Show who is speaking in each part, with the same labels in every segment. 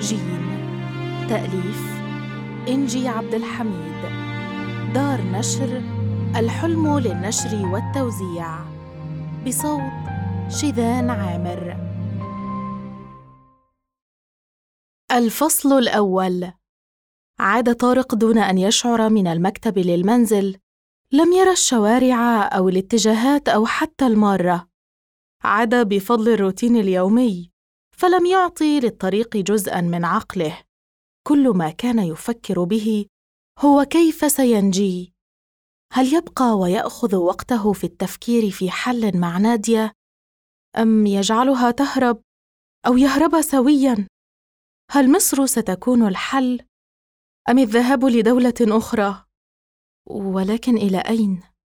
Speaker 1: جين. تأليف إنجي عبد الحميد. دار نشر الحلم للنشر والتوزيع. بصوت شذان عامر. الفصل الأول. عاد طارق دون أن يشعر من المكتب للمنزل. لم يرى الشوارع أو الاتجاهات أو حتى المارة. عاد بفضل الروتين اليومي، فلم يعطي للطريق جزءاً من عقله. كل ما كان يفكر به هو كيف سينجي. هل يبقى ويأخذ وقته في التفكير في حل مع نادية، أم يجعلها تهرب أو يهربا سوياً؟ هل مصر ستكون الحل أم الذهاب لدولة أخرى؟ ولكن إلى أين؟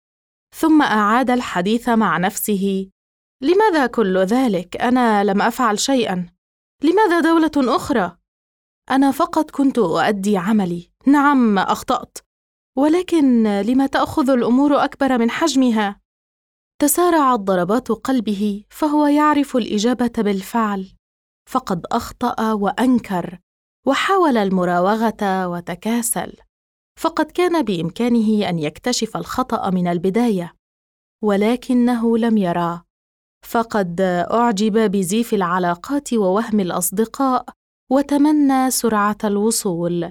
Speaker 1: ثم أعاد الحديث مع نفسه: لماذا كل ذلك؟ أنا لم أفعل شيئاً. لماذا دولة أخرى؟ أنا فقط كنت أؤدي عملي. نعم، أخطأت، ولكن لما تأخذ الأمور أكبر من حجمها؟ تسارعت ضربات قلبه، فهو يعرف الإجابة بالفعل. فقد أخطأ وأنكر وحاول المراوغة وتكاسل. فقد كان بإمكانه أن يكتشف الخطأ من البداية، ولكنه لم يرى. فقد أعجب بزيف العلاقات ووهم الأصدقاء، وتمنى سرعة الوصول.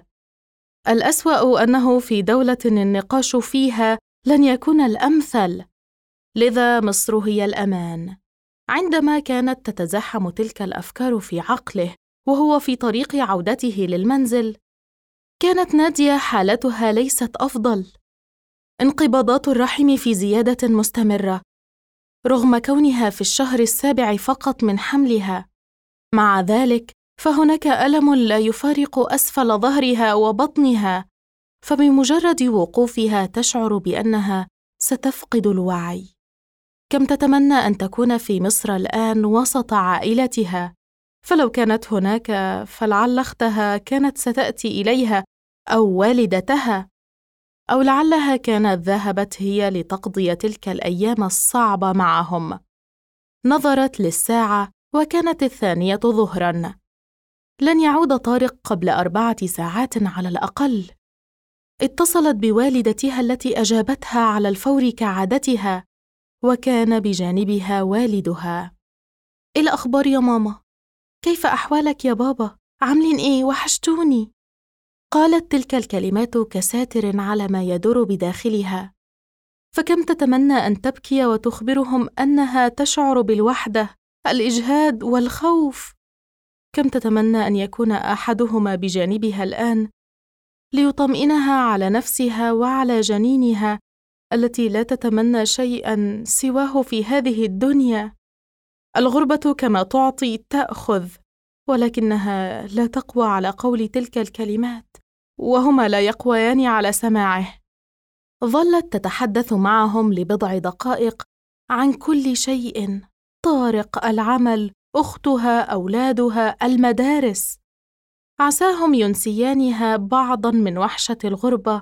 Speaker 1: الأسوأ أنه في دولة النقاش فيها لن يكون الأمثل، لذا مصر هي الأمان. عندما كانت تتزحم تلك الأفكار في عقله وهو في طريق عودته للمنزل، كانت نادية حالتها ليست أفضل. انقباضات الرحم في زيادة مستمرة، رغم كونها في الشهر السابع فقط من حملها. مع ذلك فهناك ألم لا يفارق أسفل ظهرها وبطنها، فبمجرد وقوفها تشعر بأنها ستفقد الوعي. كم تتمنى أن تكون في مصر الآن وسط عائلتها، فلو كانت هناك فلعل أختها كانت ستأتي إليها، أو والدتها، أو لعلها كانت ذهبت هي لتقضي تلك الأيام الصعبة معهم. نظرت للساعة وكانت 2 ظهراً. لن يعود طارق قبل 4 ساعات على الأقل. اتصلت بوالدتها التي أجابتها على الفور كعادتها، وكان بجانبها والدها. إيه الأخبار يا ماما؟ كيف أحوالك يا بابا؟ عاملين إيه؟ وحشتوني. قالت تلك الكلمات كساتر على ما يدور بداخلها. فكم تتمنى أن تبكي وتخبرهم أنها تشعر بالوحدة، الإجهاد والخوف. كم تتمنى أن يكون أحدهما بجانبها الآن ليطمئنها على نفسها وعلى جنينها التي لا تتمنى شيئاً سواه في هذه الدنيا. الغربة كما تعطي تأخذ، ولكنها لا تقوى على قول تلك الكلمات، وهما لا يقويان على سماعه. ظلت تتحدث معهم لبضع دقائق عن كل شيء: طارق، العمل، أختها، أولادها، المدارس. عساهم ينسيانها بعضاً من وحشة الغربة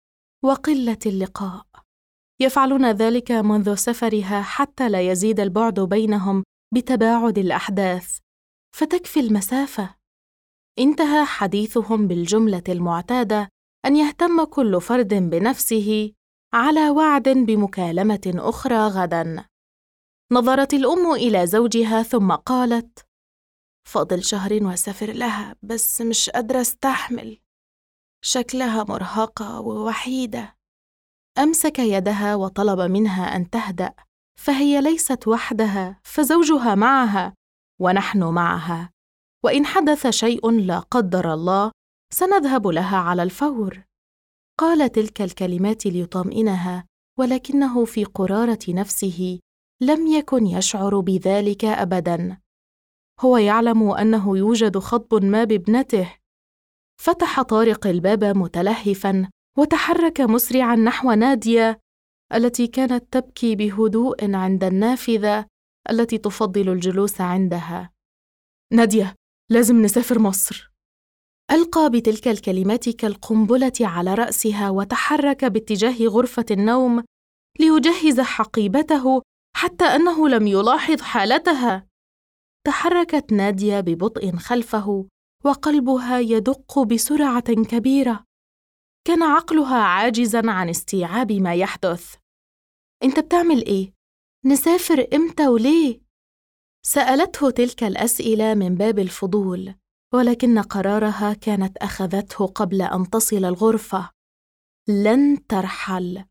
Speaker 1: وقلة اللقاء. يفعلون ذلك منذ سفرها حتى لا يزيد البعد بينهم بتباعد الأحداث، فتكفي المسافة. انتهى حديثهم بالجملة المعتادة أن يهتم كل فرد بنفسه، على وعد بمكالمة أخرى غداً. نظرت الأم إلى زوجها ثم قالت: فاضل 2 وأسافر لها، بس مش قادرة استحمل. شكلها مرهقة ووحيدة. أمسك يدها وطلب منها أن تهدأ، فهي ليست وحدها، فزوجها معها ونحن معها، وإن حدث شيء لا قدر الله سنذهب لها على الفور. قال تلك الكلمات ليطمئنها، ولكنه في قرارة نفسه لم يكن يشعر بذلك أبداً. هو يعلم أنه يوجد خطب ما بابنته. فتح طارق الباب متلهفاً وتحرك مسرعاً نحو نادية التي كانت تبكي بهدوء عند النافذة التي تفضل الجلوس عندها. نادية، لازم نسافر مصر. ألقى بتلك الكلمات كالقنبلة على رأسها وتحرك باتجاه غرفة النوم ليجهز حقيبته، حتى أنه لم يلاحظ حالتها. تحركت نادية ببطء خلفه وقلبها يدق بسرعة كبيرة. كان عقلها عاجزاً عن استيعاب ما يحدث. أنت بتعمل إيه؟ نسافر إمتى وليه؟ سألته تلك الأسئلة من باب الفضول، ولكن قرارها كانت أخذته قبل أن تصل الغرفة. لن ترحل،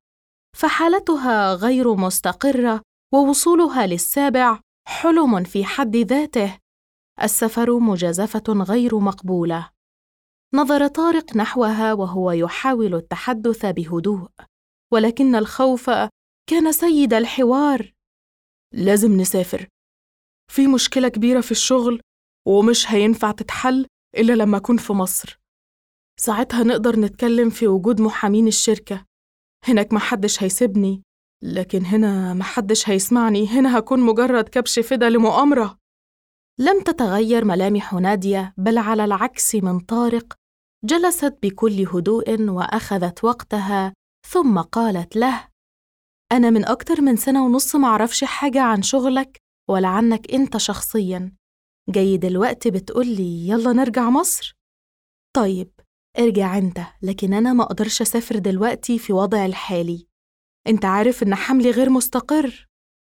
Speaker 1: فحالتها غير مستقرة، ووصولها للسابع حلم في حد ذاته. السفر مجازفة غير مقبولة. نظر طارق نحوها وهو يحاول التحدث بهدوء، ولكن الخوف كان سيد الحوار. لازم نسافر، في مشكلة كبيرة في الشغل ومش هينفع تتحل إلا لما أكون في مصر. ساعتها نقدر نتكلم في وجود محامين الشركة. هناك محدش هيسيبني، لكن هنا محدش هيسمعني. هنا هكون مجرد كبش فدا لمؤامرة. لم تتغير ملامح نادية، بل على العكس من طارق. جلست بكل هدوء وأخذت وقتها، ثم قالت له: أنا من أكتر من 1.5 سنة معرفش حاجة عن شغلك ولا عنك أنت شخصياً. جاي دلوقتي بتقولي يلا نرجع مصر؟ طيب ارجع أنت، لكن أنا ما أقدرش أسافر دلوقتي في وضعي الحالي. أنت عارف إن حملي غير مستقر.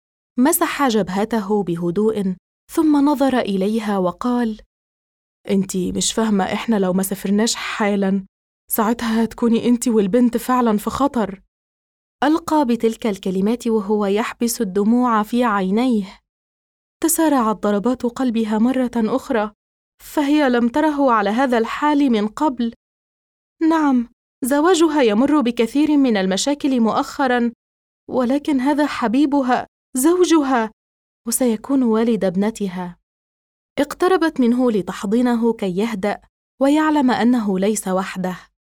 Speaker 1: مسح جبهته بهدوء، ثم نظر إليها وقال: أنتي مش فاهمة، إحنا لو ما سافرناش حالاً ساعتها هتكوني أنتي والبنت فعلاً في خطر. ألقى بتلك الكلمات وهو يحبس الدموع في عينيه. تسارعت ضربات قلبها مرة أخرى، فهي لم تره على هذا الحال من قبل. نعم، زواجها يمر بكثير من المشاكل مؤخراً، ولكن هذا حبيبها، زوجها، وسيكون والد ابنتها. اقتربت منه لتحضنه كي يهدأ ويعلم أنه ليس وحده،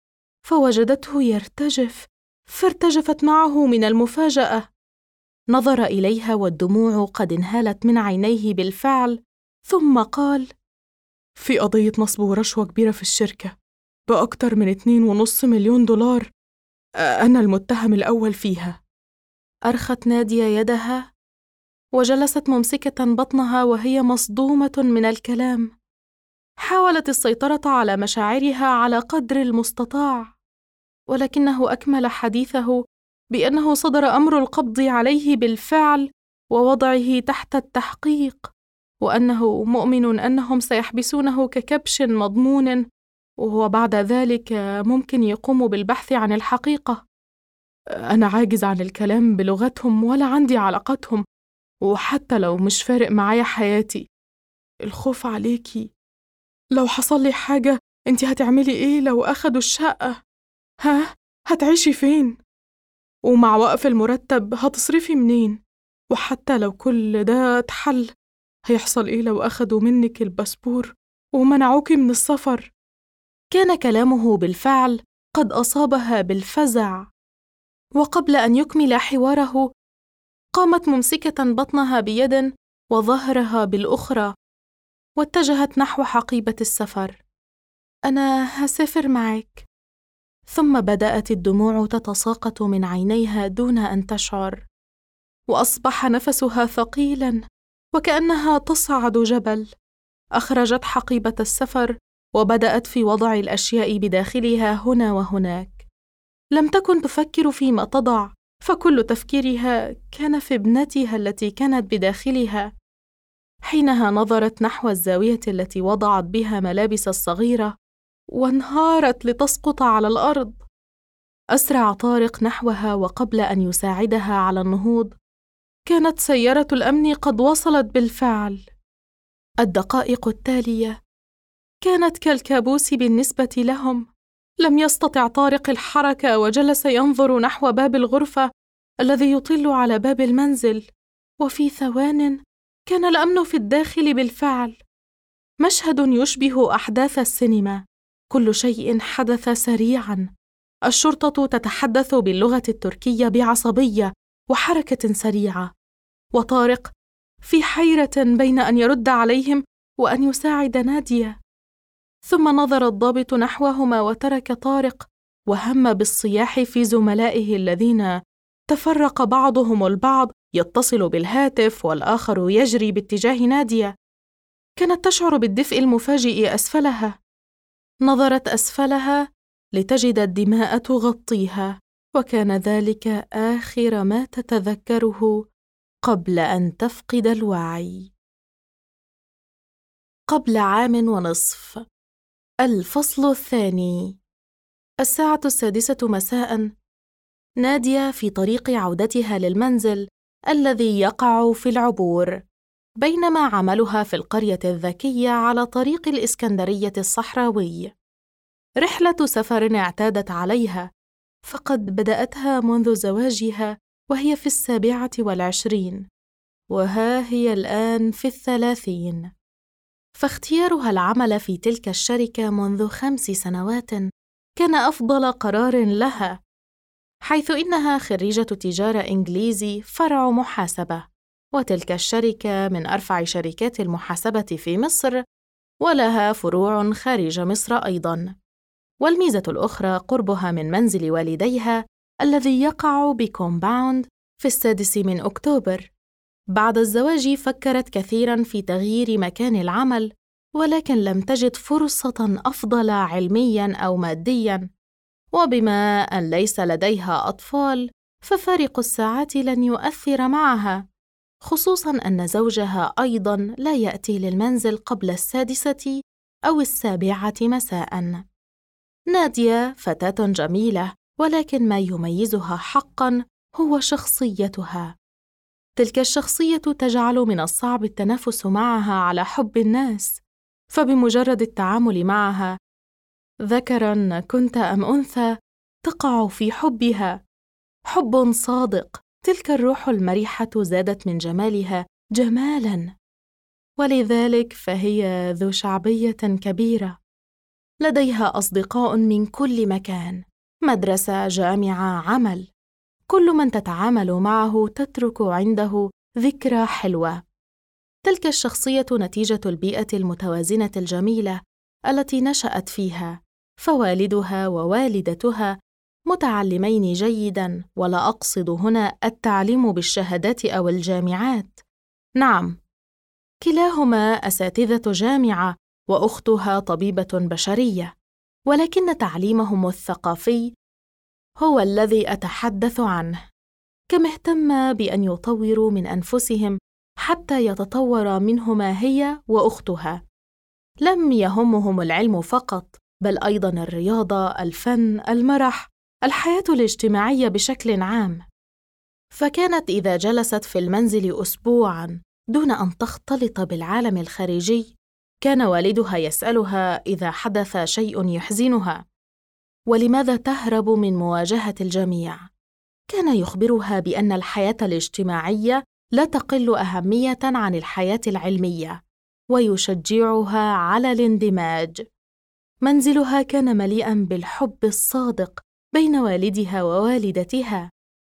Speaker 1: فوجدته يرتجف، فارتجفت معه من المفاجأة. نظر إليها والدموع قد انهالت من عينيه بالفعل، ثم قال: في قضية نصب ورشوة كبيرة في الشركة بأكتر من 2.5 مليون دولار. أنا المتهم الأول فيها. أرخت نادية يدها وجلست ممسكة بطنها وهي مصدومة من الكلام. حاولت السيطرة على مشاعرها على قدر المستطاع، ولكنه أكمل حديثه بأنه صدر أمر القبض عليه بالفعل ووضعه تحت التحقيق، وأنه مؤمن أنهم سيحبسونه ككبش مضمون، وبعد ذلك ممكن يقوموا بالبحث عن الحقيقة. أنا عاجز عن الكلام بلغتهم ولا عندي علاقتهم، وحتى لو مش فارق معايا حياتي. الخوف عليكي، لو حصل لي حاجة انتي هتعملي ايه؟ لو أخدوا الشقة هتعيشي فين؟ ومع وقف المرتب هتصرفي منين؟ وحتى لو كل ده اتحل، هيحصل ايه لو أخدوا منك الباسبور ومنعوكي من السفر؟ كان كلامه بالفعل قد أصابها بالفزع، وقبل أن يكمل حواره قامت ممسكة بطنها بيد وظهرها بالأخرى، واتجهت نحو حقيبة السفر. أنا هسافر معك. ثم بدأت الدموع تتساقط من عينيها دون أن تشعر، وأصبح نفسها ثقيلاً وكأنها تصعد جبل. أخرجت حقيبة السفر وبدأت في وضع الأشياء بداخلها هنا وهناك. لم تكن تفكر فيما تضع، فكل تفكيرها كان في ابنتها التي كانت بداخلها. حينها نظرت نحو الزاوية التي وضعت بها ملابس الصغيرة، وانهارت لتسقط على الأرض. أسرع طارق نحوها، وقبل أن يساعدها على النهوض كانت سيارة الأمن قد وصلت بالفعل. الدقائق التالية كانت كالكابوس بالنسبة لهم. لم يستطع طارق الحركة، وجلس ينظر نحو باب الغرفة الذي يطل على باب المنزل، وفي ثوان كان الأمن في الداخل بالفعل. مشهد يشبه أحداث السينما، كل شيء حدث سريعاً. الشرطة تتحدث باللغة التركية بعصبية وحركة سريعة، وطارق في حيرة بين أن يرد عليهم وأن يساعد نادية. ثم نظر الضابط نحوهما وترك طارق، وهم بالصياح في زملائه الذين تفرق بعضهم البعض، يتصل بالهاتف والآخر يجري باتجاه نادية. كانت تشعر بالدفء المفاجئ أسفلها. نظرت أسفلها لتجد الدماء تغطيها، وكان ذلك آخر ما تتذكره قبل أن تفقد الوعي. قبل 1.5 عام. الفصل الثاني. الساعة 6 مساءً. نادية في طريق عودتها للمنزل الذي يقع في العبور، بينما عملها في القرية الذكية على طريق الإسكندرية الصحراوي. رحلة سفر اعتادت عليها، فقد بدأتها منذ زواجها وهي في 27، وها هي الآن في 30. فاختيارها العمل في تلك الشركة منذ 5 سنوات كان أفضل قرار لها، حيث إنها خريجة تجارة إنجليزي فرع محاسبة، وتلك الشركة من أرفع شركات المحاسبة في مصر، ولها فروع خارج مصر أيضاً. والميزة الأخرى قربها من منزل والديها الذي يقع بكومباوند في 6 أكتوبر. بعد الزواج فكرت كثيراً في تغيير مكان العمل، ولكن لم تجد فرصة أفضل علمياً أو مادياً، وبما أن ليس لديها أطفال ففارق الساعات لن يؤثر معها، خصوصاً أن زوجها أيضاً لا يأتي للمنزل قبل 6 أو 7 مساءً. نادية فتاة جميلة، ولكن ما يميزها حقاً هو شخصيتها. تلك الشخصية تجعل من الصعب التنافس معها على حب الناس، فبمجرد التعامل معها، ذكراً كنت أم أنثى، تقع في حبها. حب صادق، تلك الروح المرحة زادت من جمالها جمالاً، ولذلك فهي ذو شعبية كبيرة. لديها أصدقاء من كل مكان، مدرسة، جامعة، عمل. كل من تتعامل معه تترك عنده ذكرى حلوة. تلك الشخصية نتيجة البيئة المتوازنة الجميلة التي نشأت فيها، فوالدها ووالدتها متعلمين جيداً، ولا أقصد هنا التعليم بالشهادات أو الجامعات. نعم، كلاهما أساتذة جامعة، وأختها طبيبة بشرية، ولكن تعليمهم الثقافي هو الذي أتحدث عنه. كم اهتم بأن يطوروا من أنفسهم حتى يتطور منهما هي وأختها. لم يهمهم العلم فقط، بل أيضاً الرياضة، الفن، المرح، الحياة الاجتماعية بشكل عام. فكانت إذا جلست في المنزل أسبوعاً دون أن تختلط بالعالم الخارجي، كان والدها يسألها إذا حدث شيء يحزنها، ولماذا تهرب من مواجهة الجميع. كان يخبرها بأن الحياة الاجتماعية لا تقل أهمية عن الحياة العلمية، ويشجعها على الاندماج. منزلها كان مليئاً بالحب الصادق بين والدها ووالدتها،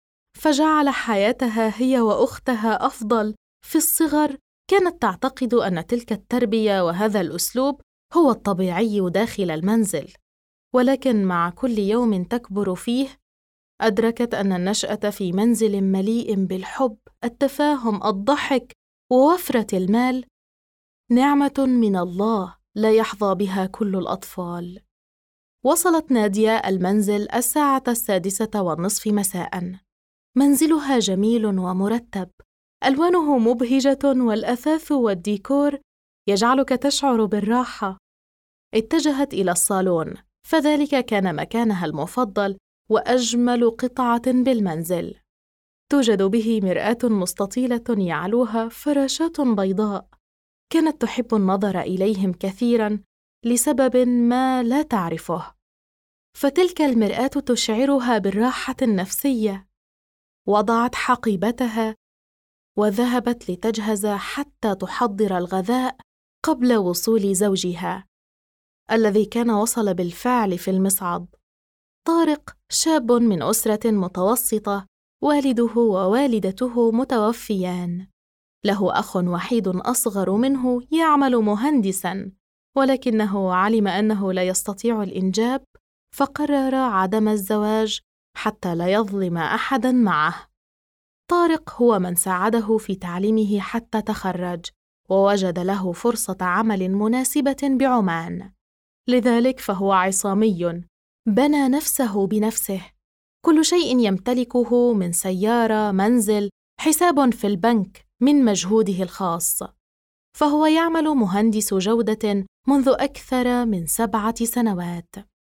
Speaker 1: فجعل حياتها هي وأختها أفضل. في الصغر كانت تعتقد أن تلك التربية وهذا الأسلوب هو الطبيعي داخل المنزل، ولكن مع كل يوم تكبر فيه أدركت أن النشأة في منزل مليء بالحب، التفاهم، الضحك ووفرة المال نعمة من الله لا يحظى بها كل الأطفال. وصلت نادية المنزل الساعة 6:30 مساءً. منزلها جميل ومرتب، ألوانه مبهجة، والأثاث والديكور يجعلك تشعر بالراحة. اتجهت إلى الصالون، فذلك كان مكانها المفضل وأجمل قطعة بالمنزل. توجد به مرآة مستطيلة يعلوها فراشات بيضاء. كانت تحب النظر إليهم كثيراً لسبب ما لا تعرفه، فتلك المرآة تشعرها بالراحة النفسية. وضعت حقيبتها وذهبت لتجهز حتى تحضر الغذاء قبل وصول زوجها الذي كان وصل بالفعل في المصعد. طارق شاب من أسرة متوسطة، والده ووالدته متوفيان. له أخ وحيد أصغر منه يعمل مهندساً، ولكنه علم أنه لا يستطيع الإنجاب، فقرر عدم الزواج حتى لا يظلم أحداً معه. طارق هو من ساعده في تعليمه حتى تخرج، ووجد له فرصة عمل مناسبة بعمان. لذلك فهو عصامي، بنى نفسه بنفسه، كل شيء يمتلكه من سيارة، منزل، حساب في البنك من مجهوده الخاص. فهو يعمل مهندس جودة منذ أكثر من 7 سنوات.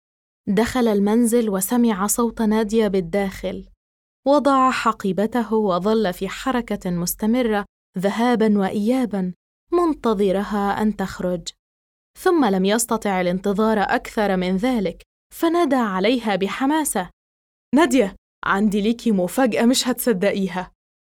Speaker 1: دخل المنزل وسمع صوت نادية بالداخل، وضع حقيبته وظل في حركة مستمرة ذهاباً وإياباً منتظرها أن تخرج. ثم لم يستطع الانتظار أكثر من ذلك، فنادى عليها بحماسة: نادية، عندي ليكي مفاجأة مش هتصدقيها.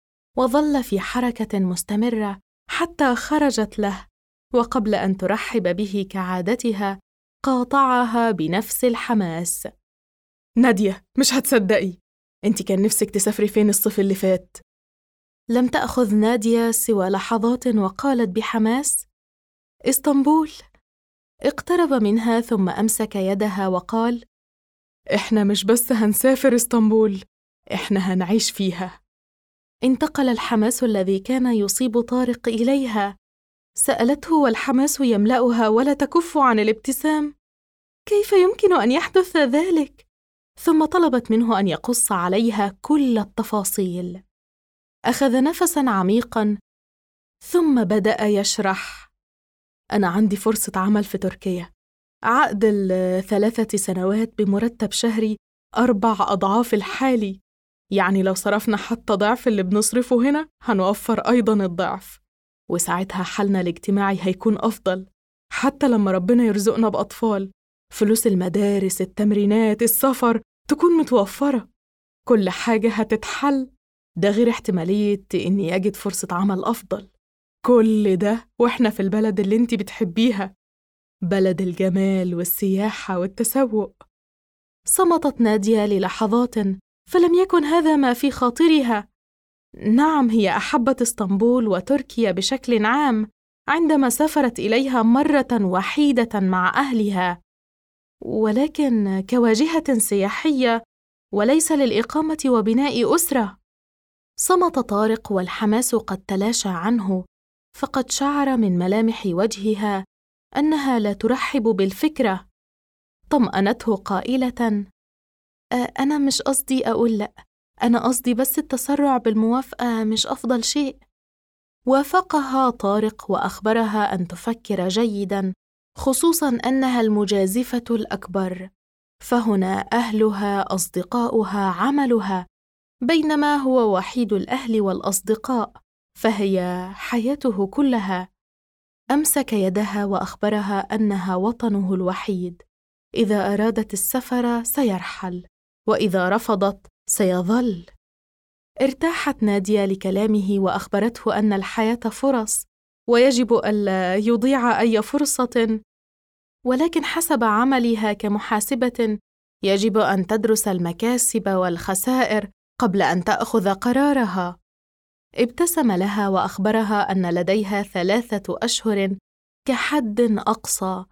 Speaker 1: وظل في حركة مستمرة حتى خرجت له، وقبل أن ترحب به كعادتها قاطعها بنفس الحماس: نادية، مش هتصدقي، انتي كان نفسك تسافري فين الصيف اللي فات؟ لم تأخذ نادية سوى لحظات وقالت بحماس: إسطنبول. اقترب منها ثم أمسك يدها وقال: إحنا مش بس هنسافر إسطنبول، إحنا هنعيش فيها. انتقل الحماس الذي كان يصيب طارق إليها. سألته والحماس يملأها ولا تكف عن الابتسام: كيف يمكن أن يحدث ذلك؟ ثم طلبت منه أن يقص عليها كل التفاصيل. أخذ نفساً عميقاً ثم بدأ يشرح: أنا عندي فرصة عمل في تركيا، عقد 3 سنوات بمرتب شهري 4 أضعاف الحالي، يعني لو صرفنا حتى ضعف اللي بنصرفه هنا هنوفر أيضاً الضعف، وساعتها حالنا الاجتماعي هيكون أفضل. حتى لما ربنا يرزقنا بأطفال، فلوس المدارس، التمرينات، السفر تكون متوفرة، كل حاجة هتتحل. ده غير احتمالية إني أجد فرصة عمل أفضل. كل ده وإحنا في البلد اللي انتي بتحبيها، بلد الجمال والسياحة والتسوق. صمتت نادية للحظات، فلم يكن هذا ما في خاطرها. نعم، هي أحبت إسطنبول وتركيا بشكل عام عندما سافرت إليها مرة وحيدة مع أهلها، ولكن كواجهة سياحية وليس للإقامة وبناء أسرة. صمت طارق والحماس قد تلاشى عنه، فقد شعر من ملامح وجهها أنها لا ترحب بالفكرة. طمأنته قائلة: أنا مش قصدي أقول لأ، أنا قصدي بس التسرع بالموافقة مش أفضل شيء. وافقها طارق وأخبرها أن تفكر جيداً، خصوصاً أنها المجازفة الأكبر، فهنا أهلها، أصدقاؤها، عملها، بينما هو وحيد الأهل والأصدقاء، فهي حياته كلها. أمسك يدها وأخبرها أنها وطنه الوحيد، إذا أرادت السفر سيرحل، وإذا رفضت سيظل. ارتاحت نادية لكلامه وأخبرته أن الحياة فرص، ويجب ألا يضيع أي فرصة، ولكن حسب عملها كمحاسبة يجب أن تدرس المكاسب والخسائر قبل أن تأخذ قرارها. ابتسم لها وأخبرها أن لديها 3 أشهر كحد أقصى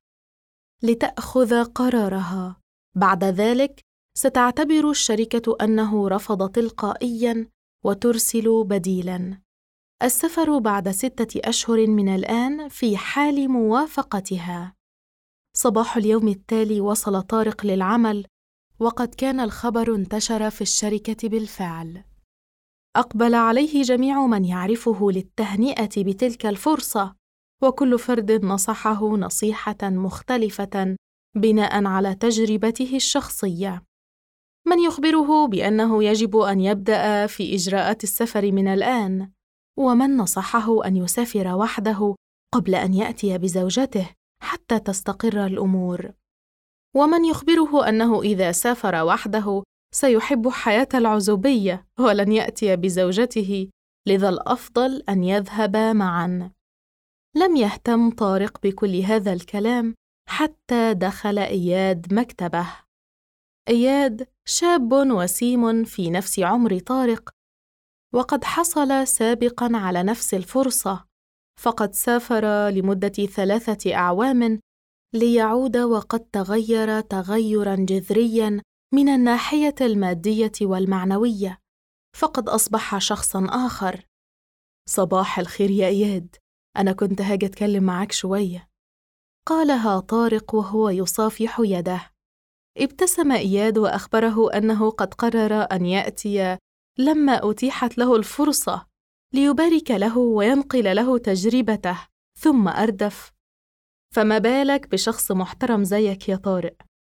Speaker 1: لتأخذ قرارها، بعد ذلك ستعتبر الشركة أنه رفض تلقائياً وترسل بديلاً. السفر بعد 6 أشهر من الآن في حال موافقتها. صباح اليوم التالي وصل طارق للعمل، وقد كان الخبر انتشر في الشركة بالفعل. أقبل عليه جميع من يعرفه للتهنئة بتلك الفرصة، وكل فرد نصحه نصيحة مختلفة بناء على تجربته الشخصية. من يخبره بأنه يجب أن يبدأ في إجراءات السفر من الآن، ومن نصحه أن يسافر وحده قبل أن يأتي بزوجته حتى تستقر الأمور، ومن يخبره أنه إذا سافر وحده سيحب حياة العزوبية ولن يأتي بزوجته، لذا الأفضل أن يذهب معاً. لم يهتم طارق بكل هذا الكلام حتى دخل إياد مكتبه. إياد شاب وسيم في نفس عمر طارق، وقد حصل سابقاً على نفس الفرصة، فقد سافر لمدة 3 أعوام ليعود، وقد تغير تغيراً جذرياً من الناحية المادية والمعنوية، فقد أصبح شخصاً آخر. صباح الخير يا إياد، أنا كنت هاجي أتكلم معاك شوية، قالها طارق وهو يصافح يده. ابتسم إياد وأخبره أنه قد قرر أن يأتي لما أتيحت له الفرصة ليبارك له وينقل له تجربته، ثم أردف: فما بالك بشخص محترم زيك يا طارق؟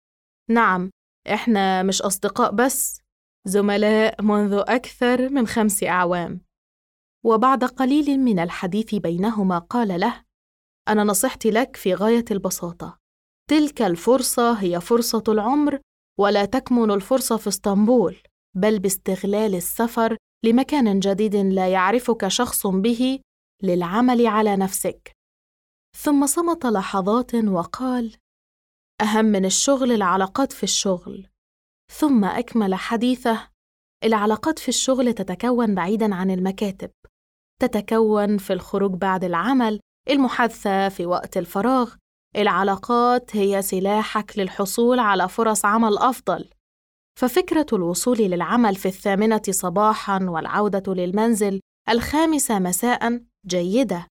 Speaker 1: نعم، إحنا مش أصدقاء بس، زملاء منذ أكثر من 5 أعوام. وبعد قليل من الحديث بينهما قال له: أنا نصيحتي لك في غاية البساطة، تلك الفرصة هي فرصة العمر، ولا تكمن الفرصة في اسطنبول، بل باستغلال السفر لمكان جديد لا يعرفك شخص به للعمل على نفسك. ثم صمت لحظات وقال: أهم من الشغل العلاقات في الشغل. ثم أكمل حديثه: العلاقات في الشغل تتكون بعيداً عن المكاتب، تتكون في الخروج بعد العمل، المحادثة في وقت الفراغ. العلاقات هي سلاحك للحصول على فرص عمل أفضل. ففكرة الوصول للعمل في 8 صباحاً والعودة للمنزل 5 مساءً جيدة،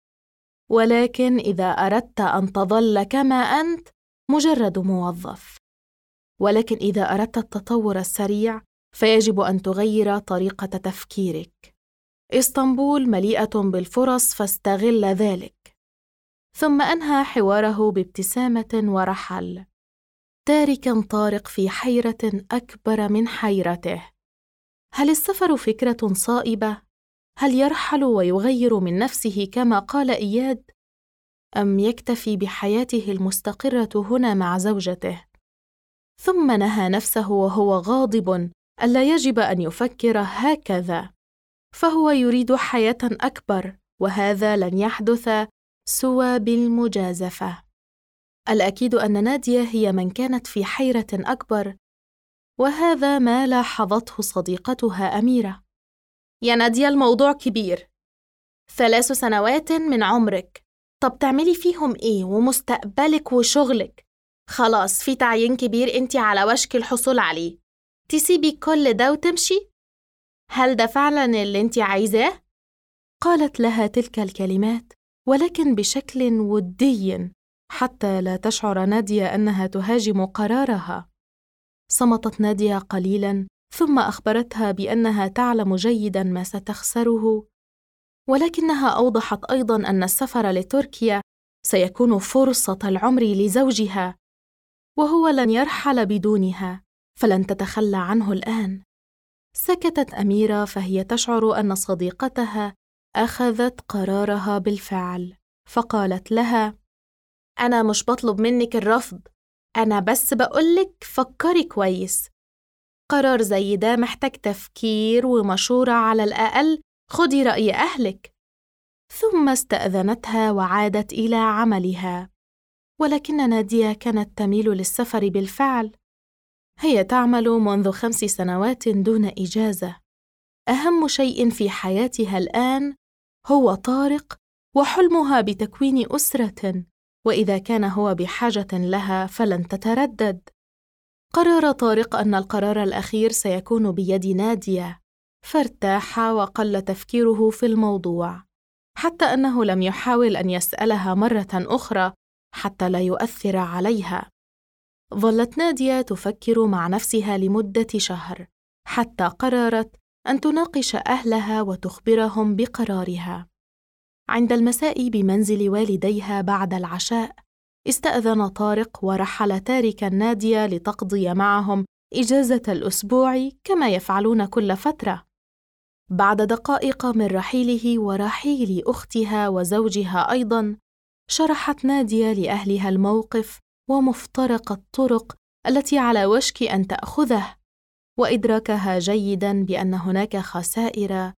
Speaker 1: ولكن إذا أردت أن تظل كما أنت مجرد موظف. ولكن إذا أردت التطور السريع فيجب أن تغير طريقة تفكيرك. اسطنبول مليئة بالفرص، فاستغل ذلك. ثم أنهى حواره بابتسامة ورحل، تاركاً طارق في حيرة أكبر من حيرته. هل السفر فكرة صائبة؟ هل يرحل ويغير من نفسه كما قال إياد؟ أم يكتفي بحياته المستقرة هنا مع زوجته؟ ثم نهى نفسه وهو غاضب ألا يجب أن يفكر هكذا، فهو يريد حياة أكبر، وهذا لن يحدث سوى بالمجازفة. الأكيد أن نادية هي من كانت في حيرة أكبر، وهذا ما لاحظته صديقتها أميرة. يا نادية، الموضوع كبير، 3 سنوات من عمرك، طب تعملي فيهم إيه؟ ومستقبلك وشغلك، خلاص في تعيين كبير أنت على وشك الحصول عليه، تسيبي كل ده وتمشي؟ هل ده فعلاً اللي أنت عايزاه؟ قالت لها تلك الكلمات ولكن بشكل ودي حتى لا تشعر نادية أنها تهاجم قرارها. صمتت نادية قليلاً ثم أخبرتها بأنها تعلم جيداً ما ستخسره، ولكنها أوضحت أيضاً أن السفر لتركيا سيكون فرصة العمر لزوجها، وهو لن يرحل بدونها، فلن تتخلى عنه الآن. سكتت أميرة فهي تشعر أن صديقتها أخذت قرارها بالفعل، فقالت لها: أنا مش بطلب منك الرفض، أنا بس بقولك فكري كويس، قرار زي ده محتاج تفكير ومشورة، على الأقل خدي رأي أهلك. ثم استأذنتها وعادت إلى عملها، ولكن نادية كانت تميل للسفر بالفعل. هي تعمل منذ 5 سنوات دون إجازة. أهم شيء في حياتها الآن هو طارق وحلمها بتكوين أسرة، وإذا كان هو بحاجة لها فلن تتردد. قرر طارق أن القرار الأخير سيكون بيد نادية، فارتاح وقل تفكيره في الموضوع، حتى أنه لم يحاول أن يسألها مرة أخرى حتى لا يؤثر عليها. ظلت نادية تفكر مع نفسها لمدة شهر، حتى قررت أن تناقش أهلها وتخبرهم بقرارها. عند المساء بمنزل والديها بعد العشاء، استأذن طارق ورحل تاركا نادية لتقضي معهم إجازة الأسبوع كما يفعلون كل فترة. بعد دقائق من رحيله ورحيل أختها وزوجها أيضاً، شرحت نادية لأهلها الموقف ومفترق الطرق التي على وشك أن تأخذه، وإدراكها جيداً بأن هناك خسائر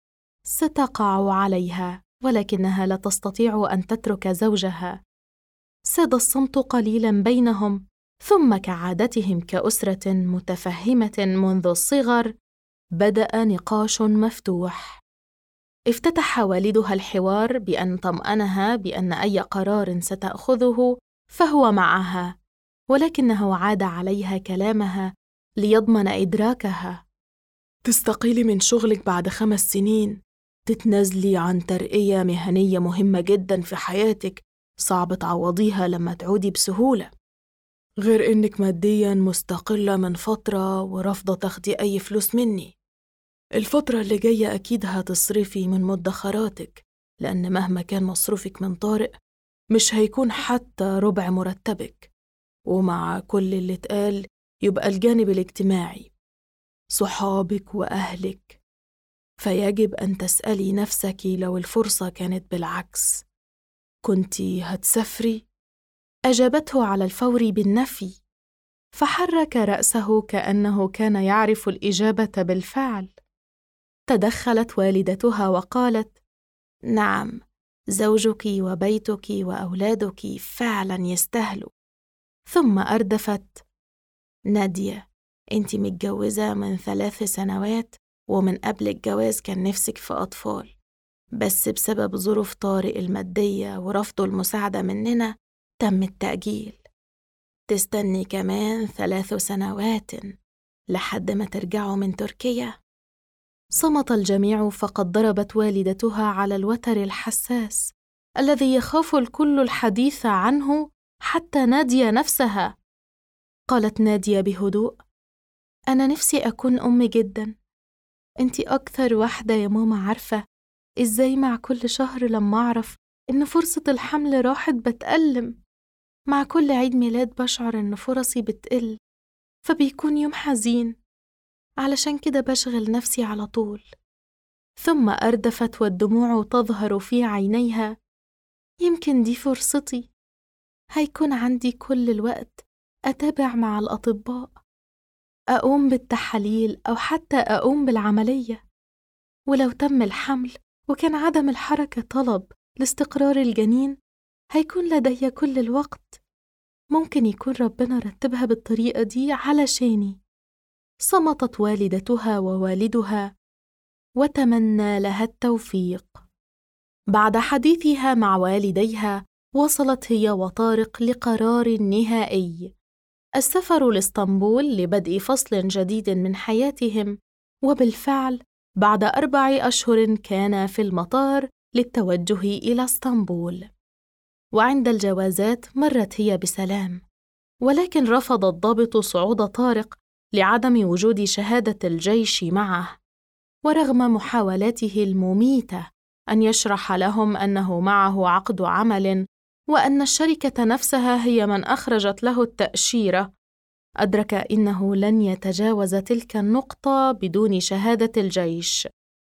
Speaker 1: ستقع عليها، ولكنها لا تستطيع أن تترك زوجها. ساد الصمت قليلاً بينهم، ثم كعادتهم كأسرة متفهمة منذ الصغر بدأ نقاش مفتوح. افتتح والدها الحوار بأن طمأنها بأن أي قرار ستأخذه فهو معها، ولكنه عاد عليها كلامها ليضمن إدراكها. تستقيلي من شغلك بعد 5 سنين، تتنازلي عن ترقية مهنية مهمة جدا في حياتك صعب تعوضيها لما تعودي بسهولة، غير إنك مادياً مستقلة من فترة ورافضة تاخدي أي فلوس مني. الفترة اللي جاية أكيد هتصرفي من مدخراتك، لأن مهما كان مصروفك من طارق مش هيكون حتى ربع مرتبك. ومع كل اللي اتقال يبقى الجانب الاجتماعي، صحابك وأهلك، فيجب أن تسألي نفسك لو الفرصة كانت بالعكس كنتي هتسافري؟ أجابته على الفور بالنفي، فحرك رأسه كأنه كان يعرف الإجابة بالفعل. تدخلت والدتها وقالت: نعم، زوجك وبيتك وأولادك فعلا يستاهلوا. ثم أردفت: نادية، انتي متجوزة من 3 سنوات، ومن قبل الجواز كان نفسك في أطفال، بس بسبب ظروف طارق المادية ورفض المساعدة مننا تم التأجيل. تستني كمان 3 سنوات لحد ما ترجعوا من تركيا. صمت الجميع، فقد ضربت والدتها على الوتر الحساس الذي يخاف الكل الحديث عنه حتى نادية نفسها. قالت نادية بهدوء: أنا نفسي أكون أم جدا، أنتي أكثر واحدة يا ماما عارفة إزاي مع كل شهر لما أعرف إن فرصة الحمل راحت بتألم. مع كل عيد ميلاد بشعر إن فرصي بتقل، فبيكون يوم حزين، علشان كده بشغل نفسي على طول. ثم أردفت والدموع تظهر في عينيها: يمكن دي فرصتي، هيكون عندي كل الوقت أتابع مع الأطباء، أقوم بالتحاليل أو حتى أقوم بالعملية. ولو تم الحمل وكان عدم الحركة طلب لاستقرار الجنين، هيكون لدي كل الوقت. ممكن يكون ربنا رتبها بالطريقة دي علشاني. صمتت والدتها ووالدها وتمنى لها التوفيق. بعد حديثها مع والديها، وصلت هي وطارق لقرار نهائي: السفر لإسطنبول لبدء فصل جديد من حياتهم. وبالفعل بعد 4 أشهر كان في المطار للتوجه إلى اسطنبول. وعند الجوازات مرت هي بسلام، ولكن رفض الضابط صعود طارق لعدم وجود شهادة الجيش معه، ورغم محاولاته المميتة أن يشرح لهم أنه معه عقد عمل وأن الشركة نفسها هي من أخرجت له التأشيرة، أدرك إنه لن يتجاوز تلك النقطة بدون شهادة الجيش.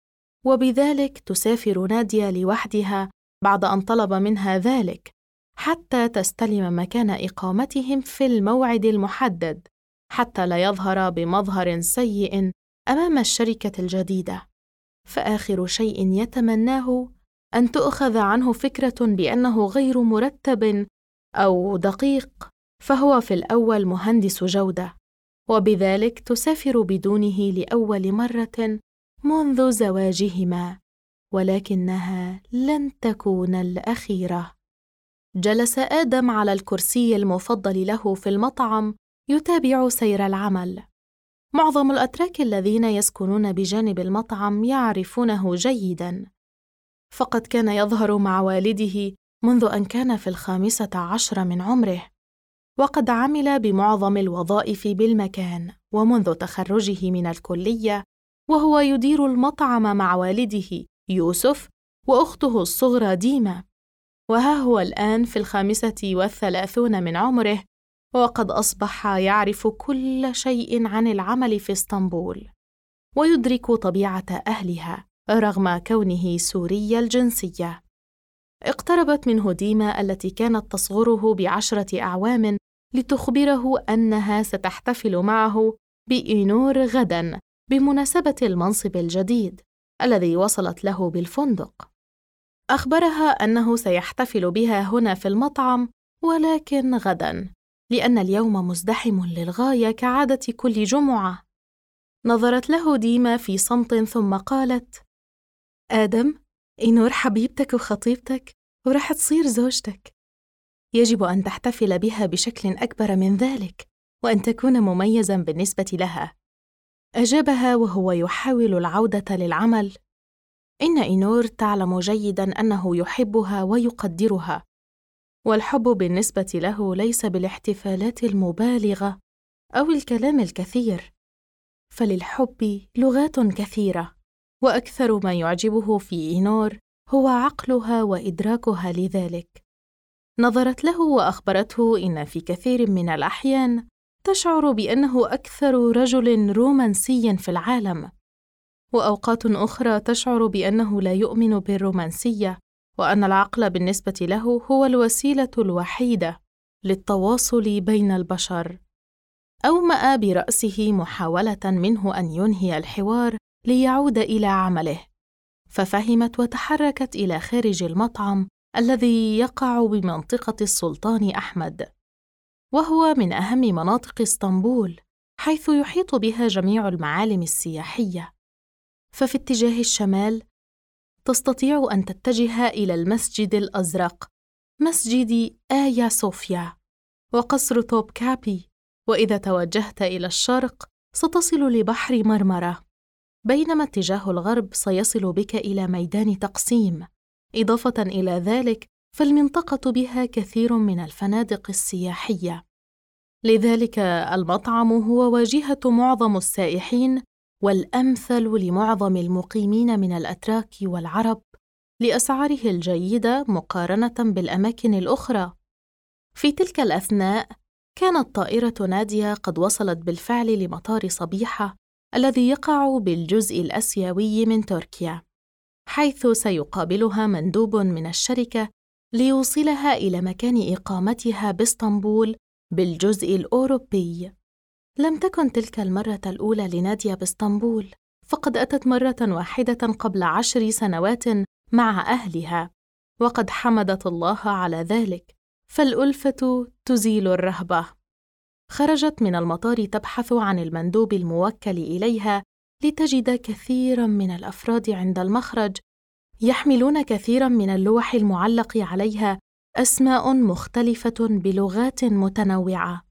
Speaker 1: وبذلك تسافر نادية لوحدها بعد أن طلب منها ذلك، حتى تستلم مكان إقامتهم في الموعد المحدد، حتى لا يظهر بمظهر سيء أمام الشركة الجديدة. فآخر شيء يتمناه أن تؤخذ عنه فكرة بأنه غير مرتب أو دقيق، فهو في الأول مهندس جودة، وبذلك تسافر بدونه لأول مرة منذ زواجهما، ولكنها لن تكون الأخيرة. جلس آدم على الكرسي المفضل له في المطعم يتابع سير العمل. معظم الأتراك الذين يسكنون بجانب المطعم يعرفونه جيداً، فقد كان يظهر مع والده منذ أن كان في 15 من عمره، وقد عمل بمعظم الوظائف بالمكان. ومنذ تخرجه من الكلية وهو يدير المطعم مع والده يوسف وأخته الصغرى ديما. وها هو الآن في 35 من عمره، وقد أصبح يعرف كل شيء عن العمل في اسطنبول، ويدرك طبيعة أهلها رغم كونه سوري الجنسية. اقتربت منه ديما التي كانت تصغره ب10 أعوام لتخبره أنها ستحتفل معه بإينور غداً بمناسبة المنصب الجديد الذي وصلت له بالفندق. أخبرها أنه سيحتفل بها هنا في المطعم، ولكن غداً، لأن اليوم مزدحم للغاية كعادة كل جمعة. نظرت له ديما في صمت ثم قالت: آدم، إينور حبيبتك وخطيبتك ورح تصير زوجتك، يجب أن تحتفل بها بشكل أكبر من ذلك وأن تكون مميزاً بالنسبة لها. أجابها وهو يحاول العودة للعمل: إن إينور تعلم جيداً أنه يحبها ويقدرها، والحب بالنسبة له ليس بالاحتفالات المبالغة أو الكلام الكثير، فللحب لغات كثيرة، وأكثر ما يعجبه في إينور هو عقلها وإدراكها لذلك. نظرت له وأخبرته إن في كثير من الأحيان تشعر بأنه أكثر رجل رومانسي في العالم، وأوقات أخرى تشعر بأنه لا يؤمن بالرومانسية، وأن العقل بالنسبة له هو الوسيلة الوحيدة للتواصل بين البشر. أومأ برأسه محاولة منه أن ينهي الحوار ليعود إلى عمله، ففهمت وتحركت إلى خارج المطعم الذي يقع بمنطقة السلطان أحمد، وهو من أهم مناطق اسطنبول، حيث يحيط بها جميع المعالم السياحية. ففي اتجاه الشمال تستطيع أن تتجه إلى المسجد الأزرق، مسجد آيا صوفيا، وقصر توب كابي، وإذا توجهت إلى الشرق ستصل لبحر مرمرة، بينما اتجاه الغرب سيصل بك إلى ميدان تقسيم. إضافة إلى ذلك فالمنطقة بها كثير من الفنادق السياحية، لذلك المطعم هو واجهة معظم السائحين والأمثل لمعظم المقيمين من الأتراك والعرب لأسعاره الجيدة مقارنة بالأماكن الأخرى. في تلك الأثناء كانت طائرة نادية قد وصلت بالفعل لمطار صبيحة الذي يقع بالجزء الآسيوي من تركيا، حيث سيقابلها مندوب من الشركة ليوصلها إلى مكان إقامتها باسطنبول بالجزء الأوروبي. لم تكن تلك المرة الأولى لنادية باسطنبول، فقد أتت مرة واحدة قبل 10 سنوات مع أهلها، وقد حمدت الله على ذلك، فالألفة تزيل الرهبة. خرجت من المطار تبحث عن المندوب الموكل إليها لتجد كثيراً من الأفراد عند المخرج يحملون كثيراً من اللوح المعلق عليها أسماء مختلفة بلغات متنوعة.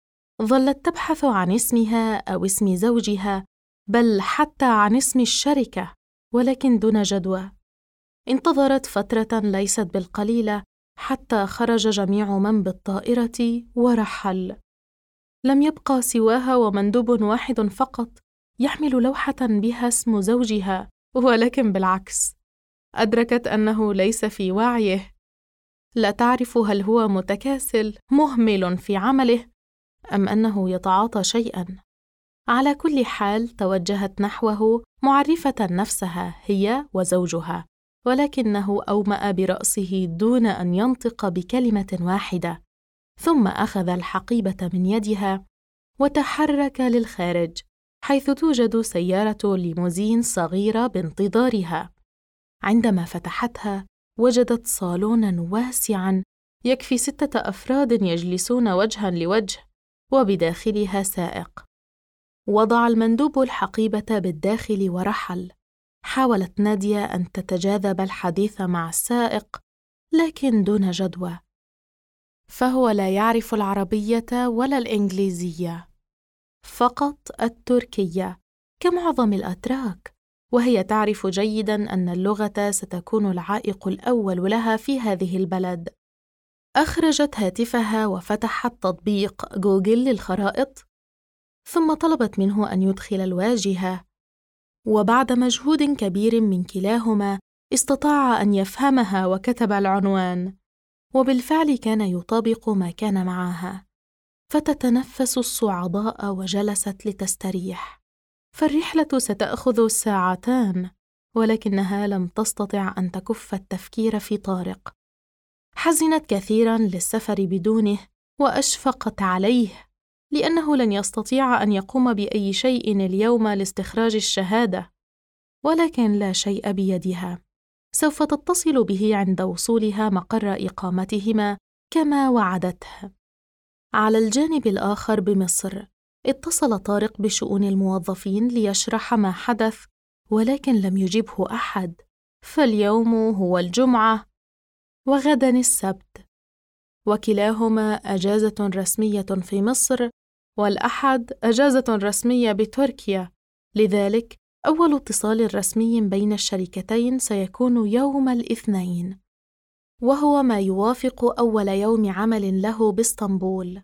Speaker 1: ظلت تبحث عن اسمها أو اسم زوجها، بل حتى عن اسم الشركة، ولكن دون جدوى. انتظرت فترة ليست بالقليلة حتى خرج جميع من بالطائرة ورحل. لم يبقى سواها ومندوب واحد فقط يحمل لوحة بها اسم زوجها، ولكن بالعكس، أدركت أنه ليس في وعيه. لا تعرف هل هو متكاسل مهمل في عمله أم أنه يتعاطى شيئاً. على كل حال توجهت نحوه معرفة نفسها هي وزوجها، ولكنه أومأ برأسه دون أن ينطق بكلمة واحدة، ثم أخذ الحقيبة من يدها وتحرك للخارج، حيث توجد سيارة ليموزين صغيرة بانتظارها. عندما فتحتها وجدت صالوناً واسعاً يكفي 6 أفراد يجلسون وجهاً لوجه، وبداخلها سائق. وضع المندوب الحقيبة بالداخل ورحل. حاولت نادية أن تتجاذب الحديث مع السائق، لكن دون جدوى، فهو لا يعرف العربية ولا الإنجليزية، فقط التركية كمعظم الأتراك، وهي تعرف جيداً أن اللغة ستكون العائق الأول لها في هذه البلد. أخرجت هاتفها وفتحت تطبيق جوجل للخرائط، ثم طلبت منه أن يدخل الواجهة، وبعد مجهود كبير من كلاهما استطاع أن يفهمها وكتب العنوان، وبالفعل كان يطابق ما كان معها. فتتنفس الصعداء وجلست لتستريح، فالرحلة ستأخذ 2 ساعات، ولكنها لم تستطع أن تكف التفكير في طارق. حزنت كثيراً للسفر بدونه، وأشفقت عليه لأنه لن يستطيع أن يقوم بأي شيء اليوم لاستخراج الشهادة، ولكن لا شيء بيدها. سوف تتصل به عند وصولها مقر إقامتهما كما وعدته. على الجانب الآخر بمصر، اتصل طارق بشؤون الموظفين ليشرح ما حدث، ولكن لم يجبه أحد، فاليوم هو الجمعة وغدا السبت، وكلاهما أجازة رسمية في مصر، والأحد أجازة رسمية بتركيا، لذلك أول اتصال رسمي بين الشركتين سيكون يوم الاثنين، وهو ما يوافق أول يوم عمل له باسطنبول.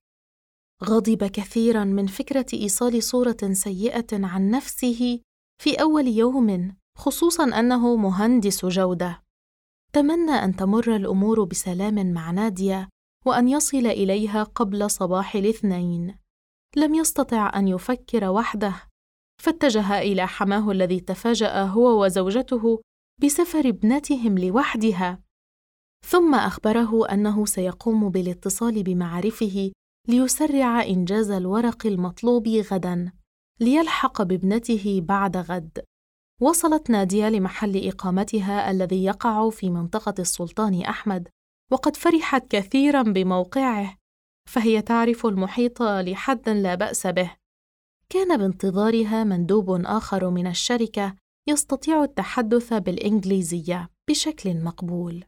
Speaker 1: غضب كثيراً من فكرة إيصال صورة سيئة عن نفسه في أول يوم، خصوصاً أنه مهندس جودة. تمنى أن تمر الأمور بسلام مع نادية وأن يصل إليها قبل صباح الاثنين. لم يستطع أن يفكر وحده، فاتجه إلى حماه الذي تفاجأ هو وزوجته بسفر ابنتهم لوحدها، ثم أخبره أنه سيقوم بالاتصال بمعارفه ليسرع إنجاز الورق المطلوب غداً ليلحق بابنته بعد غد. وصلت نادية لمحل إقامتها الذي يقع في منطقة السلطان أحمد، وقد فرحت كثيراً بموقعه، فهي تعرف المحيط لحد لا بأس به. كان بانتظارها مندوب آخر من الشركة يستطيع التحدث بالإنجليزية بشكل مقبول.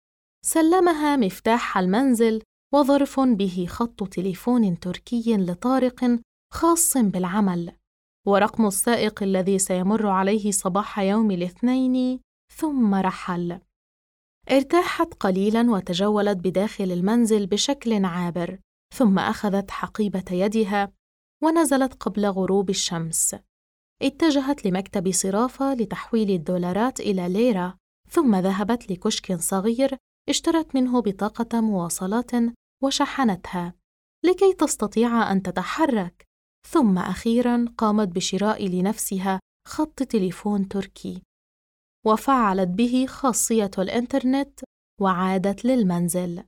Speaker 1: سلمها مفتاح المنزل وظرف به خط تليفون تركي لطارق خاص بالعمل، ورقم السائق الذي سيمر عليه صباح يوم الاثنين، ثم رحل. ارتاحت قليلاً وتجولت بداخل المنزل بشكل عابر، ثم أخذت حقيبة يدها ونزلت قبل غروب الشمس. اتجهت لمكتب صرافة لتحويل الدولارات إلى ليرة، ثم ذهبت لكشك صغير اشترت منه بطاقة مواصلات وشحنتها لكي تستطيع أن تتحرك، ثم أخيراً قامت بشراء لنفسها خط تليفون تركي وفعلت به خاصية الإنترنت وعادت للمنزل.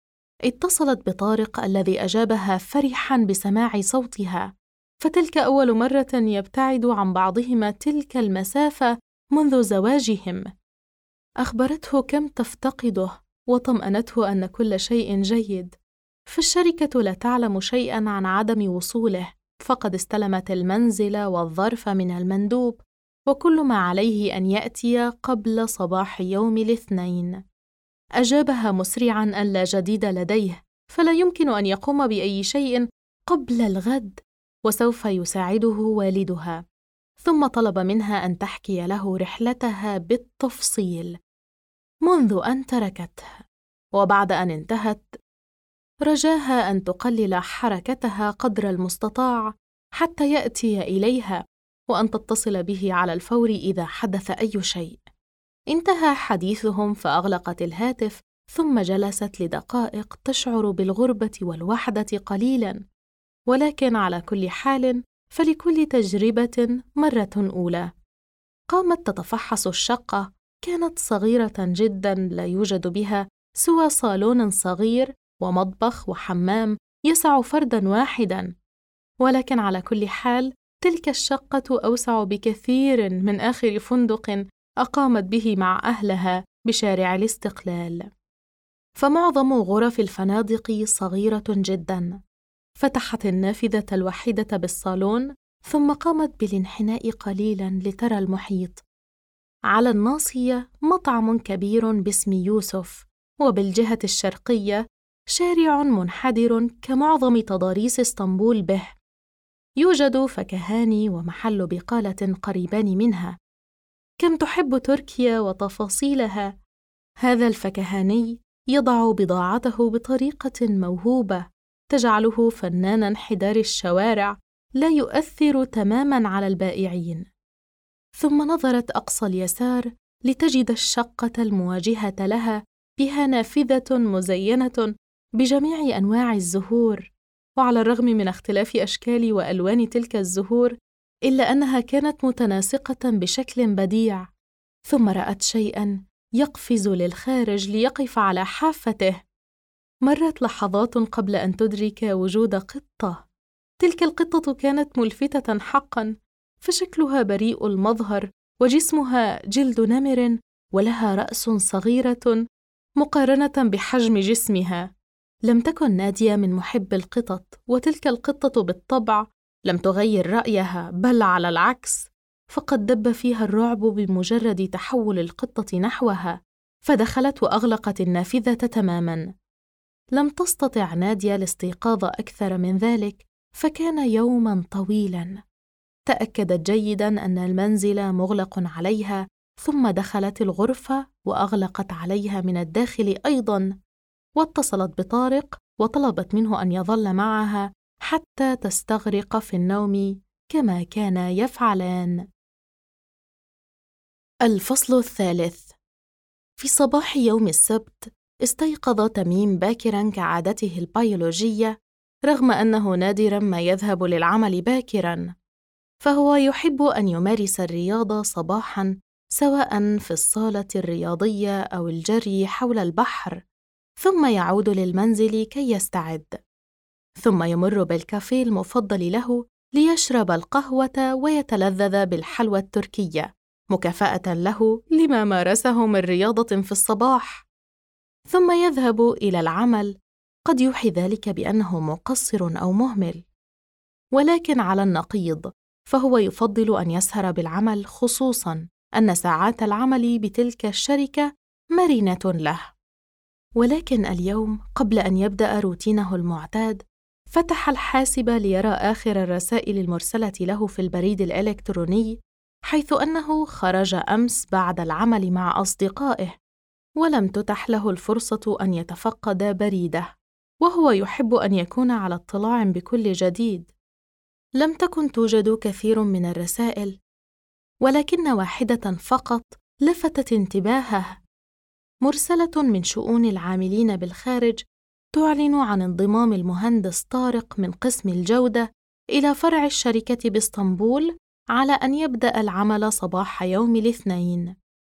Speaker 1: اتصلت بطارق الذي أجابها فرحاً بسماع صوتها، فتلك أول مرة يبتعد عن بعضهما تلك المسافة منذ زواجهم. أخبرته كم تفتقده وطمأنته أن كل شيء جيد، فالشركة لا تعلم شيئاً عن عدم وصوله، فقد استلمت المنزل والظرف من المندوب، وكل ما عليه أن يأتي قبل صباح يوم الاثنين. أجابها مسرعاً أن لا جديد لديه، فلا يمكن أن يقوم بأي شيء قبل الغد، وسوف يساعده والدها. ثم طلب منها أن تحكي له رحلتها بالتفصيل منذ أن تركته، وبعد أن انتهت رجاها أن تقلل حركتها قدر المستطاع حتى يأتي إليها، وأن تتصل به على الفور إذا حدث أي شيء. انتهى حديثهم فأغلقت الهاتف، ثم جلست لدقائق تشعر بالغربة والوحدة قليلاً، ولكن على كل حال فلكل تجربة مرة أولى. قامت تتفحص الشقة، كانت صغيرة جداً لا يوجد بها سوى صالون صغير ومطبخ وحمام يسع فرداً واحداً، ولكن على كل حال تلك الشقة أوسع بكثير من آخر فندق أقامت به مع أهلها بشارع الاستقلال. فمعظم غرف الفنادق صغيرة جداً. فتحت النافذة الوحيدة بالصالون، ثم قامت بالانحناء قليلاً لترى المحيط. على الناصية مطعم كبير باسم يوسف، وبالجهة الشرقية شارع منحدر كمعظم تضاريس اسطنبول به. يوجد فكهان ومحل بقالة قريبان منها. كم تحب تركيا وتفاصيلها. هذا الفكهاني يضع بضاعته بطريقة موهوبة تجعله فنان انحدار الشوارع، لا يؤثر تماماً على البائعين. ثم نظرت أقصى اليسار لتجد الشقة المواجهة لها بها نافذة مزينة بجميع أنواع الزهور، وعلى الرغم من اختلاف أشكال وألوان تلك الزهور إلا أنها كانت متناسقة بشكل بديع. ثم رأت شيئاً يقفز للخارج ليقف على حافته. مرت لحظات قبل أن تدرك وجود قطة. تلك القطة كانت ملفتة حقاً، فشكلها بريء المظهر وجسمها جلد نمر، ولها رأس صغيرة مقارنة بحجم جسمها. لم تكن نادية من محب القطط، وتلك القطة بالطبع لم تغير رأيها، بل على العكس، فقد دب فيها الرعب بمجرد تحول القطة نحوها، فدخلت وأغلقت النافذة تماماً. لم تستطع نادية الاستيقاظ أكثر من ذلك، فكان يوماً طويلاً. تأكدت جيداً أن المنزل مغلق عليها، ثم دخلت الغرفة وأغلقت عليها من الداخل أيضاً، واتصلت بطارق وطلبت منه أن يظل معها حتى تستغرق في النوم كما كانا يفعلان. الفصل الثالث. في صباح يوم السبت استيقظ تميم باكراً كعادته البيولوجية، رغم أنه نادراً ما يذهب للعمل باكراً، فهو يحب أن يمارس الرياضة صباحاً، سواء في الصالة الرياضية أو الجري حول البحر، ثم يعود للمنزل كي يستعد، ثم يمر بالكافيه المفضل له ليشرب القهوة ويتلذذ بالحلوى التركية مكافأة له لما مارسه من رياضة في الصباح، ثم يذهب إلى العمل. قد يوحي ذلك بأنه مقصر أو مهمل، ولكن على النقيض فهو يفضل أن يسهر بالعمل، خصوصاً أن ساعات العمل بتلك الشركة مرنة له. ولكن اليوم قبل أن يبدأ روتينه المعتاد فتح الحاسب ليرى آخر الرسائل المرسلة له في البريد الإلكتروني، حيث أنه خرج أمس بعد العمل مع أصدقائه ولم تتح له الفرصة أن يتفقد بريده، وهو يحب أن يكون على اطلاع بكل جديد. لم تكن توجد كثير من الرسائل، ولكن واحدة فقط لفتت انتباهه، مرسلة من شؤون العاملين بالخارج تعلن عن انضمام المهندس طارق من قسم الجودة إلى فرع الشركة باسطنبول على أن يبدأ العمل صباح يوم الاثنين.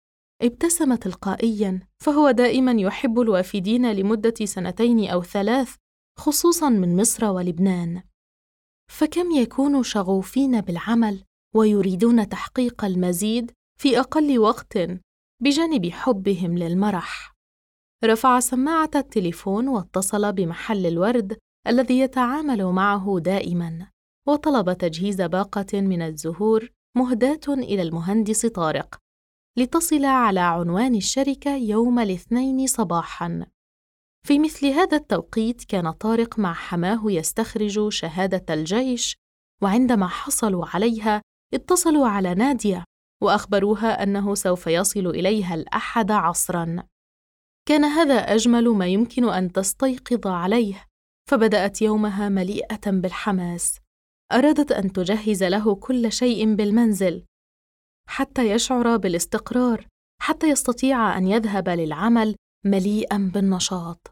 Speaker 1: ابتسم تلقائياً، فهو دائماً يحب الوافدين لمدة 2 أو 3، خصوصاً من مصر ولبنان، فكم يكونوا شغوفين بالعمل ويريدون تحقيق المزيد في أقل وقت بجانب حبهم للمرح. رفع سماعة التليفون واتصل بمحل الورد الذي يتعامل معه دائماً، وطلب تجهيز باقة من الزهور مهداة إلى المهندس طارق لتصل على عنوان الشركة يوم الاثنين صباحاً. في مثل هذا التوقيت كان طارق مع حماه يستخرج شهادة الجيش، وعندما حصلوا عليها اتصلوا على نادية وأخبروها أنه سوف يصل إليها الأحد عصراً. كان هذا أجمل ما يمكن أن تستيقظ عليه، فبدأت يومها مليئة بالحماس. أرادت أن تجهز له كل شيء بالمنزل حتى يشعر بالاستقرار، حتى يستطيع أن يذهب للعمل مليئاً بالنشاط.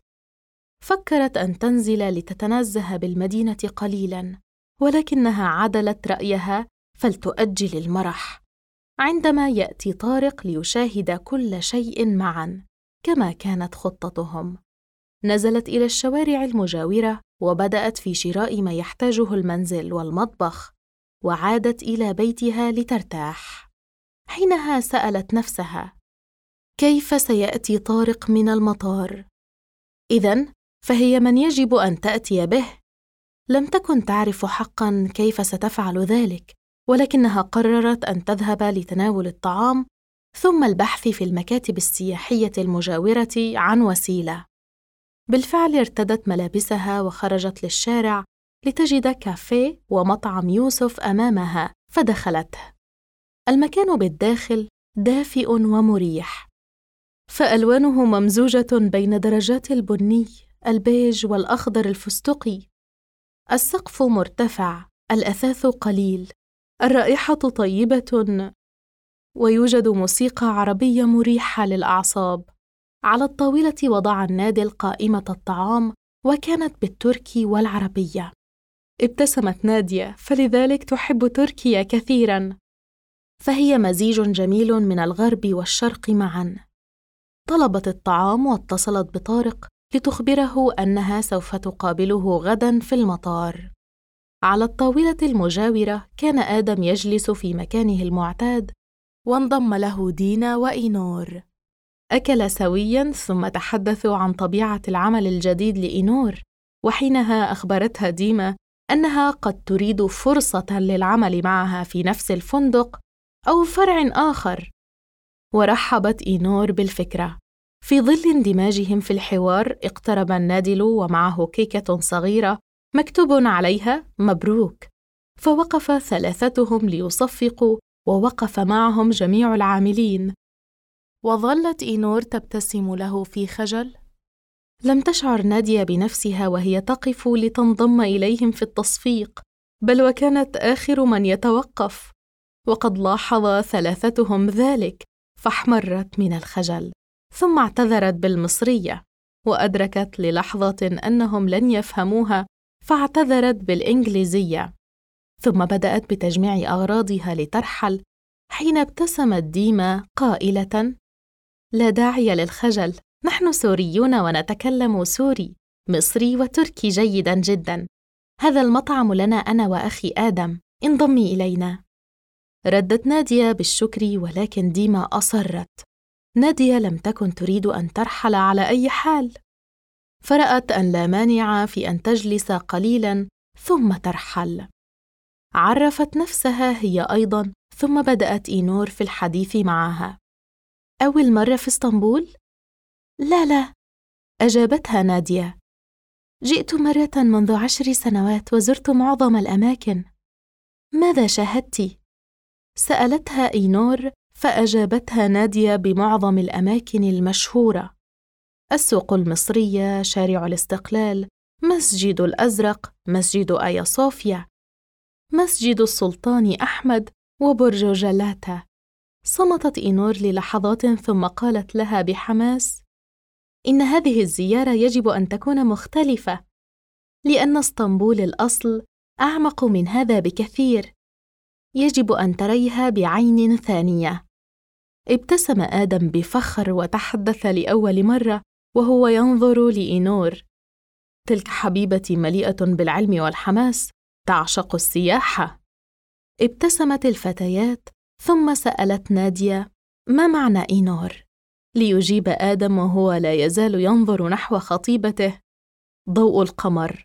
Speaker 1: فكرت أن تنزل لتتنزه بالمدينة قليلاً، ولكنها عدلت رأيها فلتؤجل المرح عندما يأتي طارق ليشاهد كل شيء معاً كما كانت خطتهم. نزلت إلى الشوارع المجاورة وبدأت في شراء ما يحتاجه المنزل والمطبخ، وعادت إلى بيتها لترتاح. حينها سألت نفسها: كيف سيأتي طارق من المطار؟ إذن فهي من يجب أن تأتي به. لم تكن تعرف حقاً كيف ستفعل ذلك، ولكنها قررت أن تذهب لتناول الطعام ثم البحث في المكاتب السياحية المجاورة عن وسيلة. بالفعل ارتدت ملابسها وخرجت للشارع لتجد كافيه ومطعم يوسف أمامها، فدخلته. المكان بالداخل دافئ ومريح، فألوانه ممزوجة بين درجات البني، البيج والأخضر الفستقي. السقف مرتفع، الأثاث قليل، الرائحة طيبة، ويوجد موسيقى عربية مريحة للأعصاب. على الطاولة وضع النادل قائمة الطعام، وكانت بالتركي والعربية. ابتسمت نادية، فلذلك تحب تركيا كثيراً، فهي مزيج جميل من الغرب والشرق معاً. طلبت الطعام واتصلت بطارق لتخبره أنها سوف تقابله غداً في المطار. على الطاولة المجاورة كان آدم يجلس في مكانه المعتاد، وانضم له دينا وإينور. أكلا سوياً ثم تحدثوا عن طبيعة العمل الجديد لإينور، وحينها أخبرتها ديما أنها قد تريد فرصة للعمل معها في نفس الفندق أو فرع آخر، ورحبت إينور بالفكرة. في ظل اندماجهم في الحوار اقترب النادل ومعه كيكة صغيرة مكتوب عليها مبروك، فوقف ثلاثتهم ليصفقوا، ووقف معهم جميع العاملين. وظلت إينور تبتسم له في خجل. لم تشعر نادية بنفسها وهي تقف لتنضم إليهم في التصفيق، بل وكانت آخر من يتوقف، وقد لاحظ ثلاثتهم ذلك، فاحمرت من الخجل، ثم اعتذرت بالمصرية، وأدركت للحظة أنهم لن يفهموها، فاعتذرت بالإنجليزية، ثم بدأت بتجميع أغراضها لترحل، حين ابتسمت ديما قائلة: لا داعي للخجل، نحن سوريون ونتكلم سوري، مصري وتركي جيداً جداً. هذا المطعم لنا أنا وأخي آدم، انضمي إلينا. ردت نادية بالشكر، ولكن ديما أصرت. نادية لم تكن تريد أن ترحل على أي حال، فرأت أن لا مانع في أن تجلس قليلاً ثم ترحل. عرفت نفسها هي أيضاً، ثم بدأت إينور في الحديث معها. أول مرة في اسطنبول؟ لا، أجابتها نادية. جئت مرة منذ 10 سنوات وزرت معظم الأماكن. ماذا شاهدتِ؟ سألتها إينور، فأجابتها نادية بمعظم الأماكن المشهورة: السوق المصرية، شارع الاستقلال، مسجد الأزرق، مسجد آيا صوفيا، مسجد السلطان أحمد، وبرج جلاتا. صمتت إينور للحظات ثم قالت لها بحماس: إن هذه الزيارة يجب أن تكون مختلفة، لأن اسطنبول الأصل أعمق من هذا بكثير، يجب أن تريها بعين ثانية. ابتسم آدم بفخر وتحدث لأول مرة وهو ينظر لإينور: تلك حبيبتي مليئة بالعلم والحماس، تعشق السياحة. ابتسمت الفتيات، ثم سألت نادية: ما معنى إينور؟ ليجيب آدم وهو لا يزال ينظر نحو خطيبته: ضوء القمر.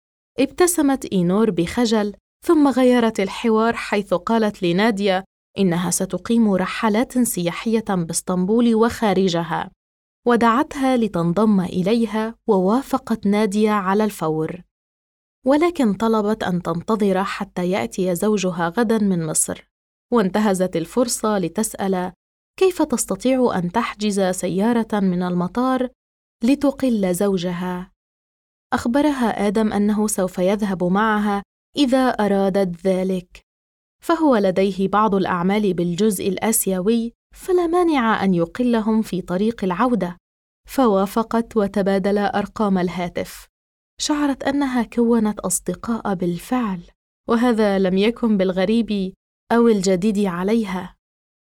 Speaker 1: ابتسمت إينور بخجل، ثم غيرت الحوار حيث قالت لنادية إنها ستقيم رحلات سياحية باسطنبول وخارجها، ودعتها لتنضم إليها، ووافقت نادية على الفور، ولكن طلبت أن تنتظر حتى يأتي زوجها غداً من مصر، وانتهزت الفرصة لتسأل كيف تستطيع أن تحجز سيارة من المطار لتقل زوجها. أخبرها آدم أنه سوف يذهب معها إذا أرادت ذلك، فهو لديه بعض الأعمال بالجزء الآسيوي، فلا مانع أن يقلهم في طريق العودة. فوافقت وتبادلا أرقام الهاتف. شعرت أنها كونت أصدقاء بالفعل، وهذا لم يكن بالغريب أو الجديد عليها.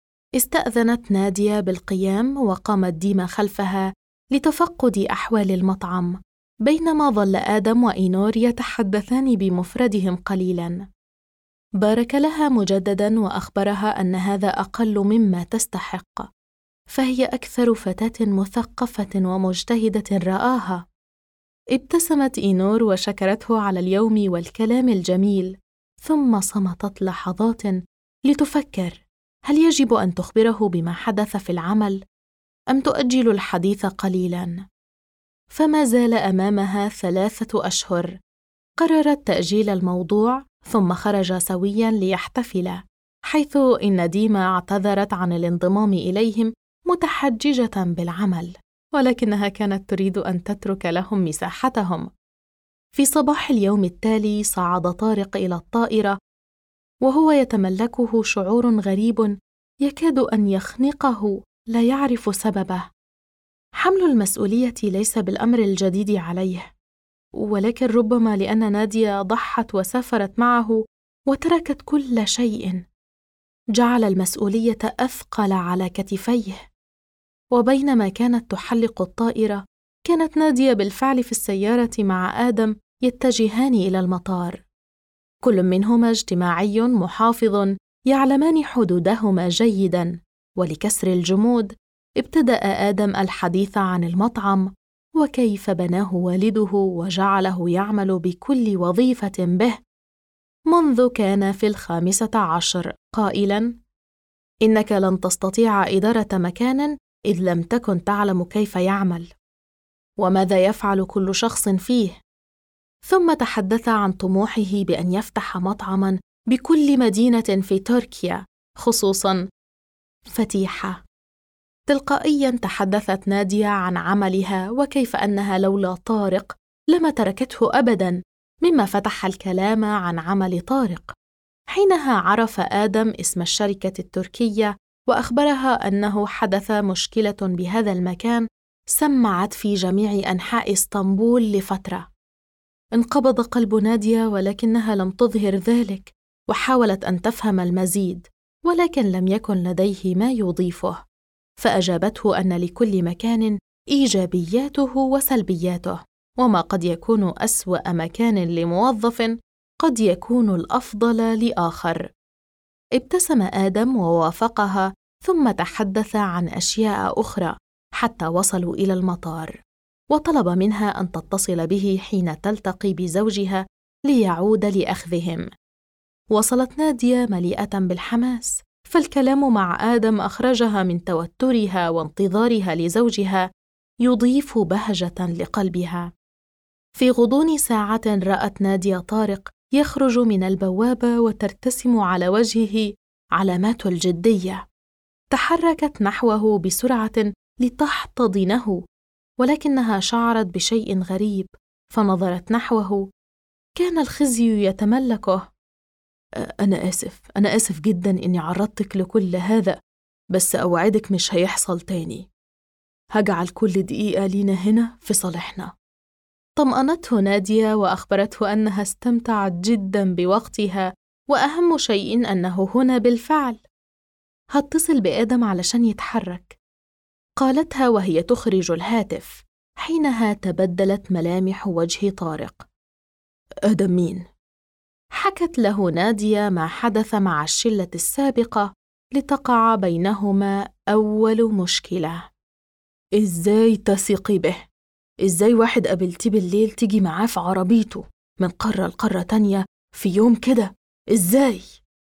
Speaker 1: استأذنت نادية بالقيام، وقامت ديما خلفها لتفقد أحوال المطعم، بينما ظل آدم وإينور يتحدثان بمفردهم قليلاً. بارك لها مجدداً وأخبرها أن هذا أقل مما تستحق، فهي أكثر فتاة مثقفة ومجتهدة رآها. ابتسمت إينور وشكرته على اليوم والكلام الجميل، ثم صمتت لحظات لتفكر: هل يجب أن تخبره بما حدث في العمل أم تؤجل الحديث قليلاً؟ فما زال أمامها 3 أشهر. قررت تأجيل الموضوع، ثم خرجا سوياً ليحتفلا، حيث إن ديما اعتذرت عن الانضمام إليهم متحججة بالعمل، ولكنها كانت تريد أن تترك لهم مساحتهم. في صباح اليوم التالي صعد طارق إلى الطائرة، وهو يتملكه شعور غريب يكاد أن يخنقه، لا يعرف سببه. حمل المسؤولية ليس بالأمر الجديد عليه، ولكن ربما لأن نادية ضحت وسافرت معه وتركت كل شيء، جعل المسؤولية أثقل على كتفيه. وبينما كانت تحلق الطائرة، كانت نادية بالفعل في السيارة مع آدم يتجهان إلى المطار، كل منهما اجتماعي محافظ، يعلمان حدودهما جيداً. ولكسر الجمود ابتدأ آدم الحديث عن المطعم وكيف بناه والده وجعله يعمل بكل وظيفة به منذ كان في 15، قائلاً: إنك لن تستطيع إدارة مكان إذ لم تكن تعلم كيف يعمل وماذا يفعل كل شخص فيه. ثم تحدث عن طموحه بأن يفتح مطعماً بكل مدينة في تركيا، خصوصاً فتيحة. تلقائياً تحدثت نادية عن عملها وكيف أنها لولا طارق لما تركته أبداً، مما فتح الكلام عن عمل طارق. حينها عرف آدم اسم الشركة التركية وأخبرها أنه حدث مشكلة بهذا المكان سمعت في جميع أنحاء اسطنبول لفترة. انقبض قلب نادية ولكنها لم تظهر ذلك، وحاولت أن تفهم المزيد ولكن لم يكن لديه ما يضيفه، فأجابته أن لكل مكان إيجابياته وسلبياته، وما قد يكون أسوأ مكان لموظف قد يكون الأفضل لآخر. ابتسم آدم ووافقها، ثم تحدث عن أشياء أخرى حتى وصلوا إلى المطار، وطلب منها أن تتصل به حين تلتقي بزوجها ليعود لأخذهم. وصلت نادية مليئة بالحماس، فالكلام مع آدم أخرجها من توترها وانتظارها لزوجها يضيف بهجة لقلبها. في غضون ساعة رأت نادية طارق يخرج من البوابة وترتسم على وجهه علامات الجدية. تحركت نحوه بسرعة لتحتضنه، ولكنها شعرت بشيء غريب فنظرت نحوه. كان الخزي يتملكه. أنا آسف جداً إني عرضتك لكل هذا، بس أوعدك مش هيحصل تاني. هجعل كل دقيقة لينا هنا في صالحنا. طمأنته نادية وأخبرته أنها استمتعت جداً بوقتها، وأهم شيء أنه هنا بالفعل. هتصل بآدم علشان يتحرك، قالتها وهي تخرج الهاتف. حينها تبدلت ملامح وجه طارق. آدم مين؟ حكت له نادية ما حدث مع الشلة السابقة لتقع بينهما أول مشكلة. إزاي تثقي به؟ إزاي واحد قابلتيه بالليل تيجي معاه في عربيته من قارة لقارة تانية في يوم كده؟ إزاي؟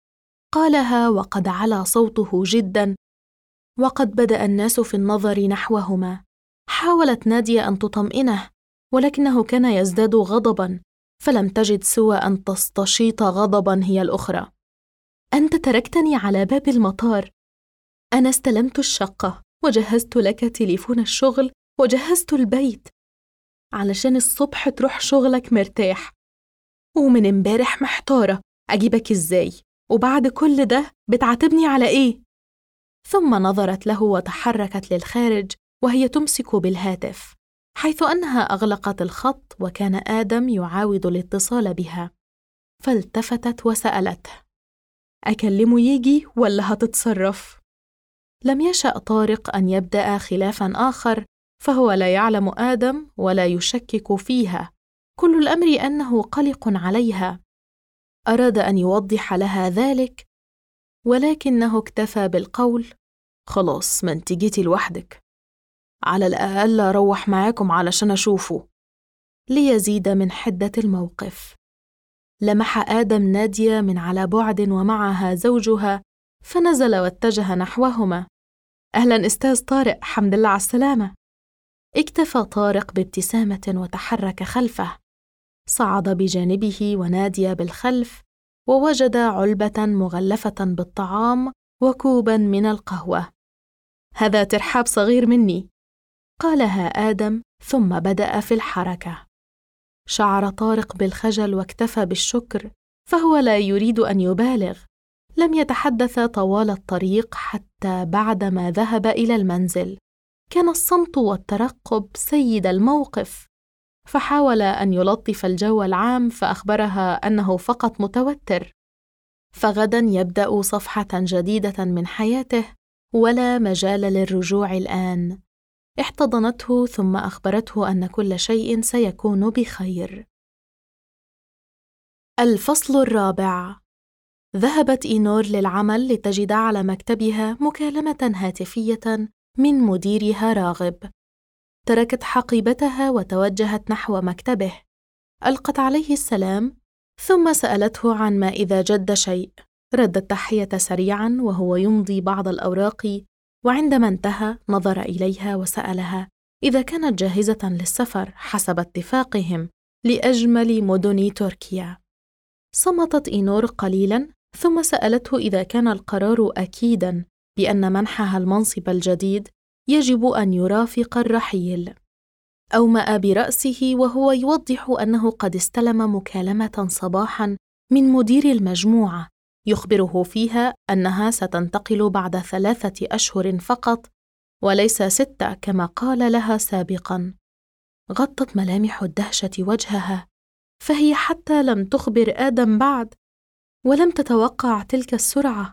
Speaker 1: قالها وقد علا صوته جداً، وقد بدأ الناس في النظر نحوهما. حاولت نادية أن تطمئنه، ولكنه كان يزداد غضباً، فلم تجد سوى أن تستشيط غضباً هي الأخرى. أنت تركتني على باب المطار. أنا استلمت الشقة وجهزت لك تليفون الشغل وجهزت البيت علشان الصبح تروح شغلك مرتاح، ومن امبارح محتارة أجيبك إزاي، وبعد كل ده بتعاتبني على إيه؟ ثم نظرت له وتحركت للخارج وهي تمسك بالهاتف، حيث أنها أغلقت الخط وكان آدم يعاود الاتصال بها. فالتفتت وسألته: أكلمه يجي ولا هتتصرف؟ لم يشأ طارق أن يبدأ خلافاً آخر، فهو لا يعلم آدم ولا يشكك فيها، كل الأمر أنه قلق عليها. أراد أن يوضح لها ذلك، ولكنه اكتفى بالقول: خلاص، ما انت جيتي لوحدك، على الأقل أروح معاكم علشان أشوفه، ليزيد من حدة الموقف. لمح آدم نادية من على بعد ومعها زوجها، فنزل واتجه نحوهما. أهلاً أستاذ طارق، حمد لله على السلامة. اكتفى طارق بابتسامة وتحرك خلفه. صعد بجانبه ونادية بالخلف، ووجد علبة مغلفة بالطعام وكوباً من القهوة. هذا ترحاب صغير مني، قالها آدم ثم بدأ في الحركة. شعر طارق بالخجل واكتفى بالشكر، فهو لا يريد أن يبالغ. لم يتحدث طوال الطريق حتى بعدما ذهب إلى المنزل. كان الصمت والترقب سيد الموقف، فحاول أن يلطف الجو العام فأخبرها أنه فقط متوتر، فغداً يبدأ صفحة جديدة من حياته ولا مجال للرجوع الآن. احتضنته ثم أخبرته أن كل شيء سيكون بخير. الفصل الرابع. ذهبت إينور للعمل لتجد على مكتبها مكالمة هاتفية من مديرها راغب. تركت حقيبتها وتوجهت نحو مكتبه. ألقت عليه السلام، ثم سألته عن ما إذا جد شيء. رد التحية سريعاً وهو يمضي بعض الأوراق، وعندما انتهى نظر إليها وسألها إذا كانت جاهزة للسفر حسب اتفاقهم لأجمل مدن تركيا. صمتت إينور قليلاً، ثم سألته إذا كان القرار أكيداً بأن منحها المنصب الجديد يجب أن يرافق الرحيل. أومأ برأسه وهو يوضح أنه قد استلم مكالمة صباحاً من مدير المجموعة يخبره فيها أنها ستنتقل بعد 3 أشهر فقط وليس 6 كما قال لها سابقاً. غطت ملامح الدهشة وجهها، فهي حتى لم تخبر آدم بعد، ولم تتوقع تلك السرعة.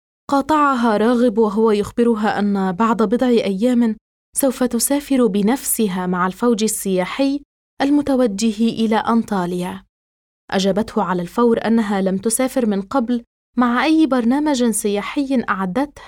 Speaker 1: قاطعها راغب وهو يخبرها أن بعد بضع أيام سوف تسافر بنفسها مع الفوج السياحي المتوجه إلى أنطاليا. أجابته على الفور أنها لم تسافر من قبل مع أي برنامج سياحي أعدته،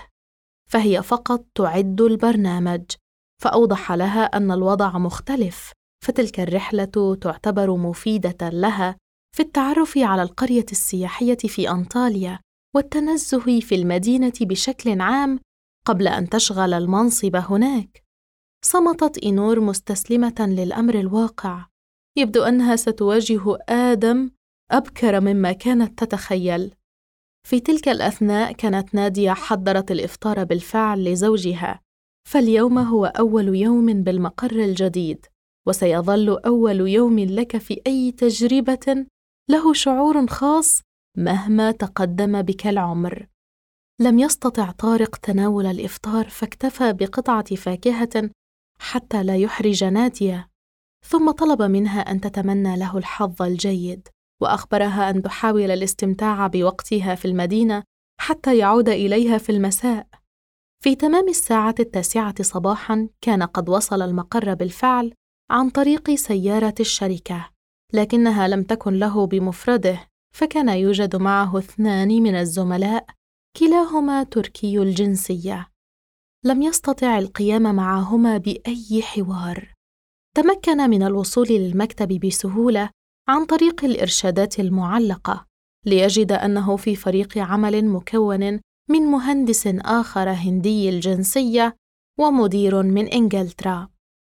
Speaker 1: فهي فقط تعد البرنامج، فأوضح لها أن الوضع مختلف، فتلك الرحلة تعتبر مفيدة لها في التعرف على القرية السياحية في أنطاليا والتنزه في المدينة بشكل عام قبل أن تشغل المنصب هناك. صمتت إينور مستسلمة للأمر الواقع. يبدو أنها ستواجه آدم أبكر مما كانت تتخيل. في تلك الأثناء كانت نادية حضرت الإفطار بالفعل لزوجها، فاليوم هو أول يوم بالمقر الجديد، وسيظل أول يوم لك في أي تجربة له شعور خاص مهما تقدم بك العمر. لم يستطع طارق تناول الإفطار، فاكتفى بقطعة فاكهة حتى لا يحرج نادية، ثم طلب منها أن تتمنى له الحظ الجيد، وأخبرها أن تحاول الاستمتاع بوقتها في المدينة حتى يعود إليها في المساء. في تمام 9:00 صباحاً كان قد وصل المقر بالفعل عن طريق سيارة الشركة، لكنها لم تكن له بمفرده، فكان يوجد معه 2 من الزملاء كلاهما تركي الجنسية. لم يستطع القيام معهما بأي حوار. تمكن من الوصول للمكتب بسهولة عن طريق الإرشادات المعلقة، ليجد أنه في فريق عمل مكون من مهندس آخر هندي الجنسية ومدير من إنجلترا.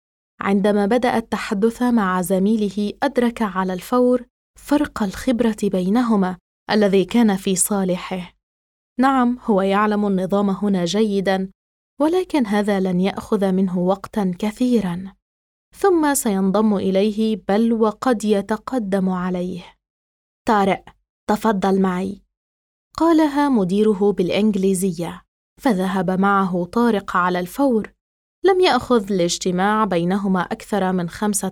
Speaker 1: عندما بدأ التحدث مع زميله أدرك على الفور فرق الخبرة بينهما الذي كان في صالحه. نعم، هو يعلم النظام هنا جيداً، ولكن هذا لن يأخذ منه وقتاً كثيراً، ثم سينضم إليه، بل وقد يتقدم عليه. طارق، تفضل معي، قالها مديره بالإنجليزية، فذهب معه طارق على الفور. لم يأخذ الاجتماع بينهما أكثر من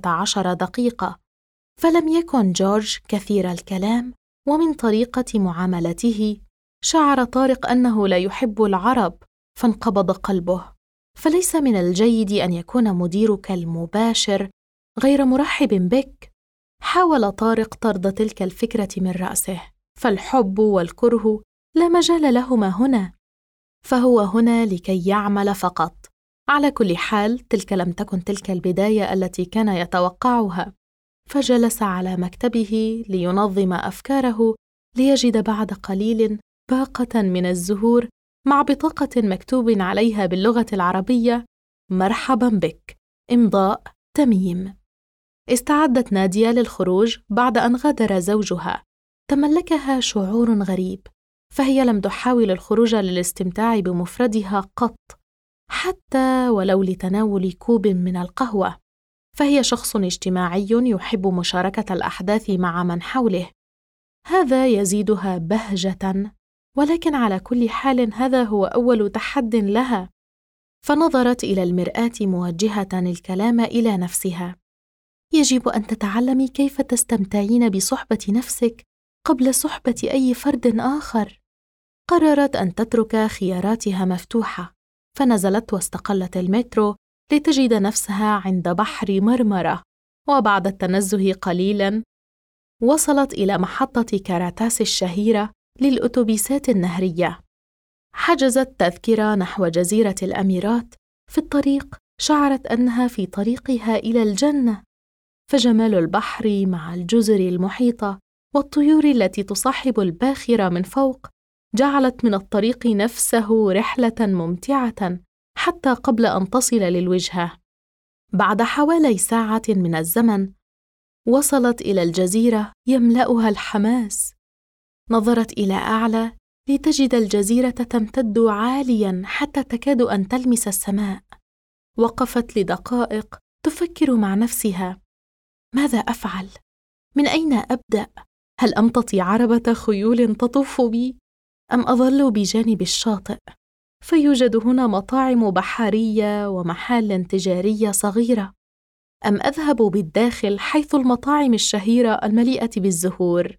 Speaker 1: 15 دقيقة، فلم يكن جورج كثير الكلام، ومن طريقة معاملته شعر طارق أنه لا يحب العرب، فانقبض قلبه. فليس من الجيد أن يكون مديرك المباشر غير مرحب بك. حاول طارق طرد تلك الفكرة من رأسه، فالحب والكره لا مجال لهما هنا، فهو هنا لكي يعمل فقط. على كل حال، تلك لم تكن تلك البداية التي كان يتوقعها، فجلس على مكتبه لينظم أفكاره، ليجد بعد قليل باقة من الزهور مع بطاقة مكتوب عليها باللغة العربية: مرحباً بك، إمضاء تميم. استعدت نادية للخروج بعد أن غادر زوجها. تملكها شعور غريب، فهي لم تحاول الخروج للاستمتاع بمفردها قط، حتى ولو لتناول كوب من القهوة، فهي شخص اجتماعي يحب مشاركة الأحداث مع من حوله. هذا يزيدها بهجة، ولكن على كل حال هذا هو أول تحد لها. فنظرت إلى المرآة موجهة الكلام إلى نفسها: يجب أن تتعلمي كيف تستمتعين بصحبة نفسك قبل صحبة أي فرد آخر. قررت أن تترك خياراتها مفتوحة، فنزلت واستقلت المترو لتجد نفسها عند بحر مرمرة، وبعد التنزه قليلاً وصلت إلى محطة كاراتاس الشهيرة للأتوبيسات النهرية. حجزت تذكرة نحو جزيرة الأميرات. في الطريق شعرت أنها في طريقها إلى الجنة، فجمال البحر مع الجزر المحيطة والطيور التي تصاحب الباخرة من فوق جعلت من الطريق نفسه رحلة ممتعة حتى قبل أن تصل للوجهة. بعد حوالي ساعة من الزمن وصلت إلى الجزيرة يملأها الحماس، نظرت إلى أعلى لتجد الجزيرة تمتد عالياً حتى تكاد أن تلمس السماء. وقفت لدقائق تفكر مع نفسها: ماذا أفعل؟ من أين أبدأ؟ هل أمتطي عربة خيول تطوف بي؟ أم أظل بجانب الشاطئ؟ فيوجد هنا مطاعم بحرية ومحال تجارية صغيرة. أم أذهب بالداخل حيث المطاعم الشهيرة المليئة بالزهور؟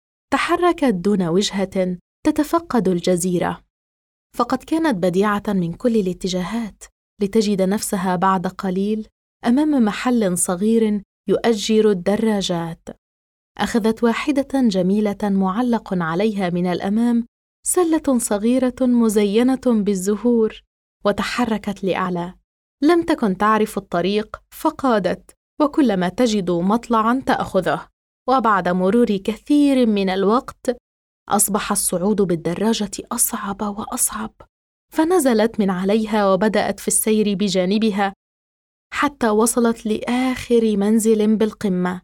Speaker 1: تحركت دون وجهة تتفقد الجزيرة، فقد كانت بديعة من كل الاتجاهات، لتجد نفسها بعد قليل أمام محل صغير يؤجر الدراجات. أخذت واحدة جميلة معلق عليها من الأمام سلة صغيرة مزينة بالزهور، وتحركت لأعلى. لم تكن تعرف الطريق فقادت، وكلما تجد مطلعاً تأخذه. وبعد مرور كثير من الوقت أصبح الصعود بالدراجة أصعب وأصعب، فنزلت من عليها وبدأت في السير بجانبها حتى وصلت لآخر منزل بالقمة.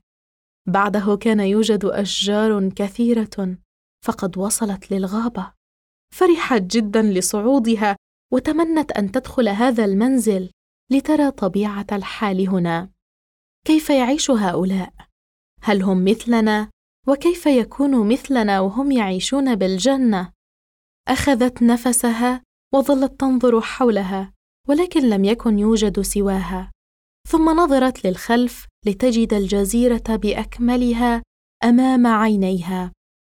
Speaker 1: بعده كان يوجد أشجار كثيرة، فقد وصلت للغابة. فرحت جداً لصعودها وتمنت أن تدخل هذا المنزل لترى طبيعة الحال هنا. كيف يعيش هؤلاء؟ هل هم مثلنا؟ وكيف يكونوا مثلنا وهم يعيشون بالجنة؟ أخذت نفسها وظلت تنظر حولها، ولكن لم يكن يوجد سواها. ثم نظرت للخلف لتجد الجزيرة بأكملها أمام عينيها.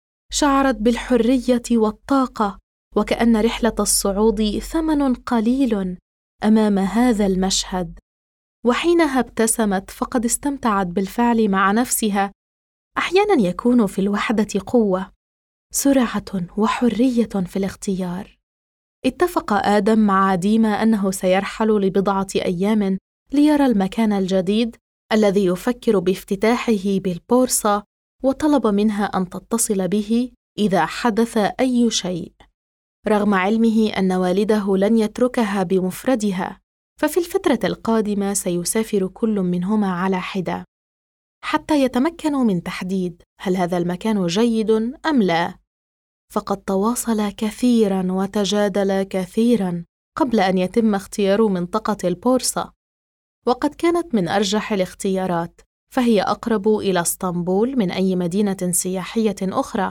Speaker 1: شعرت بالحرية والطاقة، وكأن رحلة الصعود ثمن قليل أمام هذا المشهد. وحينها ابتسمت، فقد استمتعت بالفعل مع نفسها. أحياناً يكون في الوحدة قوة، سرعة وحرية في الاختيار. اتفق آدم مع ديما أنه سيرحل لبضعة أيام ليرى المكان الجديد الذي يفكر بافتتاحه بالبورصة، وطلب منها أن تتصل به إذا حدث أي شيء، رغم علمه أن والده لن يتركها بمفردها، ففي الفترة القادمة سيسافر كل منهما على حدة حتى يتمكنوا من تحديد هل هذا المكان جيد أم لا. فقد تواصلا كثيراً وتجادلا كثيراً قبل أن يتم اختيار منطقة البورصة، وقد كانت من أرجح الاختيارات، فهي أقرب إلى اسطنبول من أي مدينة سياحية أخرى،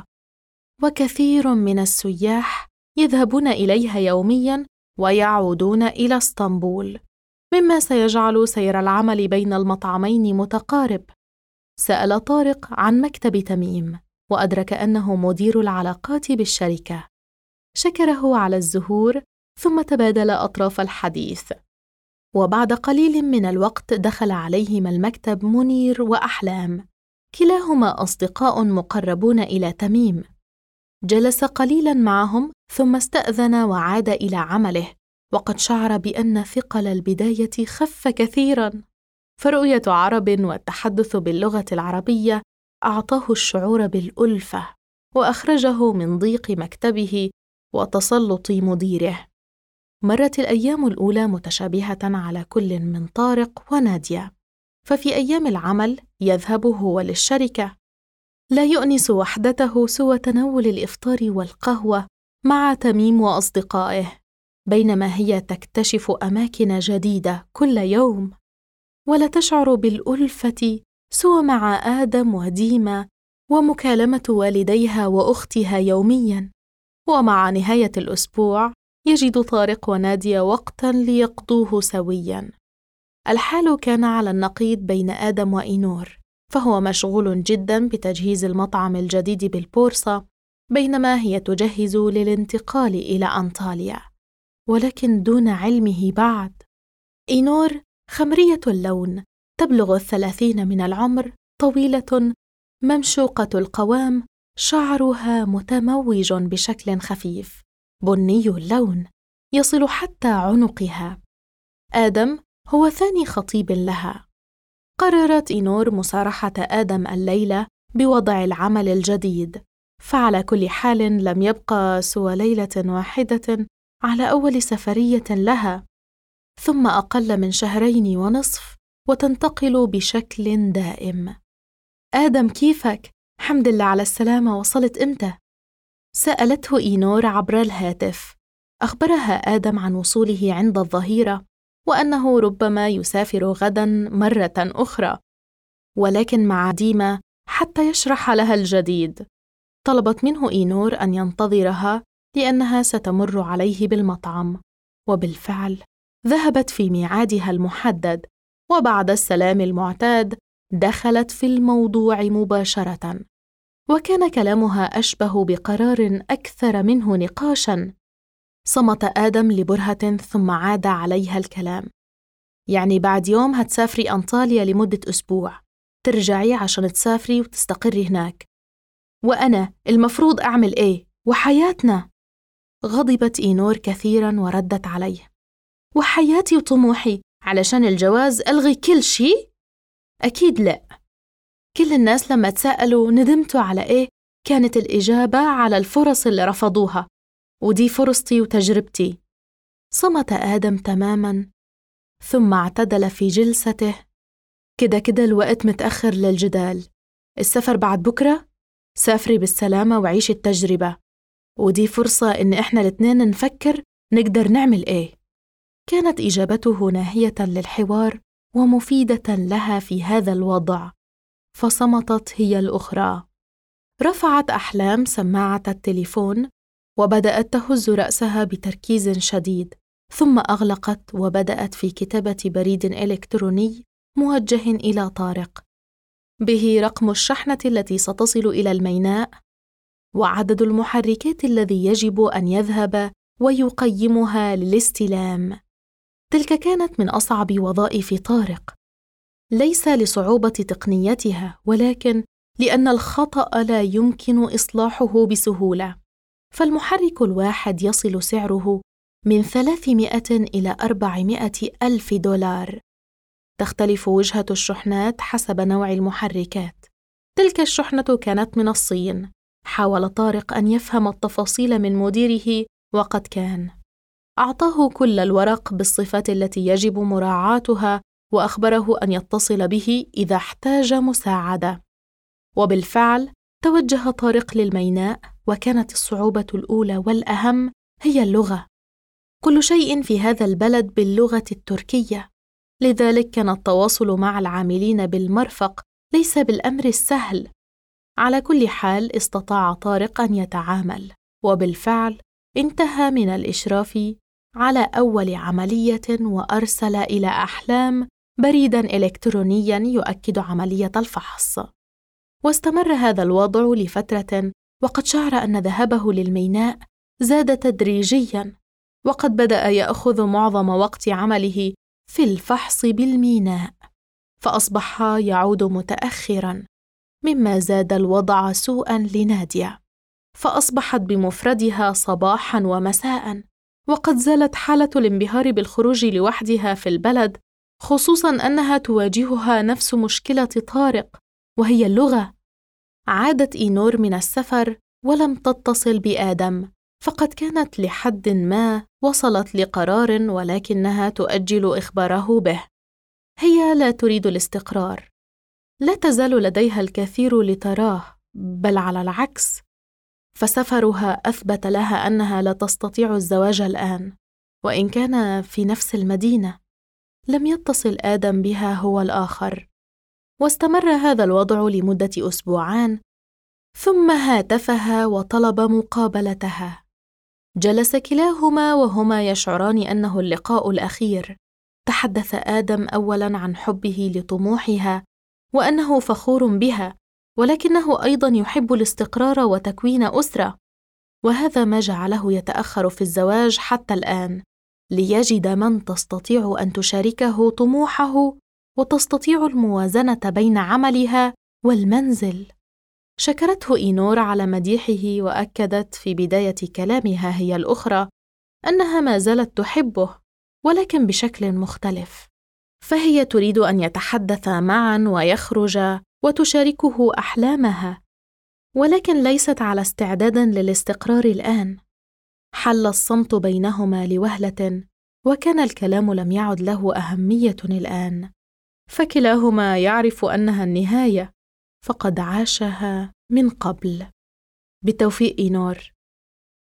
Speaker 1: وكثير من السياح يذهبون إليها يومياً ويعودون إلى اسطنبول، مما سيجعل سير العمل بين المطعمين متقارب. سأل طارق عن مكتب تميم، وأدرك أنه مدير العلاقات بالشركة. شكره على الزهور، ثم تبادل أطراف الحديث. وبعد قليل من الوقت دخل عليهما المكتب منير وأحلام، كلاهما أصدقاء مقربون إلى تميم. جلس قليلاً معهم ثم استأذن وعاد إلى عمله، وقد شعر بأن ثقل البداية خف كثيراً، فرؤية عرب والتحدث باللغة العربية أعطاه الشعور بالألفة، وأخرجه من ضيق مكتبه وتسلط مديره. مرت الأيام الأولى متشابهة على كل من طارق ونادية، ففي أيام العمل يذهب هو للشركة، لا يؤنس وحدته سوى تناول الإفطار والقهوة مع تميم وأصدقائه، بينما هي تكتشف أماكن جديدة كل يوم، ولا تشعر بالألفة سوى مع آدم وديما ومكالمة والديها وأختها يومياً. ومع نهاية الأسبوع يجد طارق ونادية وقتاً ليقضوه سوياً. الحال كان على النقيض بين آدم وإينور، فهو مشغول جداً بتجهيز المطعم الجديد بالبورصة، بينما هي تجهز للانتقال إلى أنطاليا، ولكن دون علمه بعد. إينور خمرية اللون، تبلغ 30 من العمر، طويلة ممشوقة القوام، شعرها متموج بشكل خفيف بني اللون يصل حتى عنقها. آدم هو ثاني خطيب لها. قررت إينور مصارحة آدم الليلة بوضع العمل الجديد، فعلى كل حال لم يبقى سوى ليلة واحدة على أول سفرية لها، ثم أقل من 2.5 شهور وتنتقل بشكل دائم. آدم كيفك؟ حمد لله على السلامة، وصلت إمتى؟ سألته إينور عبر الهاتف. أخبرها آدم عن وصوله عند الظهيرة وأنه ربما يسافر غداً مرة أخرى، ولكن مع ديما حتى يشرح لها الجديد. طلبت منه إينور أن ينتظرها لأنها ستمر عليه بالمطعم، وبالفعل ذهبت في ميعادها المحدد، وبعد السلام المعتاد دخلت في الموضوع مباشرة، وكان كلامها أشبه بقرار أكثر منه نقاشاً. صمت آدم لبرهة ثم عاد عليها الكلام. يعني بعد يوم هتسافري أنطاليا لمدة أسبوع، ترجعي عشان تسافري وتستقري هناك، وأنا المفروض أعمل إيه؟ وحياتنا؟ غضبت إينور كثيراً وردت عليه: وحياتي وطموحي علشان الجواز ألغي كل شيء؟ أكيد لا. كل الناس لما تسألوا ندمتوا على إيه كانت الإجابة على الفرص اللي رفضوها، ودي فرصتي وتجربتي. صمت آدم تماماً ثم اعتدل في جلسته: كده الوقت متأخر للجدال، السفر بعد بكرة، سافري بالسلامة وعيشي التجربة، ودي فرصة إن إحنا الاثنين نفكر نقدر نعمل إيه. كانت إجابته ناهية للحوار ومفيدة لها في هذا الوضع، فصمتت هي الأخرى. رفعت أحلام سماعة التليفون وبدأت تهز رأسها بتركيز شديد، ثم أغلقت وبدأت في كتابة بريد إلكتروني موجه إلى طارق به رقم الشحنة التي ستصل إلى الميناء وعدد المحركات الذي يجب أن يذهب ويقيمها للاستلام. تلك كانت من أصعب وظائف طارق، ليس لصعوبة تقنيتها، ولكن لأن الخطأ لا يمكن إصلاحه بسهولة. فالمحرك الواحد يصل سعره من 300 إلى 400 ألف دولار. تختلف وجهة الشحنات حسب نوع المحركات. تلك الشحنة كانت من الصين. حاول طارق أن يفهم التفاصيل من مديره، وقد كان. أعطاه كل الورق بالصفات التي يجب مراعاتها، وأخبره أن يتصل به إذا احتاج مساعدة. وبالفعل توجه طارق للميناء، وكانت الصعوبة الأولى والأهم هي اللغة. كل شيء في هذا البلد باللغة التركية، لذلك كان التواصل مع العاملين بالمرفق ليس بالأمر السهل. على كل حال استطاع طارق أن يتعامل، وبالفعل انتهى من الإشراف على أول عملية وأرسل إلى أحلام بريداً إلكترونياً يؤكد عملية الفحص. واستمر هذا الوضع لفترة، وقد شعر أن ذهابه للميناء زاد تدريجياً، وقد بدأ يأخذ معظم وقت عمله في الفحص بالميناء، فأصبح يعود متأخراً، مما زاد الوضع سوءاً لنادية، فأصبحت بمفردها صباحاً ومساءً، وقد زالت حالة الانبهار بالخروج لوحدها في البلد، خصوصاً أنها تواجهها نفس مشكلة طارق وهي اللغة. عادت إينور من السفر ولم تتصل بآدم، فقد كانت لحد ما وصلت لقرار، ولكنها تؤجل إخباره به. هي لا تريد الاستقرار، لا تزال لديها الكثير لتراه، بل على العكس، فسفرها أثبت لها أنها لا تستطيع الزواج الآن، وإن كان في نفس المدينة. لم يتصل آدم بها هو الآخر، واستمر هذا الوضع لمدة أسبوعان، ثم هاتفها وطلب مقابلتها. جلس كلاهما وهما يشعران أنه اللقاء الأخير. تحدث آدم أولاً عن حبه لطموحها وأنه فخور بها، ولكنه أيضاً يحب الاستقرار وتكوين أسرة، وهذا ما جعله يتأخر في الزواج حتى الآن، ليجد من تستطيع أن تشاركه طموحه وتستطيع الموازنة بين عملها والمنزل. شكرته إينور على مديحه، وأكدت في بداية كلامها هي الأخرى أنها ما زالت تحبه، ولكن بشكل مختلف. فهي تريد أن يتحدثا معاً ويخرجا وتشاركه أحلامها، ولكن ليست على استعداد للاستقرار الآن. حل الصمت بينهما لوهلة، وكان الكلام لم يعد له أهمية الآن، فكلاهما يعرف أنها النهاية، فقد عاشها من قبل. بالتوفيق إينور،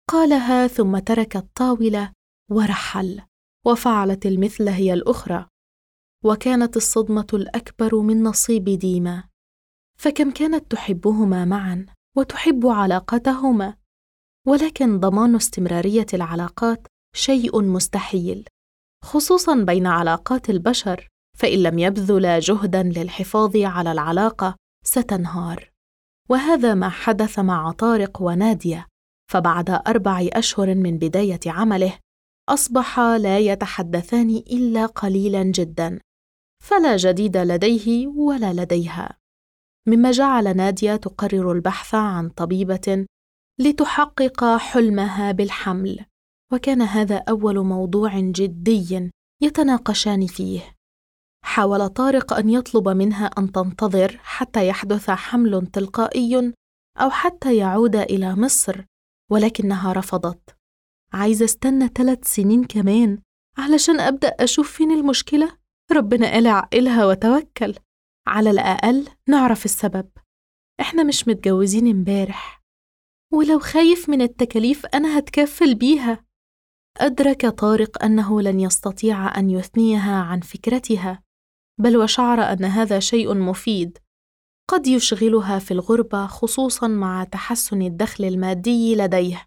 Speaker 1: قالها ثم ترك الطاولة ورحل، وفعلت المثل هي الأخرى. وكانت الصدمة الأكبر من نصيب ديما، فكم كانت تحبهما معا وتحب علاقتهما، ولكن ضمان استمرارية العلاقات شيء مستحيل، خصوصاً بين علاقات البشر، فإن لم يبذل جهداً للحفاظ على العلاقة ستنهار. وهذا ما حدث مع طارق ونادية، فبعد 4 أشهر من بداية عمله أصبحا لا يتحدثان إلا قليلاً جداً، فلا جديد لديه ولا لديها، مما جعل نادية تقرر البحث عن طبيبة لتحقق حلمها بالحمل، وكان هذا أول موضوع جدي يتناقشان فيه. حاول طارق أن يطلب منها أن تنتظر حتى يحدث حمل تلقائي أو حتى يعود إلى مصر، ولكنها رفضت. عايزة استنى 3 سنين كمان علشان أبدأ أشوف فين المشكلة؟ ربنا قال عقلها وتوكل، على الأقل نعرف السبب، إحنا مش متجوزين امبارح، ولو خايف من التكاليف أنا هتكفل بيها. أدرك طارق أنه لن يستطيع أن يثنيها عن فكرتها، بل وشعر أن هذا شيء مفيد قد يشغلها في الغربة، خصوصاً مع تحسن الدخل المادي لديه،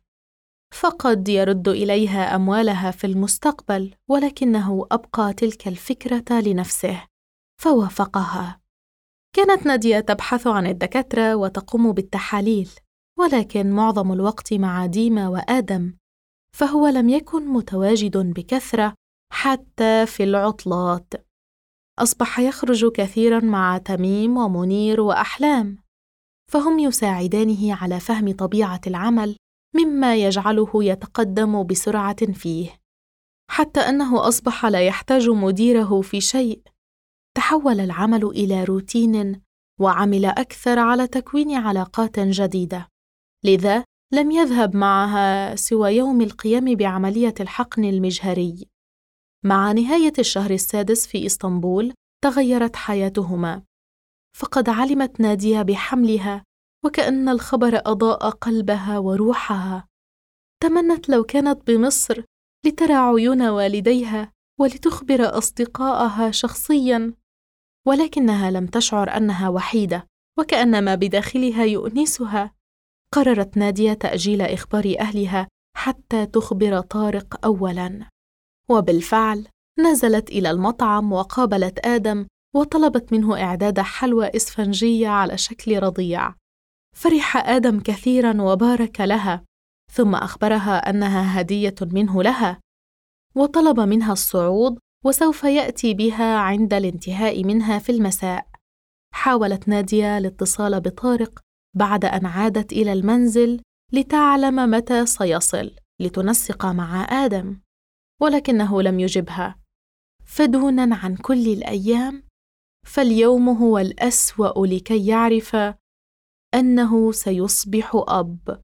Speaker 1: فقد يرد إليها أموالها في المستقبل، ولكنه أبقى تلك الفكرة لنفسه فوافقها. كانت نادية تبحث عن الدكاترة وتقوم بالتحاليل، ولكن معظم الوقت مع ديما وآدم، فهو لم يكن متواجد بكثرة حتى في العطلات. أصبح يخرج كثيراً مع تميم ومنير وأحلام، فهم يساعدانه على فهم طبيعة العمل، مما يجعله يتقدم بسرعة فيه، حتى أنه أصبح لا يحتاج مديره في شيء. تحول العمل إلى روتين، وعمل أكثر على تكوين علاقات جديدة، لذا لم يذهب معها سوى يوم القيام بعملية الحقن المجهري. مع نهاية الشهر السادس في إسطنبول تغيرت حياتهما، فقد علمت نادية بحملها، وكأن الخبر أضاء قلبها وروحها. تمنت لو كانت بمصر لترى عيون والديها ولتخبر أصدقائها شخصياً، ولكنها لم تشعر أنها وحيدة، وكأن ما بداخلها يؤنسها. قررت نادية تأجيل إخبار أهلها حتى تخبر طارق أولاً، وبالفعل نزلت إلى المطعم وقابلت آدم وطلبت منه إعداد حلوى إسفنجية على شكل رضيع. فرح آدم كثيراً وبارك لها، ثم أخبرها أنها هدية منه لها، وطلب منها الصعود وسوف يأتي بها عند الانتهاء منها في المساء. حاولت نادية الاتصال بطارق بعد أن عادت إلى المنزل لتعلم متى سيصل لتنسق مع آدم، ولكنه لم يجبها. فدوناً عن كل الأيام، فاليوم هو الأسوأ لكي يعرف أنه سيصبح أب.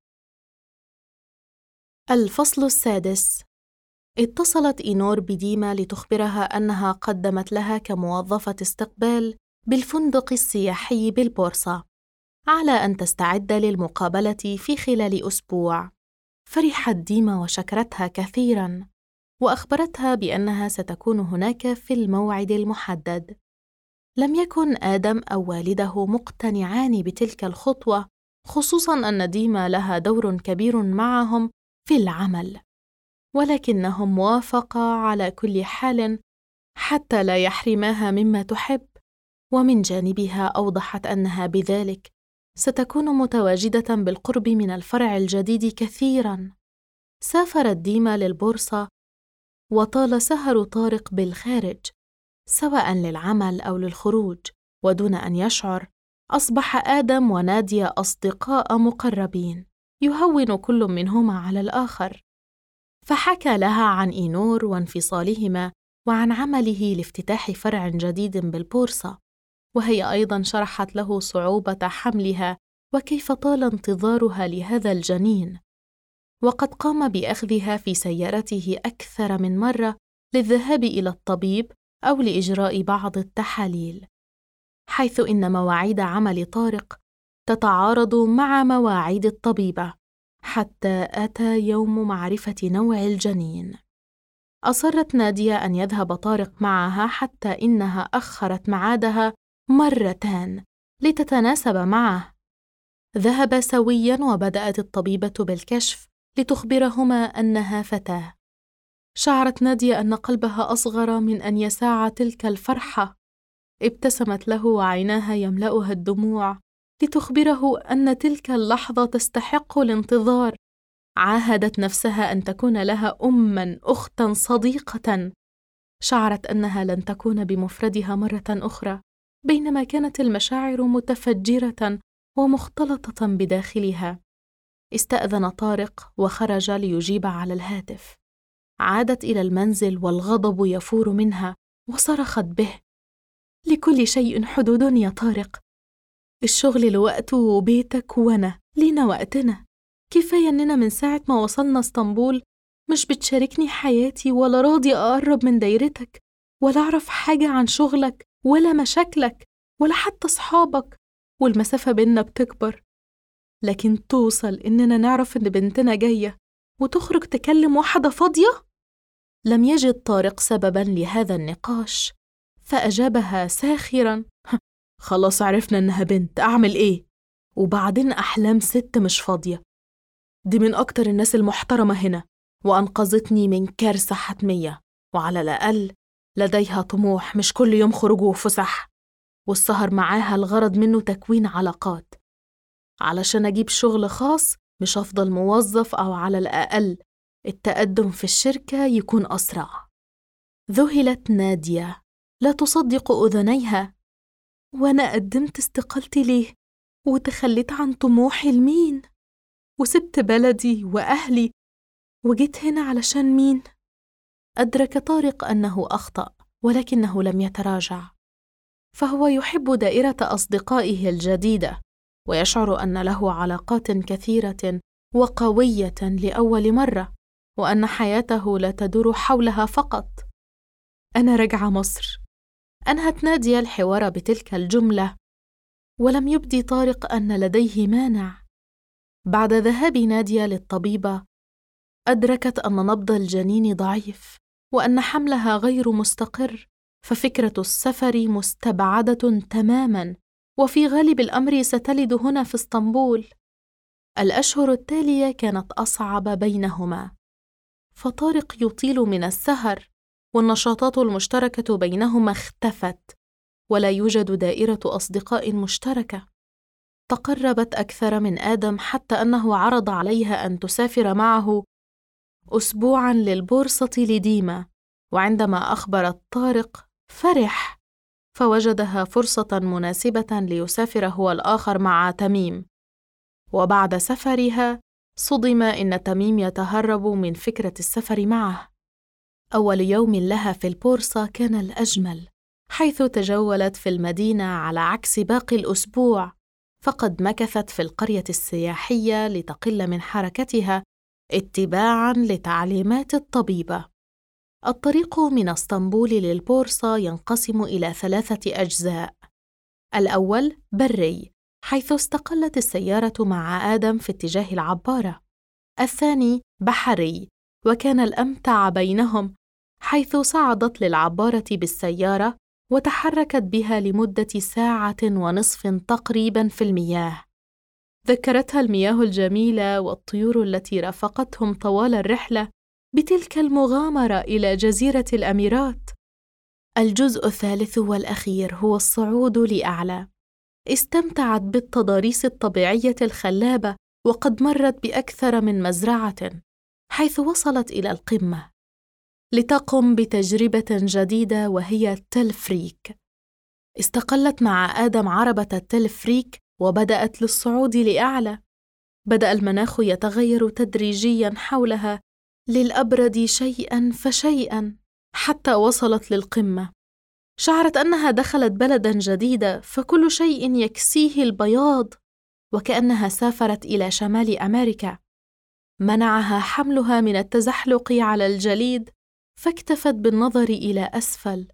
Speaker 1: الفصل السادس. اتصلت إينور بديما لتخبرها أنها قدمت لها كموظفة استقبال بالفندق السياحي بالبورصة، على أن تستعد للمقابلة في خلال أسبوع. فرحت ديما وشكرتها كثيراً، وأخبرتها بأنها ستكون هناك في الموعد المحدد. لم يكن آدم أو والده مقتنعان بتلك الخطوة، خصوصاً أن ديما لها دور كبير معهم في العمل، ولكنهم وافقا على كل حال حتى لا يحرماها مما تحب. ومن جانبها أوضحت أنها بذلك ستكون متواجدة بالقرب من الفرع الجديد كثيراً. سافرت ديما للبورصة، وطال سهر طارق بالخارج سواء للعمل أو للخروج، ودون أن يشعر أصبح آدم ونادية أصدقاء مقربين، يهون كل منهما على الآخر. فحكى لها عن إينور وانفصالهما، وعن عمله لافتتاح فرع جديد بالبورصة، وهي أيضاً شرحت له صعوبة حملها وكيف طال انتظارها لهذا الجنين، وقد قام بأخذها في سيارته أكثر من مرة للذهاب إلى الطبيب أو لإجراء بعض التحاليل، حيث إن مواعيد عمل طارق تتعارض مع مواعيد الطبيبة، حتى أتى يوم معرفة نوع الجنين. أصرت نادية أن يذهب طارق معها حتى إنها أخرت ميعادها مرتان لتتناسب معه. ذهبا سوياً وبدأت الطبيبة بالكشف لتخبرهما أنها فتاة. شعرت نادية أن قلبها أصغر من أن يساع تلك الفرحة. ابتسمت له وعيناها يملأها الدموع لتخبره أن تلك اللحظة تستحق الانتظار. عاهدت نفسها أن تكون لها أماً، أختاً، صديقة. شعرت أنها لن تكون بمفردها مرة أخرى، بينما كانت المشاعر متفجرة ومختلطة بداخلها. استأذن طارق وخرج ليجيب على الهاتف. عادت إلى المنزل والغضب يفور منها وصرخت به: لكل شيء حدود يا طارق، الشغل لوقته وبيتك وأنا لينا وقتنا. كفاية إننا من ساعة ما وصلنا اسطنبول مش بتشاركني حياتي ولا راضي أقرب من دايرتك ولا أعرف حاجة عن شغلك ولا مشاكلك ولا حتى صحابك، والمسافة بيننا بتكبر. لكن توصل إننا نعرف إن بنتنا جاية وتخرج تكلم واحدة فاضية؟ لم يجد طارق سبباً لهذا النقاش، فأجابها ساخراً: خلاص عرفنا إنها بنت، أعمل إيه؟ وبعدين أحلام ست مش فاضية، دي من أكتر الناس المحترمة هنا وأنقذتني من كارثة حتمية، وعلى الأقل لديها طموح، مش كل يوم خروج وفسح، والسهر معاها الغرض منه تكوين علاقات. علشان أجيب شغل خاص مش أفضل موظف، أو على الأقل التقدم في الشركة يكون أسرع. ذهلت نادية لا تصدق أذنيها. وأنا قدمت استقالتي ليه؟ وتخليت عن طموحي لمين؟ وسبت بلدي وأهلي وجيت هنا علشان مين؟ أدرك طارق أنه أخطأ، ولكنه لم يتراجع، فهو يحب دائرة أصدقائه الجديدة ويشعر أن له علاقات كثيرة وقوية لأول مرة، وأن حياته لا تدور حولها فقط. أنا راجعة مصر. أنهت نادية الحوار بتلك الجملة، ولم يبدي طارق أن لديه مانع. بعد ذهاب نادية للطبيبة أدركت أن نبض الجنين ضعيف وأن حملها غير مستقر، ففكرة السفر مستبعدة تماماً، وفي غالب الأمر ستلد هنا في اسطنبول. الأشهر التالية كانت أصعب بينهما، فطارق يطيل من السهر والنشاطات المشتركة بينهما اختفت، ولا يوجد دائرة أصدقاء مشتركة. تقربت أكثر من آدم حتى أنه عرض عليها أن تسافر معه أسبوعاً للبورصة لديما، وعندما أخبرت طارق فرح، فوجدها فرصة مناسبة ليسافر هو الآخر مع تميم. وبعد سفرها صدم إن تميم يتهرب من فكرة السفر معه. أول يوم لها في البورصة كان الأجمل، حيث تجولت في المدينة على عكس باقي الأسبوع، فقد مكثت في القرية السياحية لتقل من حركتها اتباعاً لتعليمات الطبيبة. الطريق من اسطنبول للبورصة ينقسم إلى 3 أجزاء. الأول بري، حيث استقلت السيارة مع آدم في اتجاه العبارة. الثاني بحري، وكان الأمتع بينهم، حيث صعدت للعبارة بالسيارة وتحركت بها لمدة 1.5 ساعة تقريباً في المياه. ذكرتها المياه الجميلة والطيور التي رافقتهم طوال الرحلة بتلك المغامرة إلى جزيرة الأميرات. الجزء الثالث والأخير هو الصعود لأعلى. استمتعت بالتضاريس الطبيعية الخلابة، وقد مرت بأكثر من مزرعة، حيث وصلت إلى القمة لتقم بتجربة جديدة وهي التلفريك. استقلت مع آدم عربة التلفريك وبدأت للصعود لأعلى. بدأ المناخ يتغير تدريجياً حولها للأبرد شيئاً فشيئاً حتى وصلت للقمة. شعرت أنها دخلت بلداً جديدة، فكل شيء يكسيه البياض، وكأنها سافرت إلى شمال أمريكا. منعها حملها من التزحلق على الجليد، فاكتفت بالنظر إلى أسفل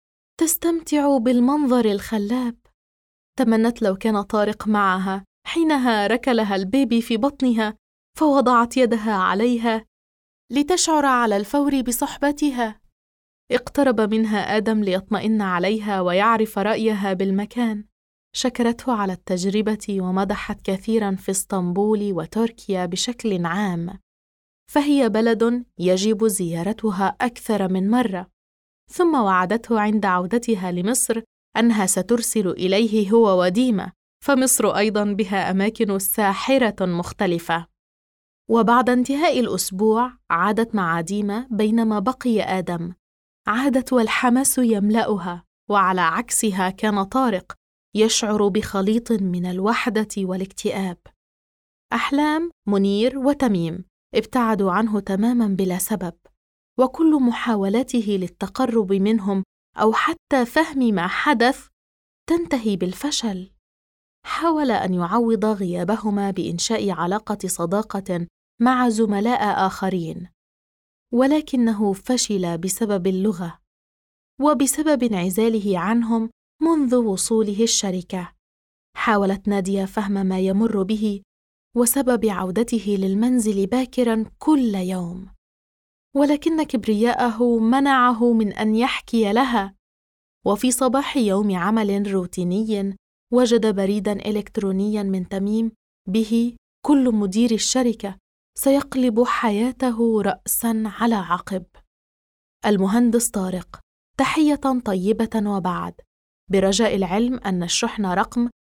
Speaker 1: تستمتع بالمنظر الخلاب. تمنت لو كان طارق معها حينها ركلها البيبي في بطنها، فوضعت يدها عليها لتشعر على الفور بصحبتها. اقترب منها آدم ليطمئن عليها ويعرف رأيها بالمكان. شكرته على التجربة ومدحت كثيراً في اسطنبول وتركيا بشكل عام، فهي بلد يجب زيارتها أكثر من مرة. ثم وعدته عند عودتها لمصر أنها سترسل إليه هو وديمة، فمصر أيضاً بها أماكن ساحرة مختلفة. وبعد انتهاء الأسبوع عادت مع ديمة بينما بقي آدم. عادت والحماس يملأها، وعلى عكسها كان طارق يشعر بخليط من الوحدة والاكتئاب. أحلام، منير وتميم ابتعدوا عنه تماماً بلا سبب، وكل محاولاته للتقرب منهم أو حتى فهم ما حدث تنتهي بالفشل. حاول أن يعوض غيابهما بإنشاء علاقة صداقة مع زملاء آخرين، ولكنه فشل بسبب اللغة وبسبب انعزاله عنهم منذ وصوله الشركة. حاولت نادية فهم ما يمر به وسبب عودته للمنزل باكراً كل يوم، ولكن كبرياءه منعه من أن يحكي لها. وفي صباح يوم عمل روتيني وجد بريداً إلكترونياً من تميم به كل مدير الشركة سيقلب حياته رأساً على عقب. المهندس طارق: تحية طيبة وبعد. برجاء العلم أن الشحنة رقم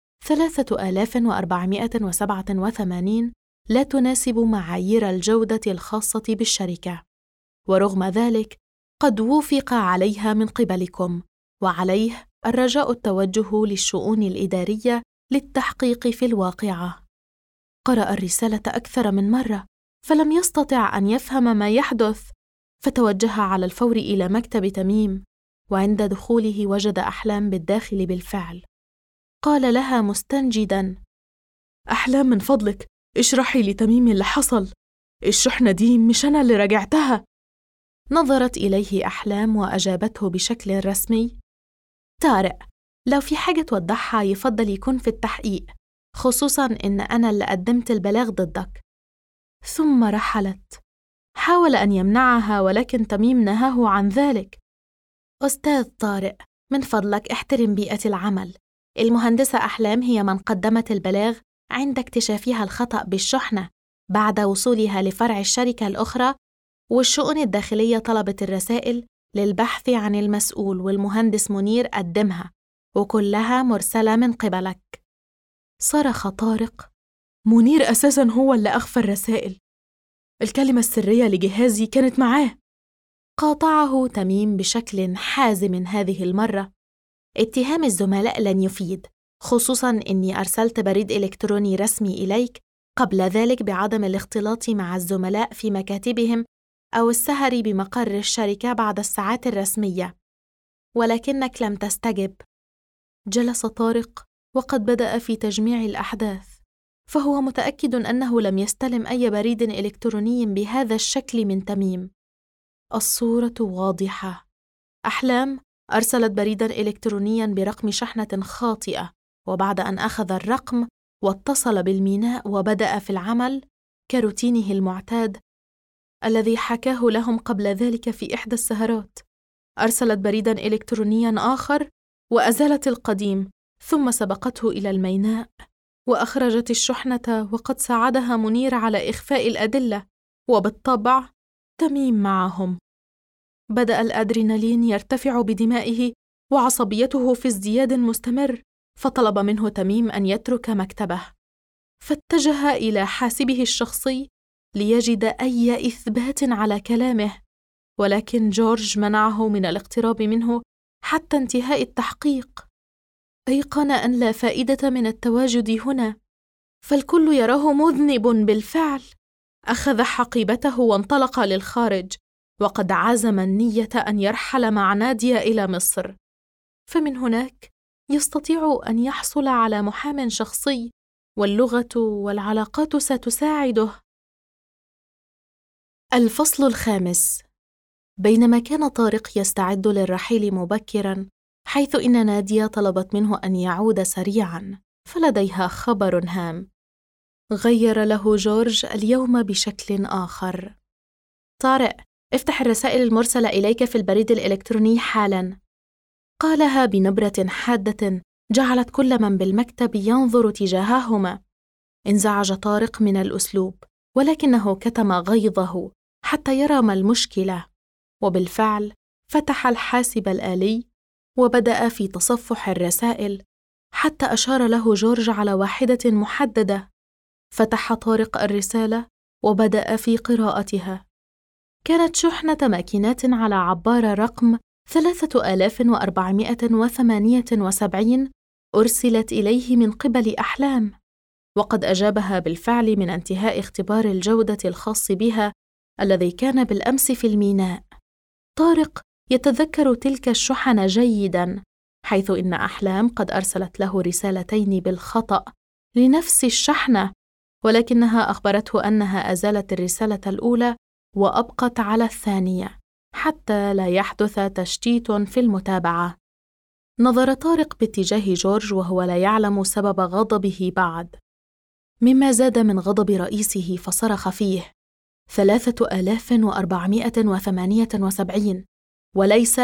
Speaker 1: 3487 لا تناسب معايير الجودة الخاصة بالشركة، ورغم ذلك قد وُفق عليها من قبلكم، وعليه الرجاء التوجه للشؤون الإدارية للتحقيق في الواقعة. قرأ الرسالة أكثر من مرة فلم يستطع أن يفهم ما يحدث، فتوجه على الفور إلى مكتب تميم، وعند دخوله وجد أحلام بالداخل بالفعل. قال لها مستنجداً: أحلام، من فضلك اشرحي لتميم اللي حصل، الشحنة دي مش أنا اللي رجعتها. نظرت إليه أحلام وأجابته بشكل رسمي: طارق، لو في حاجة توضحها يفضل يكون في التحقيق، خصوصاً إن أنا اللي قدمت البلاغ ضدك. ثم رحلت. حاول أن يمنعها ولكن تميم نهاه عن ذلك. أستاذ طارق، من فضلك احترم بيئة العمل. المهندسة أحلام هي من قدمت البلاغ عند اكتشافها الخطأ بالشحنة بعد وصولها لفرع الشركة الأخرى، والشؤون الداخلية طلبت الرسائل للبحث عن المسؤول، والمهندس منير قدمها وكلها مرسلة من قبلك. صرخ طارق: منير أساساً هو اللي أخفى الرسائل، الكلمة السرية لجهازي كانت معاه. قاطعه تميم بشكل حازم هذه المرة: اتهام الزملاء لن يفيد، خصوصاً إني أرسلت بريد إلكتروني رسمي إليك قبل ذلك بعدم الاختلاط مع الزملاء في مكاتبهم أو السهر بمقر الشركة بعد الساعات الرسمية، ولكنك لم تستجب. جلس طارق وقد بدأ في تجميع الأحداث، فهو متأكد أنه لم يستلم أي بريد إلكتروني بهذا الشكل من تميم. الصورة واضحة: أحلام أرسلت بريداً إلكترونياً برقم شحنة خاطئة، وبعد أن أخذ الرقم واتصل بالميناء وبدأ في العمل كروتينه المعتاد الذي حكاه لهم قبل ذلك في إحدى السهرات، أرسلت بريداً إلكترونياً آخر وأزالت القديم، ثم سبقته إلى الميناء وأخرجت الشحنة، وقد ساعدها منير على إخفاء الأدلة، وبالطبع تميم معهم. بدأ الأدرينالين يرتفع بدمائه وعصبيته في ازدياد مستمر، فطلب منه تميم أن يترك مكتبه، فاتجه إلى حاسبه الشخصي ليجد أي إثبات على كلامه، ولكن جورج منعه من الاقتراب منه حتى انتهاء التحقيق. أيقن أن لا فائدة من التواجد هنا، فالكل يراه مذنب بالفعل. أخذ حقيبته وانطلق للخارج، وقد عزم النية أن يرحل مع نادية إلى مصر، فمن هناك يستطيع أن يحصل على محامٍ شخصي، واللغة والعلاقات ستساعده. الفصل الخامس. بينما كان طارق يستعد للرحيل مبكراً، حيث إن نادية طلبت منه أن يعود سريعاً، فلديها خبر هام. غير له جورج اليوم بشكل آخر. طارق، افتح الرسائل المرسلة إليك في البريد الإلكتروني حالاً، قالها بنبرة حادة جعلت كل من بالمكتب ينظر تجاههما. انزعج طارق من الأسلوب، ولكنه كتم غيظه حتى يرى ما المشكلة، وبالفعل فتح الحاسب الآلي وبدأ في تصفح الرسائل حتى أشار له جورج على واحدة محددة. فتح طارق الرسالة وبدأ في قراءتها. كانت شحنة ماكينات على عبارة رقم 3478 أرسلت إليه من قبل أحلام، وقد أجابها بالفعل من انتهاء اختبار الجودة الخاص بها الذي كان بالأمس في الميناء. طارق يتذكر تلك الشحن جيداً، حيث إن أحلام قد أرسلت له رسالتين بالخطأ لنفس الشحنة، ولكنها أخبرته أنها أزالت الرسالة الأولى وأبقت على الثانية حتى لا يحدث تشتيت في المتابعة. نظر طارق باتجاه جورج وهو لا يعلم سبب غضبه بعد، مما زاد من غضب رئيسه فصرخ فيه: 3478 وليس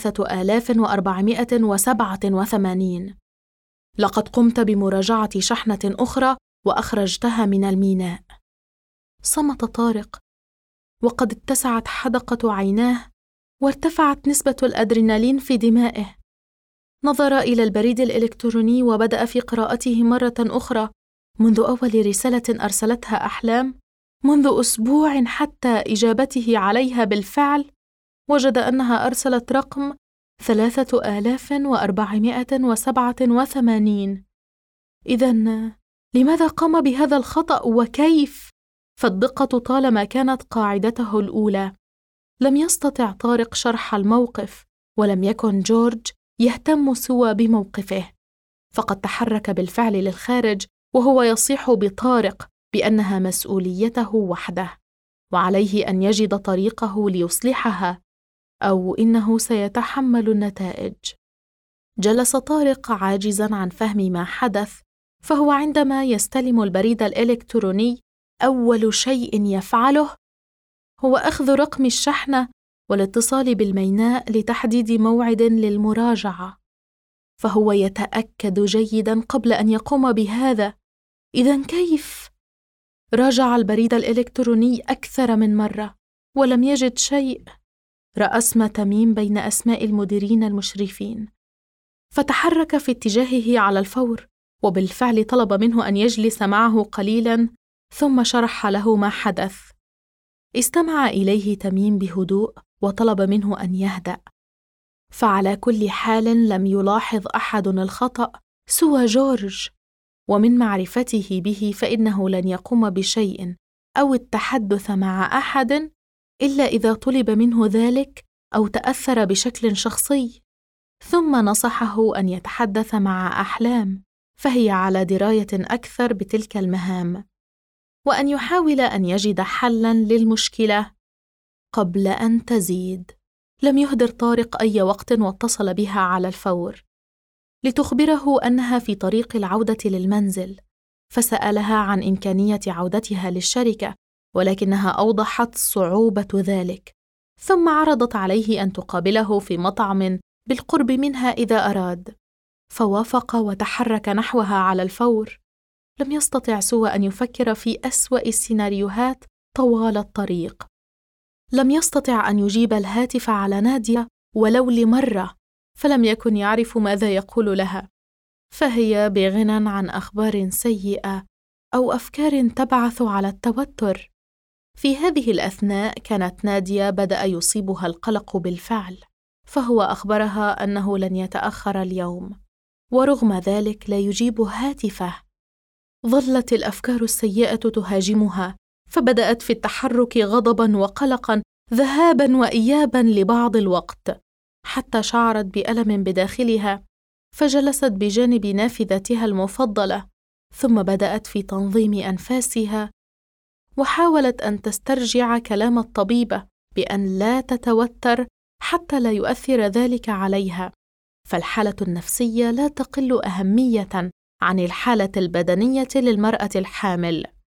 Speaker 1: 3487. لقد قمت بمراجعة شحنة أخرى وأخرجتها من الميناء. صمت طارق، وقد اتسعت حدقة عيناه وارتفعت نسبة الأدرينالين في دمائه. نظر إلى البريد الإلكتروني وبدأ في قراءته مرة أخرى منذ أول رسالة أرسلتها أحلام منذ أسبوع حتى إجابته عليها بالفعل. وجد أنها أرسلت رقم 3487. إذن لماذا قام بهذا الخطأ وكيف؟ فالدقة طالما كانت قاعدته الأولى. لم يستطع طارق شرح الموقف، ولم يكن جورج يهتم سوى بموقفه، فقد تحرك بالفعل للخارج وهو يصيح بطارق بأنها مسؤوليته وحده، وعليه أن يجد طريقه ليصلحها، أو إنه سيتحمل النتائج. جلس طارق عاجزاً عن فهم ما حدث، فهو عندما يستلم البريد الإلكتروني أول شيء يفعله هو أخذ رقم الشحنة والاتصال بالميناء لتحديد موعد للمراجعة، فهو يتأكد جيداً قبل أن يقوم بهذا. إذن كيف؟ راجع البريد الإلكتروني أكثر من مرة ولم يجد شيء. رأى اسم تميم بين أسماء المديرين المشرفين، فتحرك في اتجاهه على الفور، وبالفعل طلب منه أن يجلس معه قليلاً ثم شرح له ما حدث. استمع إليه تميم بهدوء وطلب منه أن يهدأ، فعلى كل حال لم يلاحظ أحد الخطأ سوى جورج، ومن معرفته به فإنه لن يقوم بشيء أو التحدث مع أحد إلا إذا طلب منه ذلك أو تأثر بشكل شخصي. ثم نصحه أن يتحدث مع أحلام، فهي على دراية أكثر بتلك المهام، وأن يحاول أن يجد حلاً للمشكلة قبل أن تزيد. لم يهدر طارق أي وقت واتصل بها على الفور لتخبره أنها في طريق العودة للمنزل، فسألها عن إمكانية عودتها للشركة، ولكنها أوضحت صعوبة ذلك، ثم عرضت عليه أن تقابله في مطعم بالقرب منها إذا أراد، فوافق وتحرك نحوها على الفور. لم يستطع سوى أن يفكر في أسوأ السيناريوهات طوال الطريق. لم يستطع أن يجيب الهاتف على نادية ولو لمرة، فلم يكن يعرف ماذا يقول لها، فهي بغنى عن أخبار سيئة أو أفكار تبعث على التوتر. في هذه الأثناء كانت نادية بدأ يصيبها القلق بالفعل، فهو أخبرها أنه لن يتأخر اليوم، ورغم ذلك لا يجيب هاتفه. ظلت الأفكار السيئة تهاجمها، فبدأت في التحرك غضباً وقلقاً ذهاباً وإياباً لبعض الوقت، حتى شعرت بألم بداخلها، فجلست بجانب نافذتها المفضلة، ثم بدأت في تنظيم أنفاسها، وحاولت أن تسترجع كلام الطبيبة بأن لا تتوتر حتى لا يؤثر ذلك عليها، فالحالة النفسية لا تقل أهمية عن الحالة البدنية للمرأة الحامل.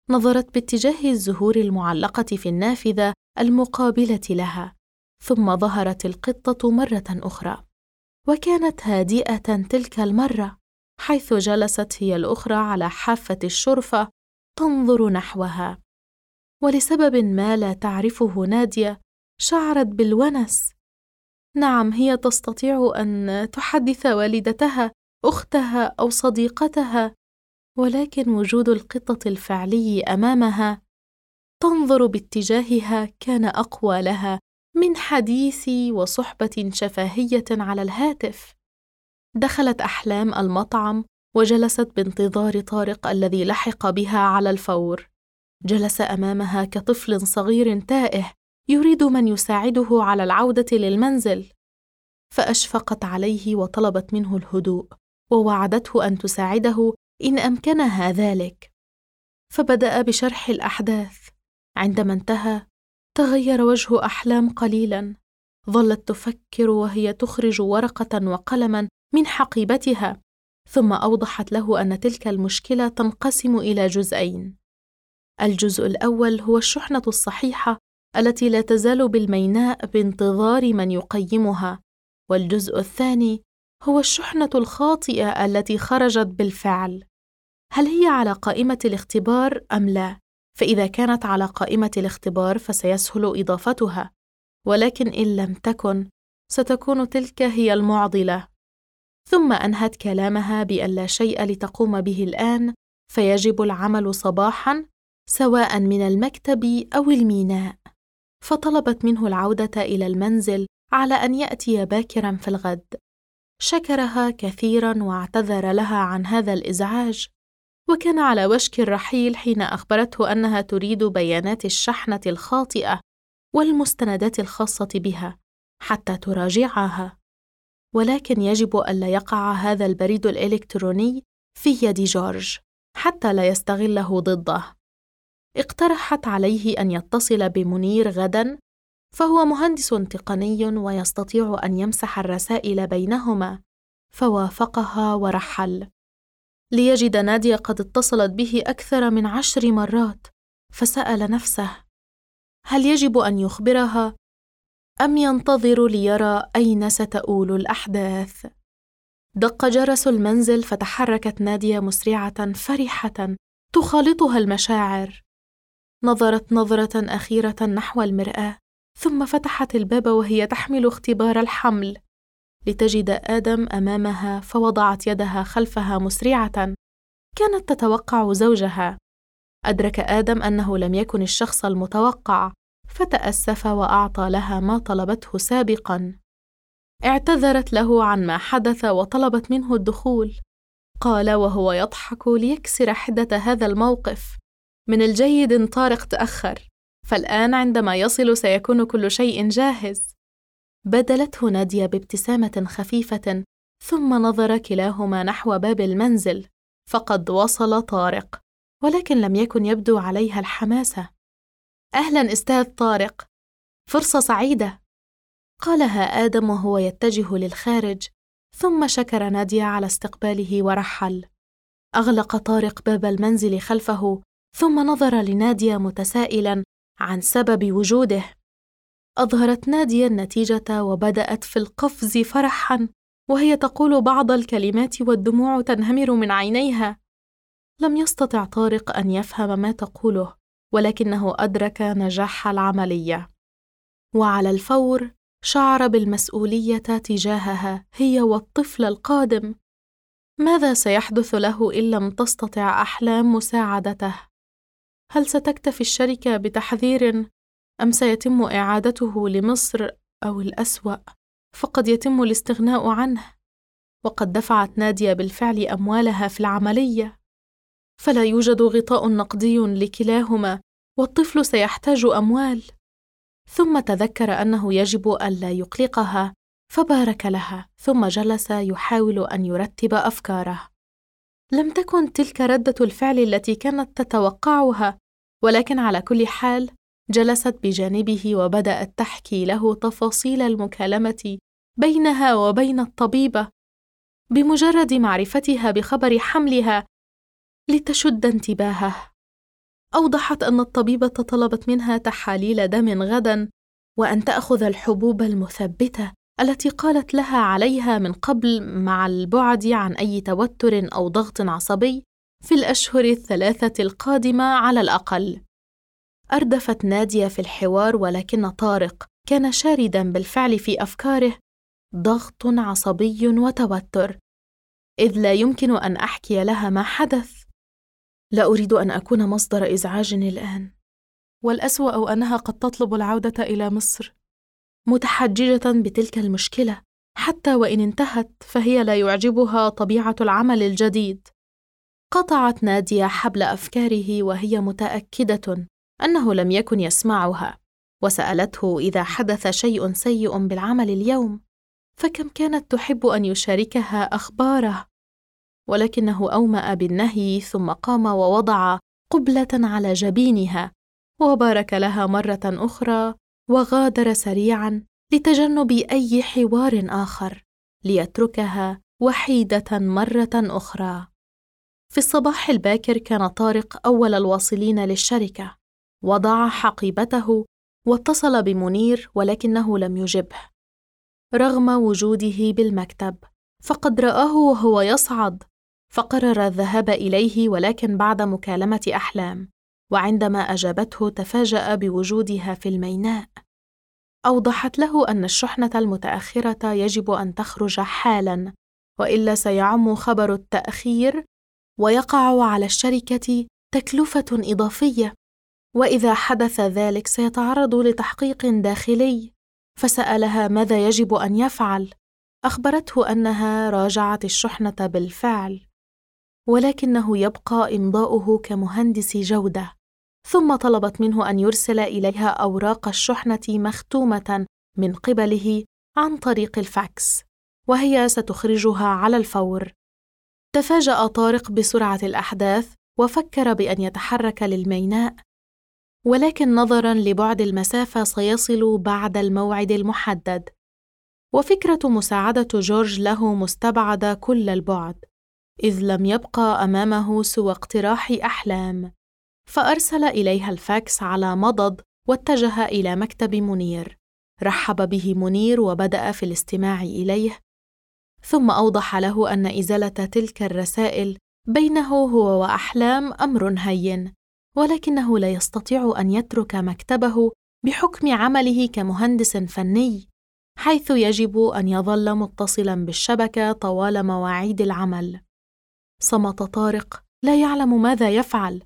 Speaker 1: نظرت باتجاه الزهور المعلقة في النافذة المقابلة لها، ثم ظهرت القطة مرة أخرى، وكانت هادئة تلك المرة، حيث جلست هي الأخرى على حافة الشرفة تنظر نحوها. ولسبب ما لا تعرفه نادية شعرت بالونس. نعم، هي تستطيع أن تحدث والدتها، أختها أو صديقتها، ولكن وجود القطة الفعلي أمامها تنظر باتجاهها كان أقوى لها من حديث وصحبة شفهية على الهاتف. دخلت أحلام المطعم وجلست بانتظار طارق الذي لحق بها على الفور. جلس أمامها كطفل صغير تائه يريد من يساعده على العودة للمنزل، فأشفقت عليه وطلبت منه الهدوء، ووعدته أن تساعده إن أمكنها ذلك. فبدأ بشرح الأحداث. عندما انتهى تغير وجه أحلام قليلاً. ظلت تفكر وهي تخرج ورقة وقلماً من حقيبتها، ثم أوضحت له أن تلك المشكلة تنقسم إلى جزئين. الجزء الأول هو الشحنة الصحيحة التي لا تزال بالميناء بانتظار من يقيمها، والجزء الثاني هو الشحنة الخاطئة التي خرجت بالفعل. هل هي على قائمة الاختبار أم لا؟ فإذا كانت على قائمة الاختبار فسيسهل إضافتها، ولكن إن لم تكن ستكون تلك هي المعضلة. ثم أنهت كلامها بأن لا شيء لتقوم به الآن، فيجب العمل صباحاً سواء من المكتب أو الميناء، فطلبت منه العودة إلى المنزل على أن يأتي باكراً في الغد. شكرها كثيراً واعتذر لها عن هذا الإزعاج، وكان على وشك الرحيل حين أخبرته أنها تريد بيانات الشحنة الخاطئة والمستندات الخاصة بها حتى تراجعها، ولكن يجب ألا يقع هذا البريد الإلكتروني في يد جورج حتى لا يستغله ضده. اقترحت عليه أن يتصل بمنير غداً، فهو مهندس تقني ويستطيع أن يمسح الرسائل بينهما، فوافقها ورحل. ليجد نادية قد اتصلت به أكثر من 10 مرات، فسأل نفسه: هل يجب أن يخبرها أم ينتظر ليرى أين ستؤول الأحداث؟ دق جرس المنزل، فتحركت نادية مسرعة فرحة تخالطها المشاعر. نظرت نظرة أخيرة نحو المرآة، ثم فتحت الباب وهي تحمل اختبار الحمل لتجد آدم أمامها، فوضعت يدها خلفها مسرعة. كانت تتوقع زوجها. أدرك آدم أنه لم يكن الشخص المتوقع، فتأسف وأعطى لها ما طلبته سابقاً. اعتذرت له عن ما حدث وطلبت منه الدخول. قال وهو يضحك ليكسر حدة هذا الموقف: من الجيد إن طارق تأخر، فالآن عندما يصل سيكون كل شيء جاهز. بدلته نادية بابتسامة خفيفة، ثم نظر كلاهما نحو باب المنزل، فقد وصل طارق، ولكن لم يكن يبدو عليها الحماسة. أهلاً أستاذ طارق، فرصة سعيدة، قالها آدم وهو يتجه للخارج، ثم شكر نادية على استقباله ورحل. أغلق طارق باب المنزل خلفه، ثم نظر لنادية متسائلاً عن سبب وجوده. أظهرت نادية النتيجة وبدأت في القفز فرحاً وهي تقول بعض الكلمات والدموع تنهمر من عينيها. لم يستطع طارق أن يفهم ما تقوله، ولكنه أدرك نجاح العملية، وعلى الفور شعر بالمسؤولية تجاهها هي والطفل القادم. ماذا سيحدث له إن لم تستطع أحلام مساعدته؟ هل ستكتفي الشركة بتحذير أم سيتم إعادته لمصر، أو الأسوأ فقد يتم الاستغناء عنه؟ وقد دفعت نادية بالفعل أموالها في العملية، فلا يوجد غطاء نقدي لكلاهما، والطفل سيحتاج أموال. ثم تذكر أنه يجب ألا يقلقها، فبارك لها، ثم جلس يحاول أن يرتب أفكاره. لم تكن تلك ردة الفعل التي كانت تتوقعها، ولكن على كل حال جلست بجانبه وبدأت تحكي له تفاصيل المكالمة بينها وبين الطبيبة بمجرد معرفتها بخبر حملها لتشد انتباهه. أوضحت أن الطبيبة طلبت منها تحاليل دم غداً، وأن تأخذ الحبوب المثبتة التي قالت لها عليها من قبل مع البعد عن أي توتر أو ضغط عصبي في الأشهر الثلاثة القادمة على الأقل. أردفت نادية في الحوار، ولكن طارق كان شارداً بالفعل في أفكاره: ضغط عصبي وتوتر، إذ لا يمكن أن أحكي لها ما حدث. لا أريد أن أكون مصدر إزعاج الآن، والأسوأ أنها قد تطلب العودة إلى مصر. متحججة بتلك المشكلة، حتى وإن انتهت فهي لا يعجبها طبيعة العمل الجديد. قطعت نادية حبل أفكاره وهي متأكدة أنه لم يكن يسمعها، وسألته إذا حدث شيء سيء بالعمل اليوم فكم كانت تحب أن يشاركها أخباره، ولكنه أومأ بالنهي، ثم قام ووضع قبلة على جبينها وبارك لها مرة أخرى، وغادر سريعاً لتجنب أي حوار آخر ليتركها وحيدة مرة أخرى. في الصباح الباكر كان طارق أول الواصلين للشركة، وضع حقيبته واتصل بمنير، ولكنه لم يجبه رغم وجوده بالمكتب، فقد رآه وهو يصعد، فقرر الذهاب إليه، ولكن بعد مكالمة أحلام، وعندما أجابته تفاجأ بوجودها في الميناء. أوضحت له أن الشحنة المتأخرة يجب أن تخرج حالاً، وإلا سيعم خبر التأخير ويقع على الشركة تكلفة إضافية، وإذا حدث ذلك سيتعرض لتحقيق داخلي. فسألها ماذا يجب أن يفعل. أخبرته أنها راجعت الشحنة بالفعل، ولكنه يبقى إمضاؤه كمهندس جودة. ثم طلبت منه أن يرسل إليها أوراق الشحنة مختومة من قبله عن طريق الفاكس، وهي ستخرجها على الفور. تفاجأ طارق بسرعة الأحداث وفكر بأن يتحرك للميناء، ولكن نظراً لبعد المسافة سيصل بعد الموعد المحدد، وفكرة مساعدة جورج له مستبعدة كل البعد، إذ لم يبقى أمامه سوى اقتراح أحلام. فأرسل إليها الفاكس على مضض واتجه إلى مكتب منير. رحب به منير وبدأ في الاستماع إليه، ثم أوضح له أن إزالة تلك الرسائل بينه هو وأحلام أمر هين، ولكنه لا يستطيع أن يترك مكتبه بحكم عمله كمهندس فني، حيث يجب أن يظل متصلاً بالشبكة طوال مواعيد العمل. صمت طارق لا يعلم ماذا يفعل.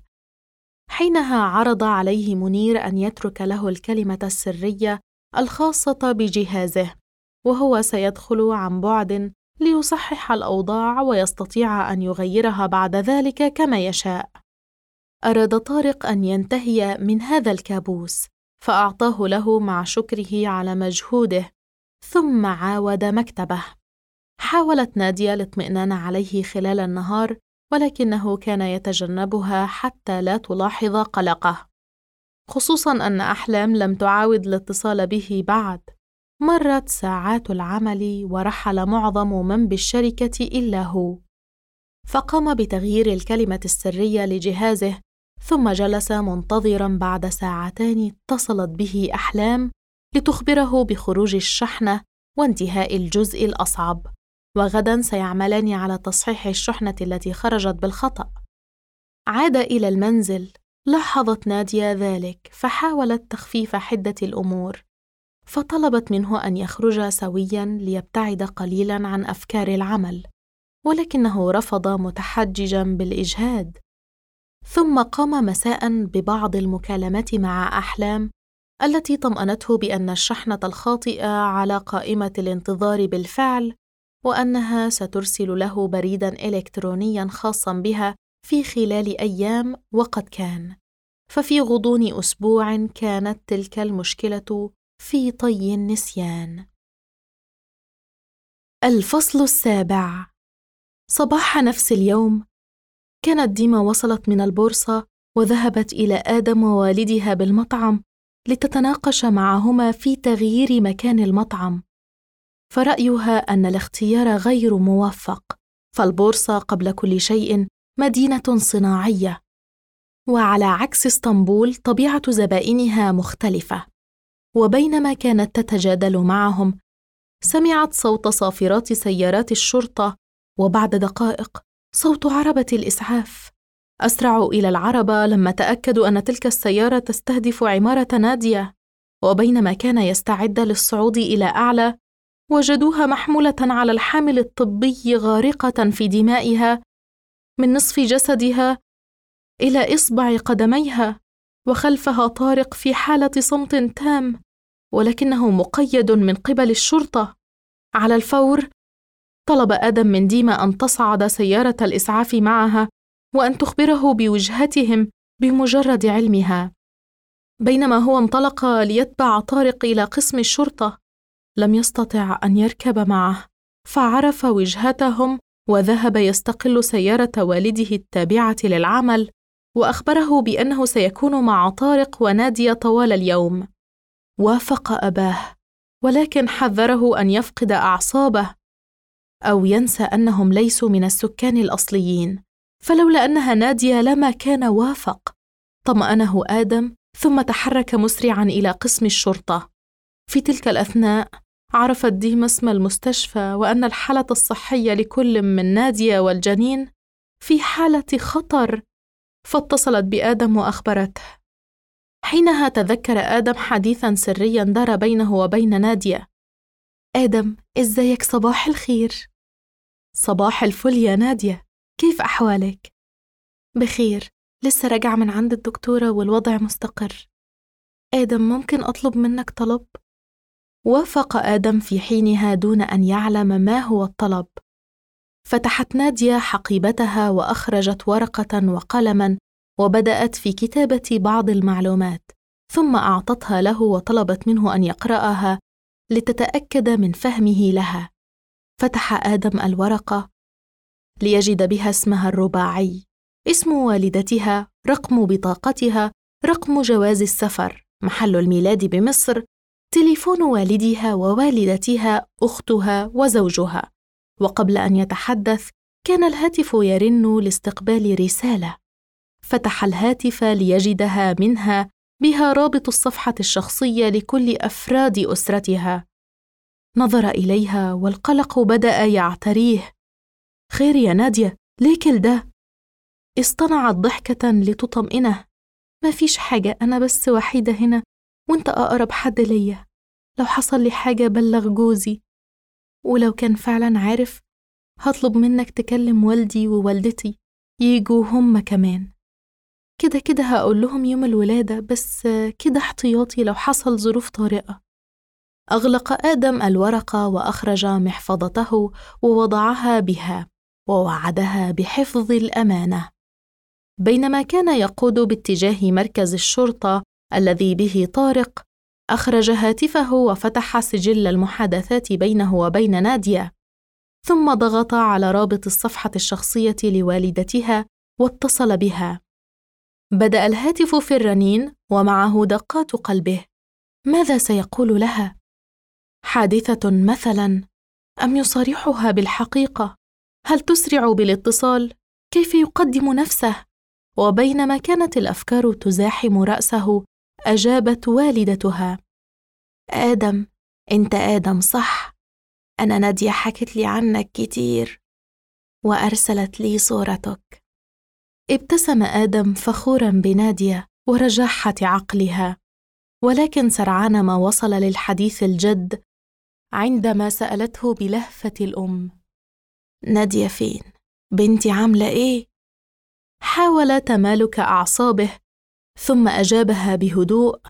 Speaker 1: حينها عرض عليه منير أن يترك له الكلمة السرية الخاصة بجهازه، وهو سيدخل عن بعد ليصحح الأوضاع ويستطيع أن يغيرها بعد ذلك كما يشاء. أراد طارق أن ينتهي من هذا الكابوس، فأعطاه له مع شكره على مجهوده، ثم عاود مكتبه. حاولت نادية الاطمئنان عليه خلال النهار، ولكنه كان يتجنبها حتى لا تلاحظ قلقه، خصوصاً أن أحلام لم تعاود الاتصال به بعد. مرت ساعات العمل ورحل معظم من بالشركة إلا هو، فقام بتغيير الكلمة السرية لجهازه، ثم جلس منتظراً. بعد ساعتين اتصلت به أحلام لتخبره بخروج الشحنة وانتهاء الجزء الأصعب، وغداً سيعملان على تصحيح الشحنة التي خرجت بالخطأ. عاد إلى المنزل. لاحظت نادية ذلك، فحاولت تخفيف حدة الأمور، فطلبت منه أن يخرج سوياً ليبتعد قليلاً عن أفكار العمل، ولكنه رفض متحججاً بالإجهاد. ثم قام مساءً ببعض المكالمات مع أحلام التي طمأنته بأن الشحنة الخاطئة على قائمة الانتظار بالفعل، وأنها سترسل له بريداً إلكترونياً خاصاً بها في خلال أيام. وقد كان، ففي غضون أسبوع كانت تلك المشكلة في طي النسيان. الفصل 7. صباح نفس اليوم كانت ديما وصلت من البورصة وذهبت إلى آدم ووالدها بالمطعم لتتناقش معهما في تغيير مكان المطعم، فرأيها أن الاختيار غير موفق، فالبورصة قبل كل شيء مدينة صناعية، وعلى عكس اسطنبول طبيعة زبائنها مختلفة. وبينما كانت تتجادل معهم سمعت صوت صافرات سيارات الشرطة، وبعد دقائق صوت عربة الإسعاف. أسرعوا إلى العربة لما تأكدوا أن تلك السيارة تستهدف عمارة نادية، وبينما كان يستعد للصعود إلى أعلى وجدوها محمولة على الحامل الطبي غارقة في دمائها من نصف جسدها إلى إصبع قدميها، وخلفها طارق في حالة صمت تام ولكنه مقيد من قبل الشرطة. على الفور طلب آدم من ديما أن تصعد سيارة الإسعاف معها وأن تخبره بوجهتهم بمجرد علمها. بينما هو انطلق ليتبع طارق إلى قسم الشرطة لم يستطع أن يركب معه، فعرف وجهتهم وذهب يستقل سيارة والده التابعة للعمل، وأخبره بأنه سيكون مع طارق ونادية طوال اليوم. وافق أباه، ولكن حذره أن يفقد أعصابه أو ينسى أنهم ليسوا من السكان الأصليين، فلولا أنها نادية لما كان وافق. طمأنه آدم ثم تحرك مسرعاً إلى قسم الشرطة. في تلك الأثناء عرفت ديما اسم المستشفى وأن الحالة الصحية لكل من نادية والجنين في حالة خطر، فاتصلت بآدم وأخبرته. حينها تذكر آدم حديثاً سرياً دار بينه وبين نادية. آدم، إزيك؟ صباح الخير. صباح الفل يا نادية، كيف أحوالك؟ بخير، لسه راجعة من عند الدكتورة والوضع مستقر. آدم، ممكن أطلب منك طلب؟ وافق آدم في حينها دون أن يعلم ما هو الطلب. فتحت نادية حقيبتها وأخرجت ورقة وقلماً وبدأت في كتابة بعض المعلومات، ثم أعطتها له وطلبت منه أن يقرأها لتتأكد من فهمه لها. فتح آدم الورقة ليجد بها اسمها الرباعي، اسم والدتها، رقم بطاقتها، رقم جواز السفر، محل الميلاد بمصر، تليفون والدها ووالدتها، أختها وزوجها. وقبل أن يتحدث كان الهاتف يرن لاستقبال رسالة. فتح الهاتف ليجدها منها بها رابط الصفحة الشخصية لكل أفراد أسرتها. نظر إليها والقلق بدأ يعتريه. خير يا نادية، ليه كل ده؟ اصطنعت ضحكة لتطمئنه. ما فيش حاجة، أنا بس وحيدة هنا وانت أقرب حد ليا. لو حصل لي حاجة بلغ جوزي، ولو كان فعلا عارف هطلب منك تكلم والدي ووالدتي ييجوا هم كمان. كده كده هقول لهم يوم الولادة، بس كده احتياطي لو حصل ظروف طارئة. أغلق آدم الورقة وأخرج محفظته ووضعها بها ووعدها بحفظ الأمانة. بينما كان يقود باتجاه مركز الشرطة الذي به طارق، أخرج هاتفه وفتح سجل المحادثات بينه وبين نادية، ثم ضغط على رابط الصفحة الشخصية لوالدتها واتصل بها. بدأ الهاتف في الرنين ومعه دقات قلبه. ماذا سيقول لها؟ حادثة مثلاً؟ أم يصارحها بالحقيقة؟ هل تسرع بالاتصال؟ كيف يقدم نفسه؟ وبينما كانت الأفكار تزاحم رأسه أجابت والدتها. آدم، أنت آدم صح؟ أنا نادية حكت لي عنك كتير وأرسلت لي صورتك. ابتسم آدم فخوراً بنادية ورجاحة عقلها، ولكن سرعان ما وصل للحديث الجد عندما سألته بلهفة الأم: نادية فين؟ بنتي عاملة إيه؟ حاول تمالك أعصابه ثم أجابها بهدوء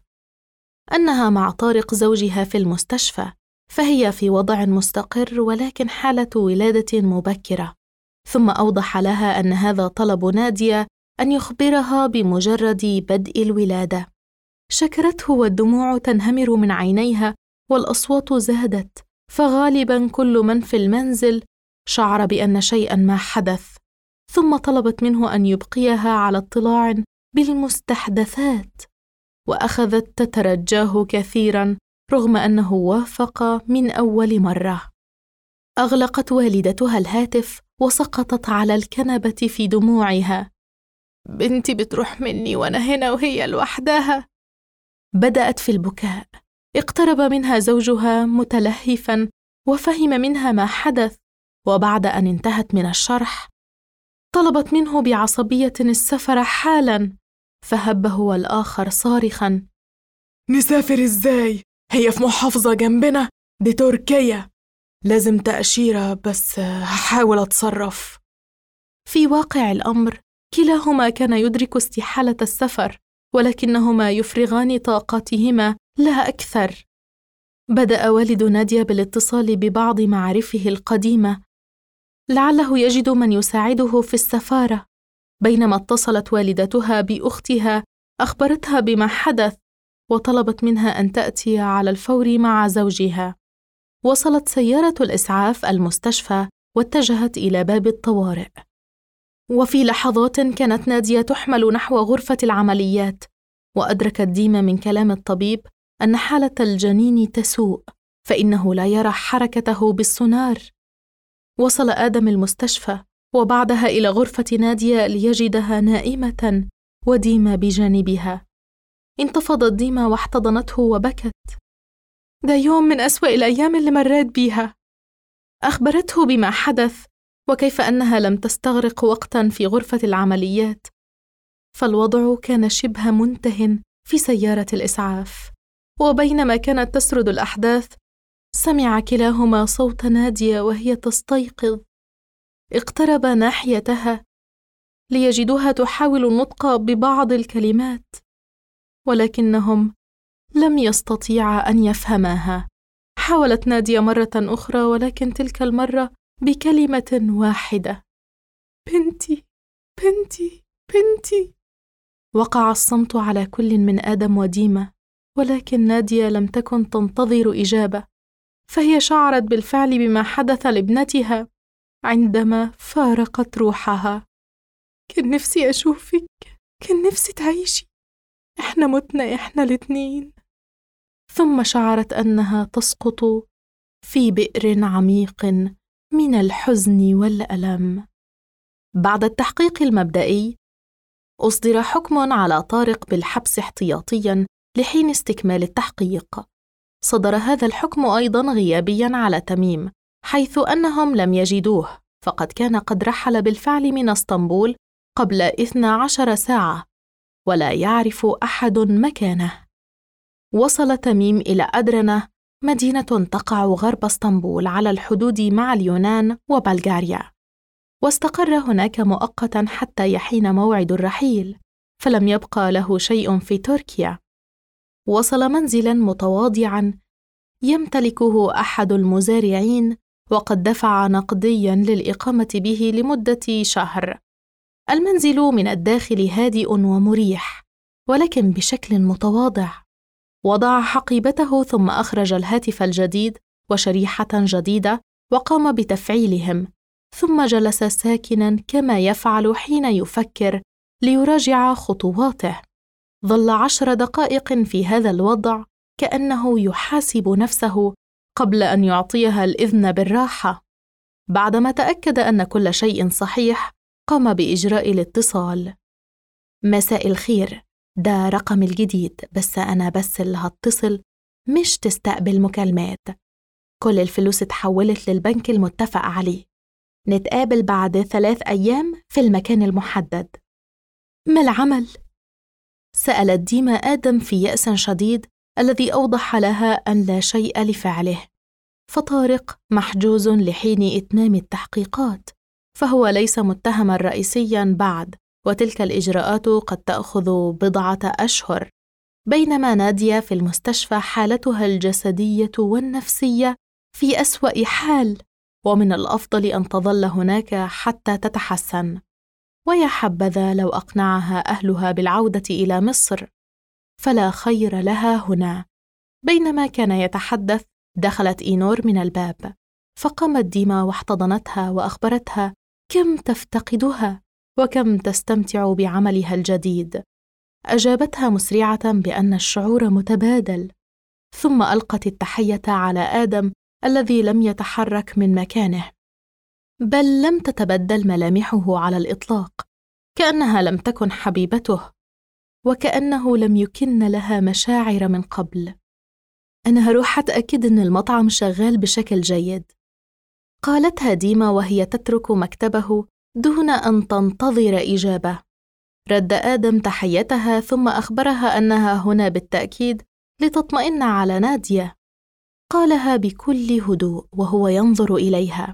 Speaker 1: أنها مع طارق زوجها في المستشفى، فهي في وضع مستقر ولكن حالة ولادة مبكرة. ثم أوضح لها أن هذا طلب نادية أن يخبرها بمجرد بدء الولادة. شكرته والدموع تنهمر من عينيها والأصوات زادت، فغالباً كل من في المنزل شعر بأن شيئاً ما حدث. ثم طلبت منه أن يبقيها على اطلاع بالمستحدثات، وأخذت تترجاه كثيراً رغم أنه وافق من أول مرة. أغلقت والدتها الهاتف وسقطت على الكنبة في دموعها. بنتي بتروح مني وأنا هنا وهي لوحدها. بدأت في البكاء. اقترب منها زوجها متلهفاً وفهم منها ما حدث، وبعد أن انتهت من الشرح طلبت منه بعصبية السفر حالاً، فهب هو الآخر صارخاً: نسافر إزاي؟ هي في محافظة جنبنا، دي تركيا، لازم تأشيرة، بس هحاول أتصرف. في واقع الأمر كلاهما كان يدرك استحالة السفر، ولكنهما يفرغان طاقاتهما لا أكثر. بدأ والد نادية بالاتصال ببعض معارفه القديمة لعله يجد من يساعده في السفارة، بينما اتصلت والدتها بأختها أخبرتها بما حدث وطلبت منها أن تأتي على الفور مع زوجها. وصلت سيارة الإسعاف المستشفى واتجهت إلى باب الطوارئ، وفي لحظات كانت نادية تحمل نحو غرفة العمليات، وأدركت ديما من كلام الطبيب أن حالة الجنين تسوء، فإنه لا يرى حركته بالسونار. وصل آدم المستشفى وبعدها إلى غرفة نادية ليجدها نائمة وديما بجانبها. انتفضت ديما واحتضنته وبكت: ده يوم من أسوأ الأيام اللي مريت بيها. أخبرته بما حدث وكيف أنها لم تستغرق وقتا في غرفة العمليات، فالوضع كان شبه منتهٍ في سيارة الإسعاف. وبينما كانت تسرد الأحداث سمع كلاهما صوت نادية وهي تستيقظ. اقترب ناحيتها ليجدوها تحاول النطق ببعض الكلمات، ولكنهم لم يستطيعا أن يفهماها. حاولت نادية مرة أخرى، ولكن تلك المرة بكلمة واحدة: بنتي بنتي بنتي. وقع الصمت على كل من آدم وديما، ولكن نادية لم تكن تنتظر إجابة، فهي شعرت بالفعل بما حدث لابنتها عندما فارقت روحها. كان نفسي أشوفك، كان نفسي تعيشي، إحنا متنا إحنا الاتنين. ثم شعرت أنها تسقط في بئر عميق من الحزن والألم. بعد التحقيق المبدئي أصدر حكم على طارق بالحبس احتياطياً لحين استكمال التحقيق. صدر هذا الحكم أيضاً غيابياً على تميم، حيث أنهم لم يجدوه، فقد كان قد رحل بالفعل من اسطنبول قبل 12 ساعة ولا يعرف أحد مكانه. وصل تميم إلى أدرنة، مدينة تقع غرب اسطنبول على الحدود مع اليونان وبلغاريا، واستقر هناك مؤقتاً حتى يحين موعد الرحيل، فلم يبقى له شيء في تركيا. وصل منزلاً متواضعاً يمتلكه أحد المزارعين، وقد دفع نقدياً للإقامة به لمدة شهر. المنزل من الداخل هادئ ومريح، ولكن بشكل متواضع. وضع حقيبته ثم أخرج الهاتف الجديد وشريحة جديدة وقام بتفعيلهم، ثم جلس ساكناً كما يفعل حين يفكر ليراجع خطواته. ظل 10 دقائق في هذا الوضع كأنه يحاسب نفسه قبل أن يعطيها الإذن بالراحة. بعدما تأكد أن كل شيء صحيح قام بإجراء الاتصال. مساء الخير، ده رقم الجديد، بس أنا اللي هتصل، مش تستقبل مكالمات. كل الفلوس اتحولت للبنك المتفق عليه، نتقابل بعد 3 أيام في المكان المحدد. ما العمل؟ سألت ديما آدم في يأس شديد، الذي أوضح لها أن لا شيء لفعله، فطارق محجوز لحين إتمام التحقيقات، فهو ليس متهما رئيسيا بعد، وتلك الإجراءات قد تأخذ بضعة أشهر، بينما نادية في المستشفى حالتها الجسدية والنفسية في أسوأ حال، ومن الأفضل أن تظل هناك حتى تتحسن. ويا حبذا لو أقنعها أهلها بالعودة إلى مصر، فلا خير لها هنا. بينما كان يتحدث دخلت إينور من الباب، فقامت ديما واحتضنتها وأخبرتها كم تفتقدها وكم تستمتع بعملها الجديد. أجابتها مسرعة بأن الشعور متبادل، ثم ألقت التحية على آدم الذي لم يتحرك من مكانه، بل لم تتبدل ملامحه على الإطلاق. كأنها لم تكن حبيبته، وكأنه لم يكن لها مشاعر من قبل. أنا هروح أتأكد إن المطعم شغال بشكل جيد، قالتها ديما وهي تترك مكتبه دون أن تنتظر إجابة. رد آدم تحيتها ثم أخبرها أنها هنا بالتأكيد لتطمئن على نادية. قالها بكل هدوء وهو ينظر إليها.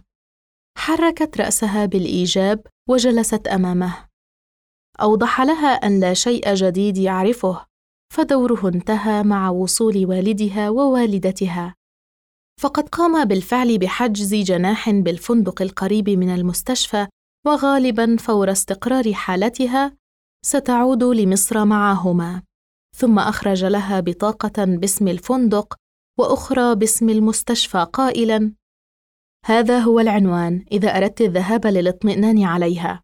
Speaker 1: حركت رأسها بالإيجاب وجلست أمامه. أوضح لها أن لا شيء جديد يعرفه، فدوره انتهى مع وصول والدها ووالدتها، فقد قام بالفعل بحجز جناح بالفندق القريب من المستشفى، وغالباً فور استقرار حالتها ستعود لمصر معهما. ثم أخرج لها بطاقة باسم الفندق وأخرى باسم المستشفى قائلاً: هذا هو العنوان إذا أردت الذهاب للاطمئنان عليها.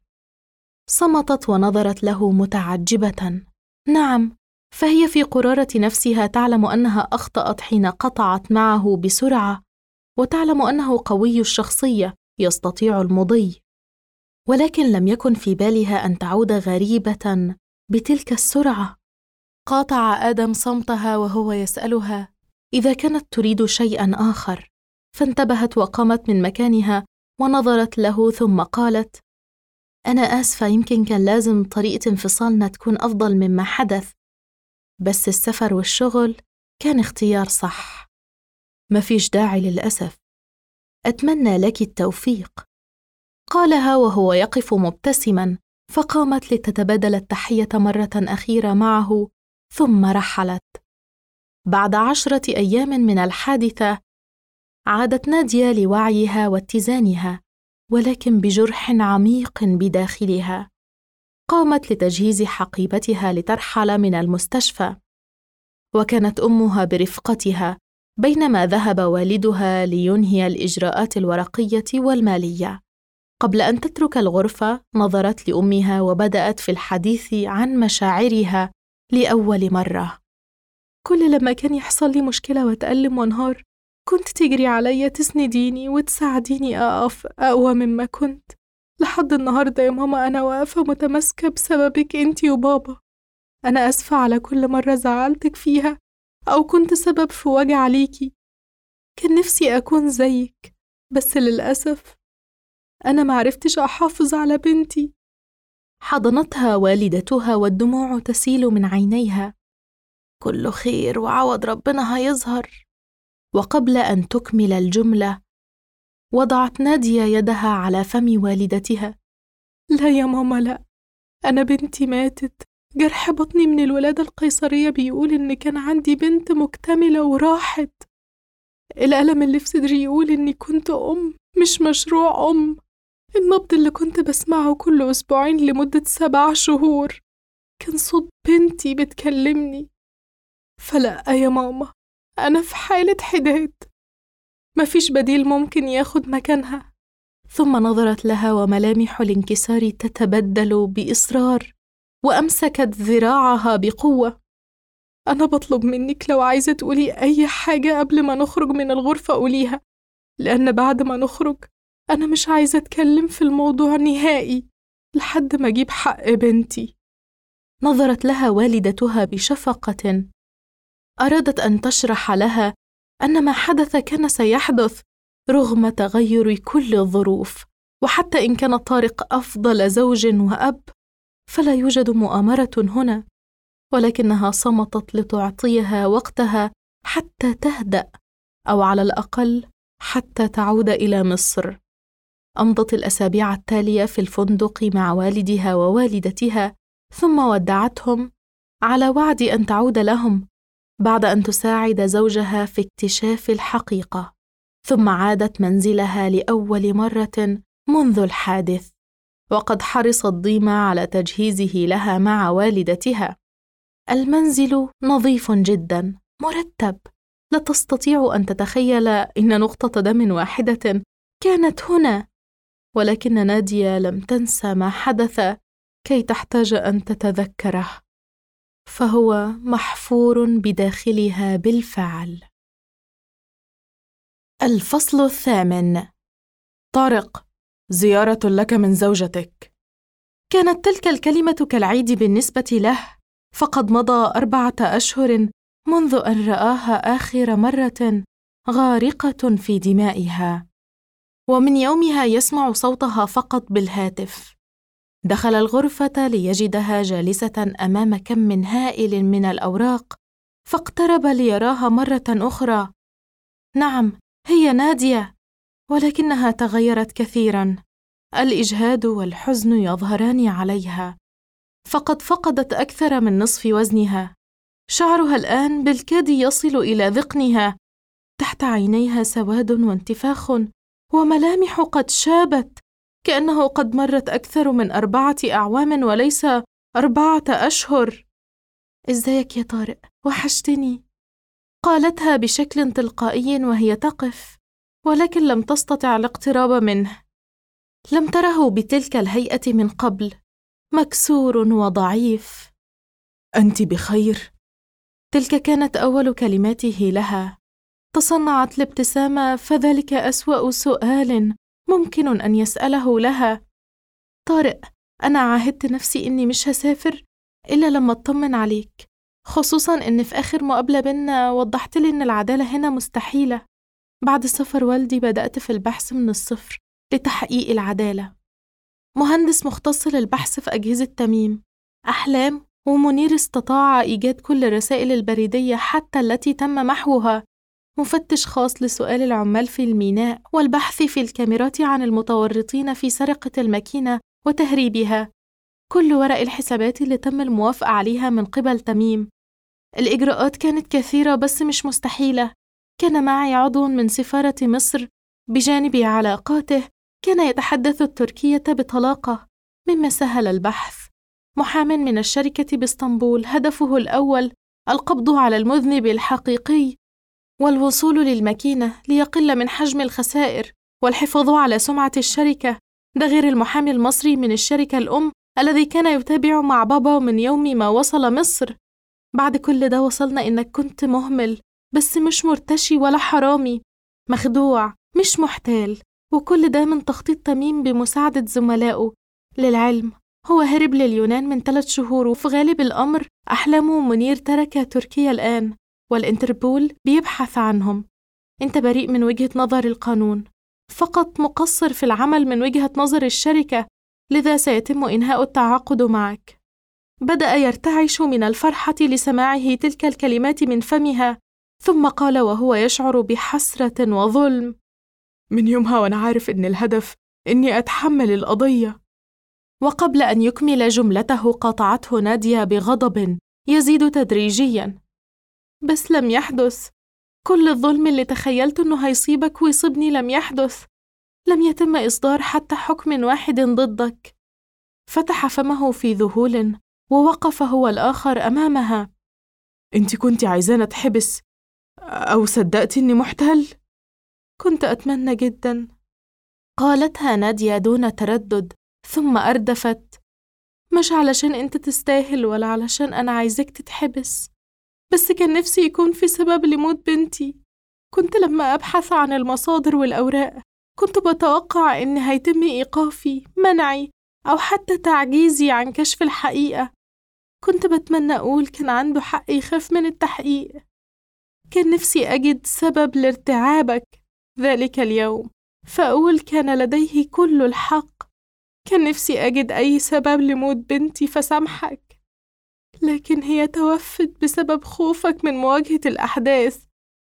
Speaker 1: صمتت ونظرت له متعجبة. نعم، فهي في قرارة نفسها تعلم أنها أخطأت حين قطعت معه بسرعة، وتعلم أنه قوي الشخصية يستطيع المضي، ولكن لم يكن في بالها أن تعود غريبة بتلك السرعة. قاطع آدم صمتها وهو يسألها إذا كانت تريد شيئا آخر، فانتبهت وقامت من مكانها ونظرت له ثم قالت: أنا آسفة، يمكن كان لازم طريقة انفصالنا تكون أفضل مما حدث، بس السفر والشغل كان اختيار صح. ما فيش داعي للأسف، أتمنى لك التوفيق، قالها وهو يقف مبتسما، فقامت لتتبادل التحية مرة أخيرة معه ثم رحلت. بعد 10 أيام من الحادثة عادت نادية لوعيها واتزانها، ولكن بجرح عميق بداخلها. قامت لتجهيز حقيبتها لترحل من المستشفى، وكانت أمها برفقتها بينما ذهب والدها لينهي الإجراءات الورقية والمالية. قبل أن تترك الغرفة نظرت لأمها وبدأت في الحديث عن مشاعرها لأول مرة. كل لما كان يحصل لي مشكلة وأتألم وانهار كنت تجري عليا تسنديني وتساعديني أقف أقوى مما كنت. لحد النهاردة يا ماما أنا واقفة متماسكة بسببك أنتي وبابا. أنا أسفة على كل مرة زعلتك فيها أو كنت سبب في وجع ليكي. كان نفسي أكون زيك، بس للأسف أنا معرفتش أحافظ على بنتي. حضنتها والدتها والدموع تسيل من عينيها. كل خير وعوض ربنا هيظهر. وقبل أن تكمل الجملة وضعت نادية يدها على فم والدتها. لا يا ماما لا، أنا بنتي ماتت. جرح بطني من الولادة القيصرية بيقول إن كان عندي بنت مكتملة وراحت. الألم اللي في صدري يقول إني كنت أم مش مشروع أم. النبض اللي كنت بسمعه كل أسبوعين لمدة 7 شهور كان صوت بنتي بتكلمني. فلا يا ماما، أنا في حالة حداد، مفيش بديل ممكن ياخد مكانها. ثم نظرت لها وملامح الانكسار تتبدل بإصرار، وأمسكت ذراعها بقوة. أنا بطلب منك لو عايزة تقولي أي حاجة قبل ما نخرج من الغرفة قوليها، لأن بعد ما نخرج أنا مش عايزة أتكلم في الموضوع نهائي لحد ما أجيب حق بنتي. نظرت لها والدتها بشفقة، أرادت أن تشرح لها أن ما حدث كان سيحدث رغم تغير كل الظروف، وحتى إن كان طارق أفضل زوج وأب فلا يوجد مؤامرة هنا، ولكنها صمتت لتعطيها وقتها حتى تهدأ، أو على الأقل حتى تعود إلى مصر. أمضت الأسابيع التالية في الفندق مع والدها ووالدتها، ثم ودعتهم على وعد أن تعود لهم بعد أن تساعد زوجها في اكتشاف الحقيقة. ثم عادت منزلها لأول مرة منذ الحادث، وقد حرصت ديما على تجهيزه لها مع والدتها. المنزل نظيف جدا مرتب، لا تستطيع أن تتخيل إن نقطة دم واحدة كانت هنا، ولكن نادية لم تنسى ما حدث كي تحتاج أن تتذكره، فهو محفور بداخلها بالفعل. الفصل 8. طارق، زيارة لك من زوجتك. كانت تلك الكلمة كالعيد بالنسبة له، فقد مضى 4 أشهر منذ أن رآها آخر مرة غارقة في دمائها، ومن يومها يسمع صوتها فقط بالهاتف. دخل الغرفة ليجدها جالسة أمام كم هائل من الأوراق، فاقترب ليراها مرة أخرى. نعم، هي نادية، ولكنها تغيرت كثيراً. الإجهاد والحزن يظهران عليها، فقد فقدت أكثر من نصف وزنها. شعرها الآن بالكاد يصل إلى ذقنها، تحت عينيها سواد وانتفاخ، وملامح قد شابت، كأنه قد مرت أكثر من 4 أعوام وليس 4 أشهر. إزيك يا طارق؟ وحشتني، قالتها بشكل تلقائي وهي تقف، ولكن لم تستطع الاقتراب منه. لم تره بتلك الهيئة من قبل، مكسور وضعيف. أنت بخير؟ تلك كانت أول كلماته لها. تصنعت الابتسامة، فذلك أسوأ سؤال ممكن أن يسأله لها. طارق، أنا عاهدت نفسي إني مش هسافر إلا لما أطمن عليك، خصوصاً إن في آخر مقابلة بينا وضحت لي إن العدالة هنا مستحيلة. بعد سفر والدي بدأت في البحث من الصفر لتحقيق العدالة. مهندس مختص للبحث في أجهزة تميم أحلام ومنير استطاع إيجاد كل الرسائل البريدية حتى التي تم محوها. مفتش خاص لسؤال العمال في الميناء والبحث في الكاميرات عن المتورطين في سرقة الماكينة وتهريبها. كل ورق الحسابات اللي تم الموافقة عليها من قبل تميم. الإجراءات كانت كثيرة بس مش مستحيلة. كان معي عضو من سفارة مصر بجانب علاقاته كان يتحدث التركية بطلاقة، مما سهل البحث. محام من الشركة باسطنبول هدفه الأول القبض على المذنب الحقيقي والوصول للماكينة ليقل من حجم الخسائر والحفاظ على سمعة الشركة. ده غير المحامي المصري من الشركة الأم الذي كان يتابع مع بابا من يوم ما وصل مصر. بعد كل ده وصلنا إنك كنت مهمل، بس مش مرتشي ولا حرامي، مخدوع مش محتال، وكل ده من تخطيط تميم بمساعدة زملائه. للعلم هو هرب لليونان من 3 شهور، وفي غالب الأمر أحلام ومنير ترك تركيا الآن، والإنتربول بيبحث عنهم. أنت بريء من وجهة نظر القانون، فقط مقصر في العمل من وجهة نظر الشركة، لذا سيتم إنهاء التعاقد معك. بدأ يرتعش من الفرحة لسماعه تلك الكلمات من فمها، ثم قال وهو يشعر بحسرة وظلم: من يومها وأنا عارف إن الهدف إني أتحمل القضية. وقبل أن يكمل جملته قاطعته نادية بغضب يزيد تدريجياً: بس لم يحدث. كل الظلم اللي تخيلت إنه هيصيبك ويصيبني لم يحدث. لم يتم إصدار حتى حكم واحد ضدك. فتح فمه في ذهول ووقف هو الآخر أمامها. أنت كنت عايزاني أتحبس أو صدقتي إني محتل؟ كنت أتمنى جدا، قالتها نادية دون تردد، ثم أردفت: مش علشان أنت تستاهل ولا علشان أنا عايزك تتحبس، بس كان نفسي يكون في سبب لموت بنتي. كنت لما أبحث عن المصادر والأوراق كنت بتوقع إن هيتم إيقافي، منعي، أو حتى تعجيزي عن كشف الحقيقة. كنت بتمنى أقول كان عنده حق يخاف من التحقيق. كان نفسي أجد سبب لارتعابك ذلك اليوم، فأقول كان لديه كل الحق. كان نفسي أجد أي سبب لموت بنتي فسامحك، لكن هي توفت بسبب خوفك من مواجهة الأحداث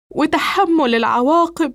Speaker 1: وتحمل العواقب.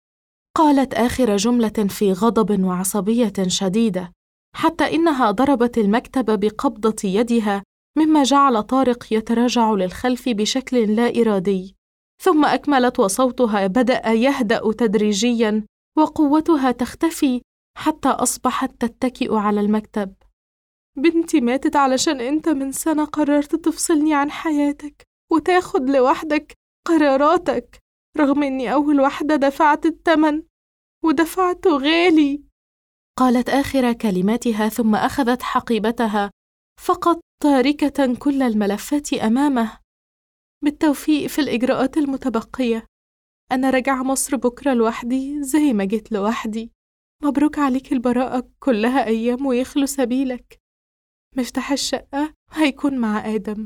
Speaker 1: قالت آخر جملة في غضب وعصبية شديدة، حتى إنها ضربت المكتب بقبضة يدها، مما جعل طارق يتراجع للخلف بشكل لا إرادي. ثم أكملت وصوتها بدأ يهدأ تدريجياً وقوتها تختفي حتى أصبحت تتكئ على المكتب. بنتي ماتت علشان أنت من سنة قررت تفصلني عن حياتك وتاخد لوحدك قراراتك، رغم أني أول واحدة دفعت الثمن ودفعته غالي. قالت آخر كلماتها ثم أخذت حقيبتها، فقط تاركة كل الملفات أمامه. بالتوفيق في الإجراءات المتبقية. أنا راجعة مصر بكرة لوحدي زي ما جيت لوحدي. مبروك عليك البراءة، كلها أيام ويخلو سبيلك. مفتاح الشقة هيكون مع آدم.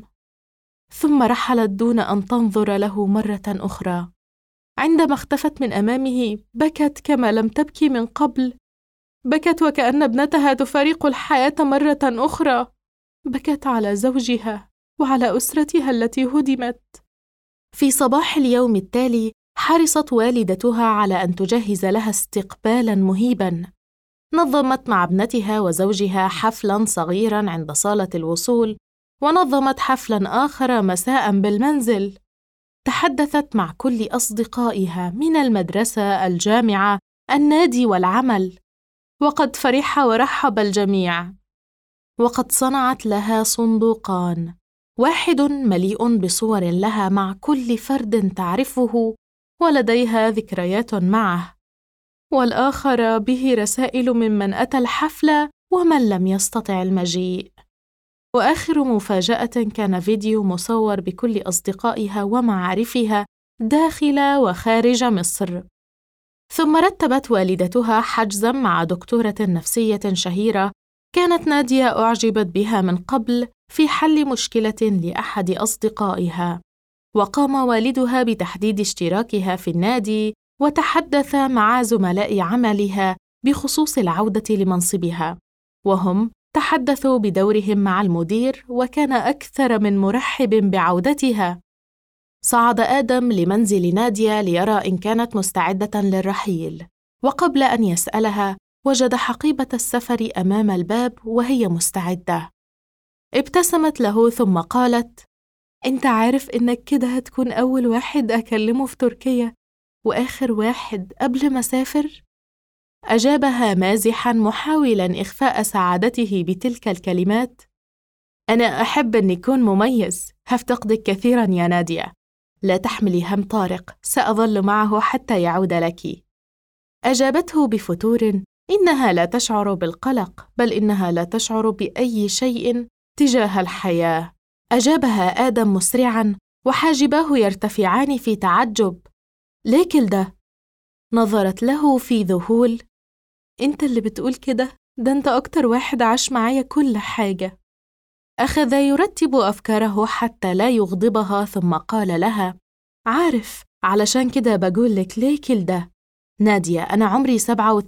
Speaker 1: ثم رحلت دون أن تنظر له مرة أخرى. عندما اختفت من أمامه بكت كما لم تبكي من قبل. بكت وكأن ابنتها تفارق الحياة مرة أخرى. بكت على زوجها وعلى أسرتها التي هدمت. في صباح اليوم التالي حرصت والدتها على أن تجهز لها استقبالاً مهيباً. نظمت مع ابنتها وزوجها حفلاً صغيراً عند صالة الوصول، ونظمت حفلاً آخر مساءً بالمنزل. تحدثت مع كل أصدقائها من المدرسة، الجامعة، النادي والعمل، وقد فرح ورحب الجميع. وقد صنعت لها صندوقان، واحد مليء بصور لها مع كل فرد تعرفه ولديها ذكريات معه، والآخر به رسائل ممن أتى الحفلة ومن لم يستطع المجيء. وآخر مفاجأة كان فيديو مصور بكل أصدقائها ومعارفها داخل وخارج مصر. ثم رتبت والدتها حجزاً مع دكتورة نفسية شهيرة كانت نادية أعجبت بها من قبل في حل مشكلة لأحد أصدقائها. وقام والدها بتحديد اشتراكها في النادي، وتحدث مع زملاء عملها بخصوص العودة لمنصبها، وهم تحدثوا بدورهم مع المدير، وكان أكثر من مرحب بعودتها. صعد آدم لمنزل نادية ليرى إن كانت مستعدة للرحيل، وقبل أن يسألها وجد حقيبة السفر أمام الباب وهي مستعدة. ابتسمت له ثم قالت: أنت عارف إنك كده هتكون أول واحد أكلمه في تركيا وآخر واحد قبل ما أسافر؟ أجابها مازحاً محاولاً إخفاء سعادته بتلك الكلمات: أنا أحب أن يكون مميز، هفتقدك كثيراً يا نادية. لا تحملي هم طارق، سأظل معه حتى يعود لك. أجابته بفتور إنها لا تشعر بالقلق، بل إنها لا تشعر بأي شيء تجاه الحياة. أجابها آدم مسرعاً وحاجباه يرتفعان في تعجب: ليه كل ده؟ نظرت له في ذهول: أنت اللي بتقول كده؟ ده أنت أكتر واحد عاش معايا كل حاجة. أخذ يرتب أفكاره حتى لا يغضبها، ثم قال لها: عارف، علشان كده بقول لك ليه كل ده. نادية، أنا عمري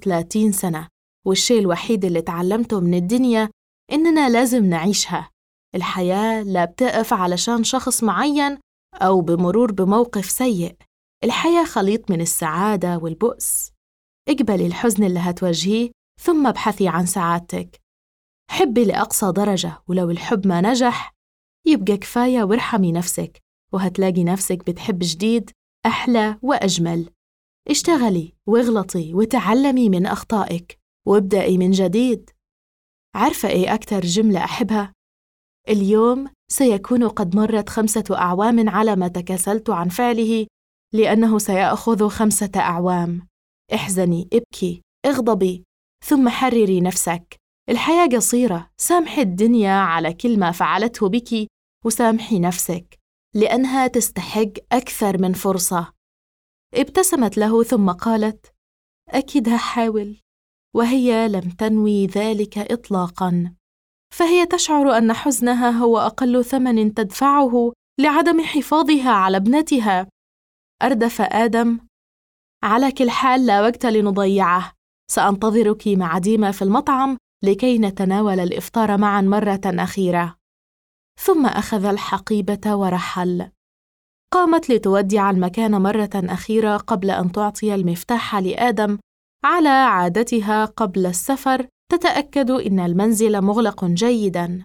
Speaker 1: 37 سنة، والشيء الوحيد اللي تعلمته من الدنيا إننا لازم نعيشها. الحياة لا بتقف علشان شخص معين أو بمرور بموقف سيء. الحياة خليط من السعادة والبؤس. اقبلي الحزن اللي هتواجهيه، ثم ابحثي عن سعادتك. حبي لأقصى درجة، ولو الحب ما نجح يبقى كفاية، وارحمي نفسك وهتلاقي نفسك بتحب جديد أحلى وأجمل. اشتغلي واغلطي وتعلمي من أخطائك وابدأي من جديد. عارفة إيه أكتر جملة أحبها؟ اليوم سيكون قد مرت 5 أعوام على ما تكاسلت عن فعله، لأنه سيأخذ 5 أعوام. احزني، ابكي، اغضبي، ثم حرري نفسك. الحياة قصيرة، سامحي الدنيا على كل ما فعلته بك، وسامحي نفسك لأنها تستحق أكثر من فرصة. ابتسمت له ثم قالت: أكيد هحاول. وهي لم تنوي ذلك إطلاقاً، فهي تشعر أن حزنها هو أقل ثمن تدفعه لعدم حفاظها على ابنتها. أردف آدم: على كل حال لا وقت لنضيعه، سأنتظرك مع ديما في المطعم لكي نتناول الإفطار معاً مرة أخيرة. ثم أخذ الحقيبة ورحل. قامت لتودع المكان مرة أخيرة قبل أن تعطي المفتاح لآدم. على عادتها قبل السفر تتأكد إن المنزل مغلق جيداً.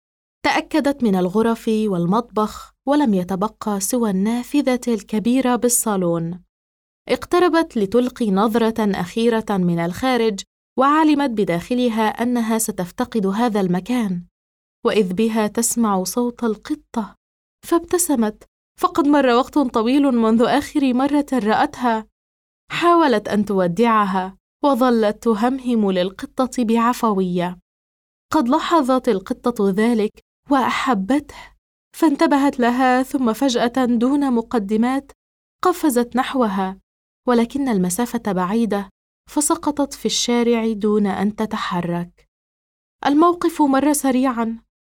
Speaker 1: تأكدت من الغرف والمطبخ، ولم يتبقى سوى النافذة الكبيرة بالصالون. اقتربت لتلقي نظرة أخيرة من الخارج، وعلمت بداخلها أنها ستفتقد هذا المكان، وإذ بها تسمع صوت القطة، فابتسمت، فقد مر وقت طويل منذ آخر مرة رأتها. حاولت أن تودعها، وظلت تهمهم للقطة بعفوية. قد لاحظت القطة ذلك وأحبته، فانتبهت لها، ثم فجأة دون مقدمات قفزت نحوها، ولكن المسافة بعيدة، فسقطت في الشارع دون أن تتحرك. الموقف مر سريعاً،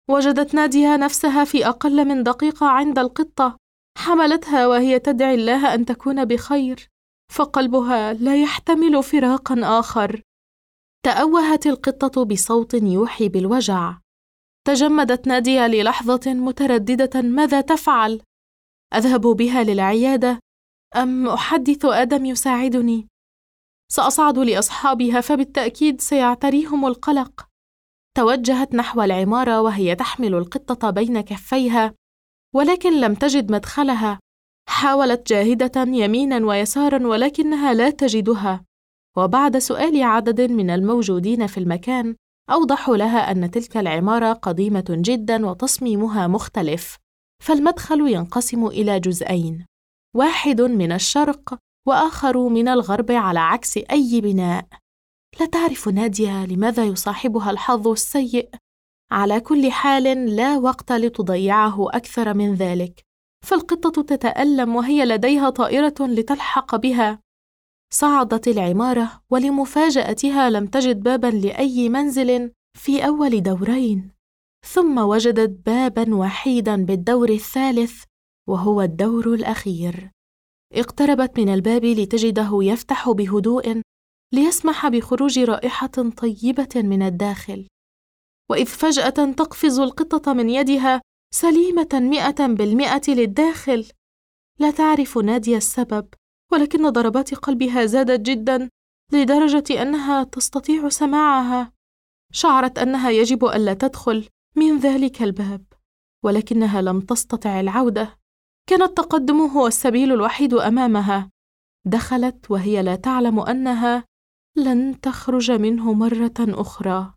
Speaker 1: وجدت نادية نفسها في أقل من دقيقة عند القطة، حملتها وهي تدعي الله أن تكون بخير، فقلبها لا يحتمل فراقا آخر. تأوهت القطة بصوت يوحي بالوجع. تجمدت نادية للحظة مترددة ماذا تفعل؟ أذهب بها للعيادة أم أحدث آدم يساعدني؟ سأصعد لأصحابها فبالتأكيد سيعتريهم القلق. توجهت نحو العمارة وهي تحمل القطة بين كفيها، ولكن لم تجد مدخلها. حاولت جاهدة يمينا ويسارا ولكنها لا تجدها، وبعد سؤال عدد من الموجودين في المكان أوضحوا لها أن تلك العمارة قديمة جدا وتصميمها مختلف، فالمدخل ينقسم إلى جزئين، واحد من الشرق وآخر من الغرب على عكس أي بناء. لا تعرف نادية لماذا يصاحبها الحظ السيء. على كل حال لا وقت لتضيعه أكثر من ذلك، فالقطة تتألم وهي لديها طائرة لتلحق بها. صعدت العمارة ولمفاجأتها لم تجد باباً لأي منزل في أول دورين، ثم وجدت باباً وحيداً بالدور الثالث وهو الدور الأخير. اقتربت من الباب لتجده يفتح بهدوء ليسمح بخروج رائحة طيبة من الداخل، وإذ فجأة تقفز القطة من يدها سليمة 100% للداخل. لا تعرف نادية السبب، ولكن ضربات قلبها زادت جدا لدرجة أنها تستطيع سماعها. شعرت أنها يجب ألا تدخل من ذلك الباب، ولكنها لم تستطع العودة. كان التقدم هو السبيل الوحيد أمامها. دخلت وهي لا تعلم أنها لن تخرج منه مرة أخرى.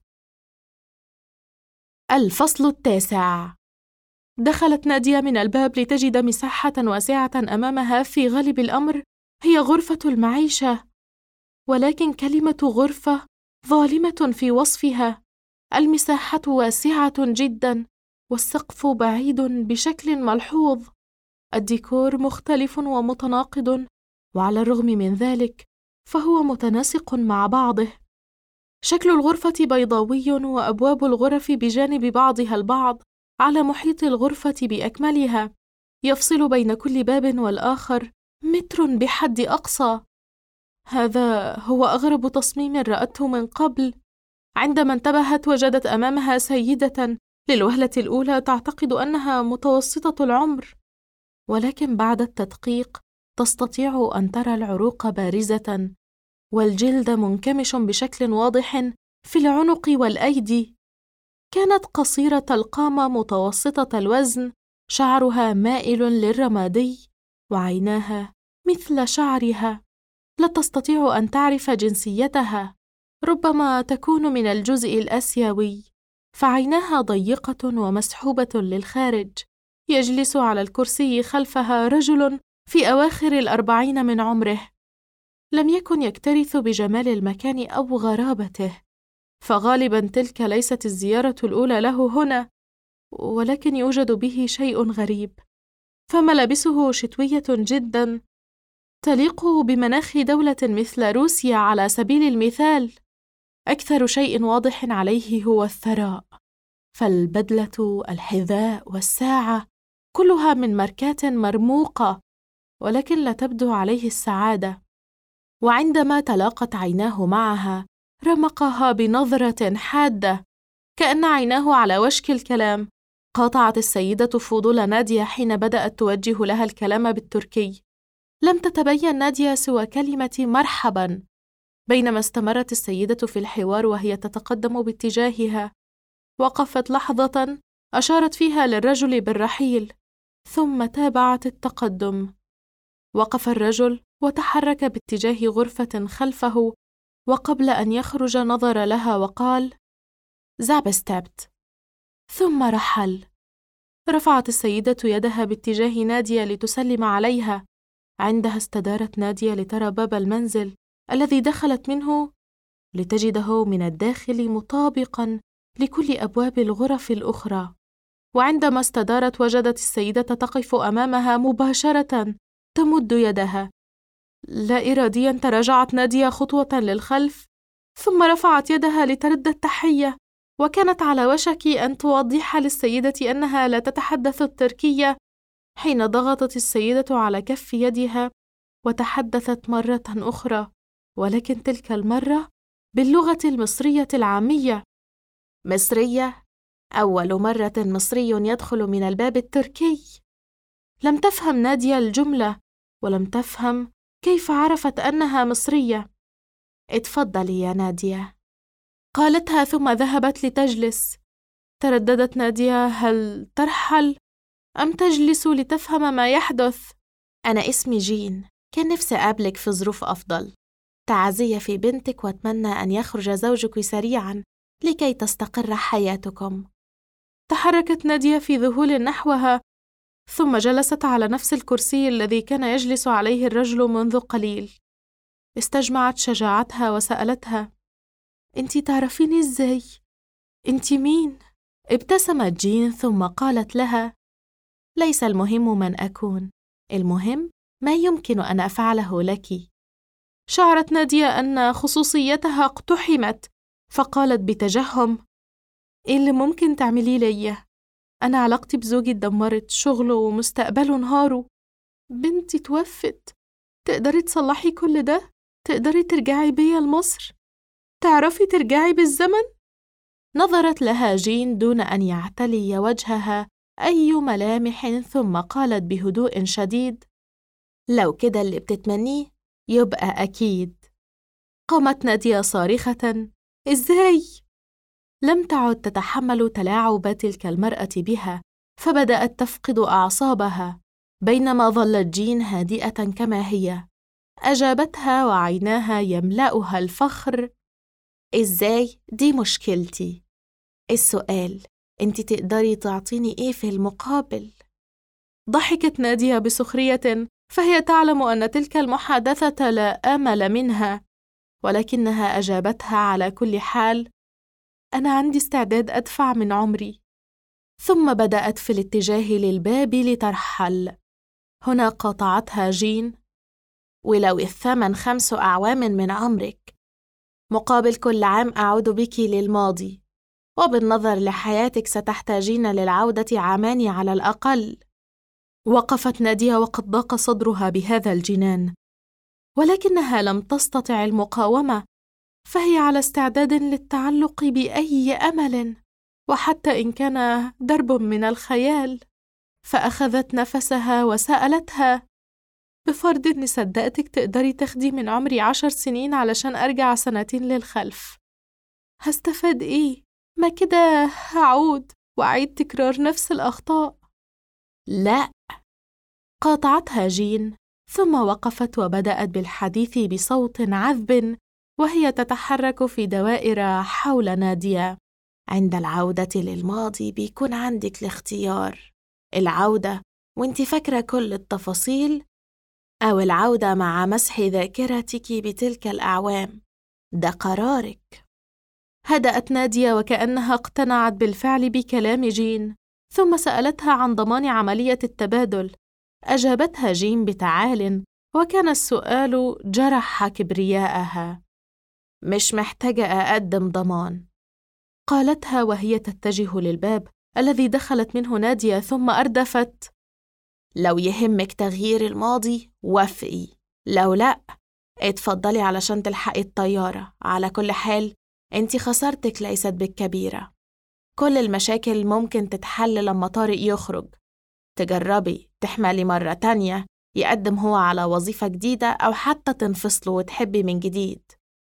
Speaker 1: الفصل 9. دخلت نادية من الباب لتجد مساحة واسعة أمامها، في غالب الأمر هي غرفة المعيشة، ولكن كلمة غرفة ظالمة في وصفها. المساحة واسعة جدا والسقف بعيد بشكل ملحوظ. الديكور مختلف ومتناقض، وعلى الرغم من ذلك فهو متناسق مع بعضه. شكل الغرفة بيضاوي وأبواب الغرف بجانب بعضها البعض على محيط الغرفة بأكملها، يفصل بين كل باب والآخر متر بحد أقصى. هذا هو أغرب تصميم رأته من قبل. عندما انتبهت وجدت أمامها سيدة للوهلة الأولى تعتقد أنها متوسطة العمر، ولكن بعد التدقيق تستطيع أن ترى العروق بارزة والجلد منكمش بشكل واضح في العنق والأيدي. كانت قصيرة القامة متوسطة الوزن، شعرها مائل للرمادي وعيناها مثل شعرها. لا تستطيع أن تعرف جنسيتها، ربما تكون من الجزء الآسيوي، فعيناها ضيقة ومسحوبة للخارج. يجلس على الكرسي خلفها رجل في أواخر 40 من عمره. لم يكن يكترث بجمال المكان أو غرابته، فغالباً تلك ليست الزيارة الأولى له هنا، ولكن يوجد به شيء غريب. فملابسه شتوية جداً، تليق بمناخ دولة مثل روسيا على سبيل المثال. أكثر شيء واضح عليه هو الثراء، فالبدلة، الحذاء والساعة كلها من ماركات مرموقة، ولكن لا تبدو عليه السعادة. وعندما تلاقت عيناه معها رمقها بنظرة حادة، كأن عيناه على وشك الكلام. قاطعت السيدة فضول نادية حين بدأت توجه لها الكلام بالتركي. لم تتبين نادية سوى كلمة مرحباً. بينما استمرت السيدة في الحوار وهي تتقدم باتجاهها، وقفت لحظة أشارت فيها للرجل بالرحيل، ثم تابعت التقدم. وقف الرجل وتحرك باتجاه غرفة خلفه، وقبل أن يخرج نظر لها وقال: زابستبت، ثم رحل. رفعت السيدة يدها باتجاه نادية لتسلم عليها. عندها استدارت نادية لترى باب المنزل الذي دخلت منه، لتجده من الداخل مطابقاً لكل أبواب الغرف الأخرى. وعندما استدارت وجدت السيدة تقف أمامها مباشرة تمد يدها. لا إرادياً تراجعت نادية خطوة للخلف، ثم رفعت يدها لترد التحية، وكانت على وشك أن توضح للسيدة أنها لا تتحدث التركية حين ضغطت السيدة على كف يدها وتحدثت مرة أخرى، ولكن تلك المرة باللغة المصرية العامية. مصرية؟ أول مرة مصري يدخل من الباب التركي. لم تفهم نادية الجملة، ولم تفهم كيف عرفت أنها مصرية. اتفضلي يا نادية، قالتها ثم ذهبت لتجلس. ترددت نادية، هل ترحل أم تجلس لتفهم ما يحدث؟ أنا اسمي جين، كان نفسي أقابلك في ظروف أفضل. تعزية في بنتك وأتمنى أن يخرج زوجك سريعاً لكي تستقر حياتكم. تحركت نادية في ذهول نحوها، ثم جلست على نفس الكرسي الذي كان يجلس عليه الرجل منذ قليل. استجمعت شجاعتها وسألتها: أنتِ تعرفيني إزاي؟ أنتِ مين؟ ابتسمت جين ثم قالت لها: ليس المهم من أكون، المهم ما يمكن أن أفعله لك. شعرت نادية أن خصوصيتها اقتحمت، فقالت بتجهم: إيه اللي ممكن تعمليه لي؟ أنا علاقتي بزوجي اتدمرت، شغله ومستقبله انهاروا، بنتي توفت. تقدري تصلحي كل ده؟ تقدري ترجعي بيا لمصر؟ تعرفي ترجعي بالزمن؟ نظرت لها جين دون أن يعتلي وجهها أي ملامح، ثم قالت بهدوء شديد: لو كده اللي بتتمنيه يبقى أكيد. قامت نادية صارخة: إزاي؟ لم تعد تتحمل تلاعب تلك المرأة بها، فبدأت تفقد أعصابها، بينما ظلت جين هادئة كما هي. أجابتها وعيناها يملأها الفخر: إزاي؟ دي مشكلتي. السؤال، أنت تقدري تعطيني إيه في المقابل؟ ضحكت نادية بسخرية، فهي تعلم أن تلك المحادثة لا آمل منها، ولكنها أجابتها على كل حال: أنا عندي استعداد أدفع من عمري. ثم بدأت في الاتجاه للباب لترحل. هنا قاطعتها جين: ولو الثمن 5 أعوام من عمرك، مقابل كل عام أعود بك للماضي، وبالنظر لحياتك ستحتاجين للعودة 2 عام على الأقل. وقفت نادية وقد ضاق صدرها بهذا الجنان، ولكنها لم تستطع المقاومة، فهي على استعداد للتعلق بأي أمل، وحتى إن كان درب من الخيال. فأخذت نفسها وسألتها: بفرض إني صدقتك تقدري تاخدي من عمري 10 سنين علشان أرجع 2 سنين للخلف، هستفاد إيه؟ ما كده هعود وأعيد تكرار نفس الأخطاء. لا، قاطعتها جين، ثم وقفت وبدأت بالحديث بصوت عذب وهي تتحرك في دوائر حول نادية: عند العودة للماضي بيكون عندك الاختيار، العودة وانت فاكرة كل التفاصيل، أو العودة مع مسح ذاكرتك بتلك الأعوام، ده قرارك. هدأت نادية وكأنها اقتنعت بالفعل بكلام جين، ثم سألتها عن ضمان عملية التبادل. أجابتها جين بتعال، وكان السؤال جرح كبرياءها: مش محتاجة أقدم ضمان، قالتها وهي تتجه للباب الذي دخلت منه نادية، ثم أردفت: لو يهمك تغيير الماضي وافقي، لو لأ اتفضلي علشان تلحقي الطيارة. على كل حال انتي خسارتك ليست بالكبيرة، كل المشاكل ممكن تتحل لما طارق يخرج. تجربي تحملي مرة تانية، يقدم هو على وظيفة جديدة، أو حتى تنفصلوا وتحبي من جديد.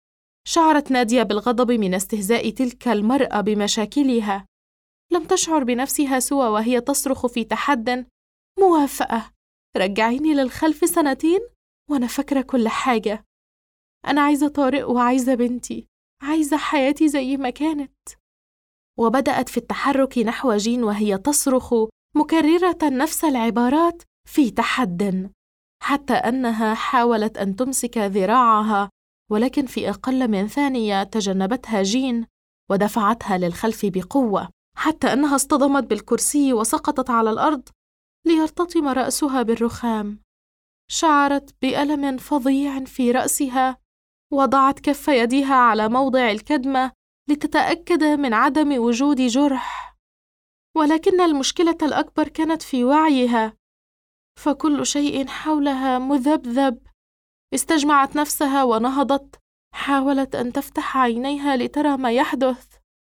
Speaker 1: شعرت نادية بالغضب من استهزاء تلك المرأة بمشاكلها. لم تشعر بنفسها سوى وهي تصرخ في تحد: موافقة، رجعيني للخلف 2 سنين وأنا فاكرة كل حاجة. أنا عايزة طارق وعايزة بنتي، عايزة حياتي زي ما كانت. وبدأت في التحرك نحو جين وهي تصرخ مكررة نفس العبارات في تحد، حتى أنها حاولت أن تمسك ذراعها، ولكن في أقل من ثانية تجنبتها جين ودفعتها للخلف بقوة، حتى أنها اصطدمت بالكرسي وسقطت على الأرض ليرتطم رأسها بالرخام. شعرت بألم فظيع في رأسها، وضعت كف يدها على موضع الكدمة لتتأكد من عدم وجود جرح، ولكن المشكلة الأكبر كانت في وعيها، فكل شيء حولها مذبذب. استجمعت نفسها ونهضت، حاولت أن تفتح عينيها لترى ما يحدث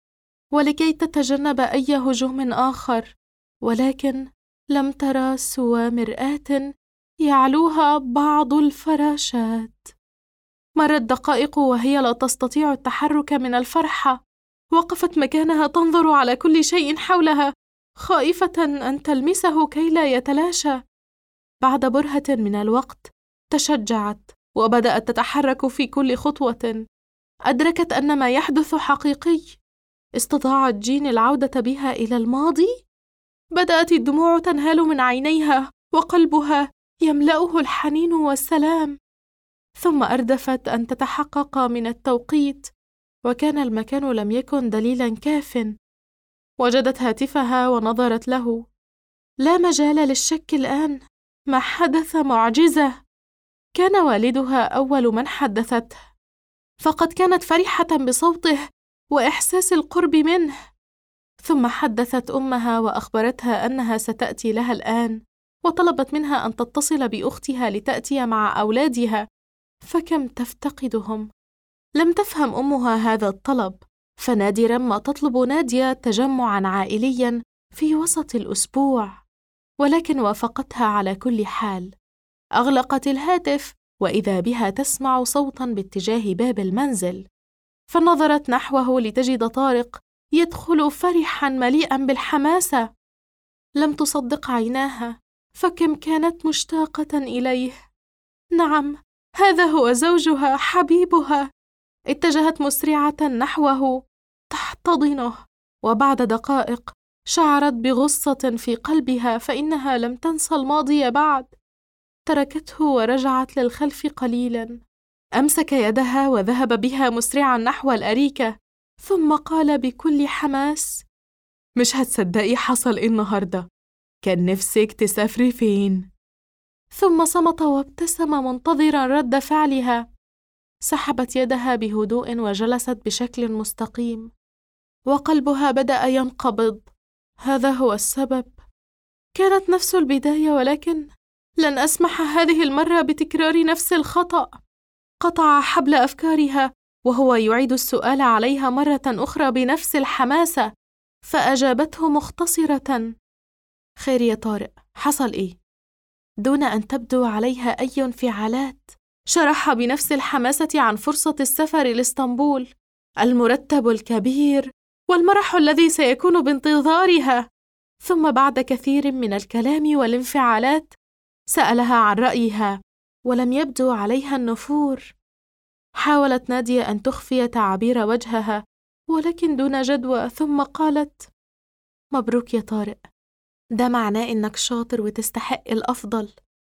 Speaker 1: ولكي تتجنب أي هجوم آخر، ولكن لم ترى سوى مرآة يعلوها بعض الفراشات. مرت دقائق وهي لا تستطيع التحرك من الفرحة، وقفت مكانها تنظر على كل شيء حولها، خائفة أن تلمسه كي لا يتلاشى. بعد برهة من الوقت تشجعت وبدأت تتحرك في كل خطوة. أدركت أن ما يحدث حقيقي. استطاعت جين العودة بها إلى الماضي. بدأت الدموع تنهال من عينيها وقلبها يملأه الحنين والسلام. ثم أردفت أن تتحقق من التوقيت، وكان المكان لم يكن دليلاً كافٍ. وجدت هاتفها ونظرت له. لا مجال للشك الآن، ما حدث معجزة. كان والدها أول من حدثته، فقد كانت فرحة بصوته وإحساس القرب منه. ثم حدثت أمها وأخبرتها أنها ستأتي لها الآن، وطلبت منها أن تتصل بأختها لتأتي مع أولادها، فكم تفتقدهم. لم تفهم أمها هذا الطلب، فنادرا ما تطلب نادية تجمعا عائليا في وسط الأسبوع، ولكن وافقتها على كل حال. أغلقت الهاتف وإذا بها تسمع صوتا باتجاه باب المنزل، فنظرت نحوه لتجد طارق يدخل فرحا مليئا بالحماسة. لم تصدق عيناها، فكم كانت مشتاقة إليه. نعم، هذا هو زوجها حبيبها. اتجهت مسرعة نحوه تحتضنه، وبعد دقائق شعرت بغصة في قلبها، فإنها لم تنسى الماضي بعد. تركته ورجعت للخلف قليلا. أمسك يدها وذهب بها مسرعا نحو الأريكة، ثم قال بكل حماس: مش هتصدقي حصل إيه النهاردة. كان نفسك تسافري فين؟ ثم صمت وابتسم منتظرا رد فعلها. سحبت يدها بهدوء وجلست بشكل مستقيم، وقلبها بدأ ينقبض. هذا هو السبب. كانت نفس البداية، ولكن لن أسمح هذه المرة بتكرار نفس الخطأ. قطع حبل أفكارها وهو يعيد السؤال عليها مرة أخرى بنفس الحماسة، فأجابته مختصرة: خير يا طارق، حصل إيه؟ دون أن تبدو عليها أي انفعالات، شرح بنفس الحماسة عن فرصة السفر لإسطنبول، المرتب الكبير والمرح الذي سيكون بانتظارها. ثم بعد كثير من الكلام والانفعالات سألها عن رأيها، ولم يبدو عليها النفور. حاولت نادية أن تخفي تعابير وجهها، ولكن دون جدوى، ثم قالت: مبروك يا طارق، ده معناه إنك شاطر وتستحق الأفضل،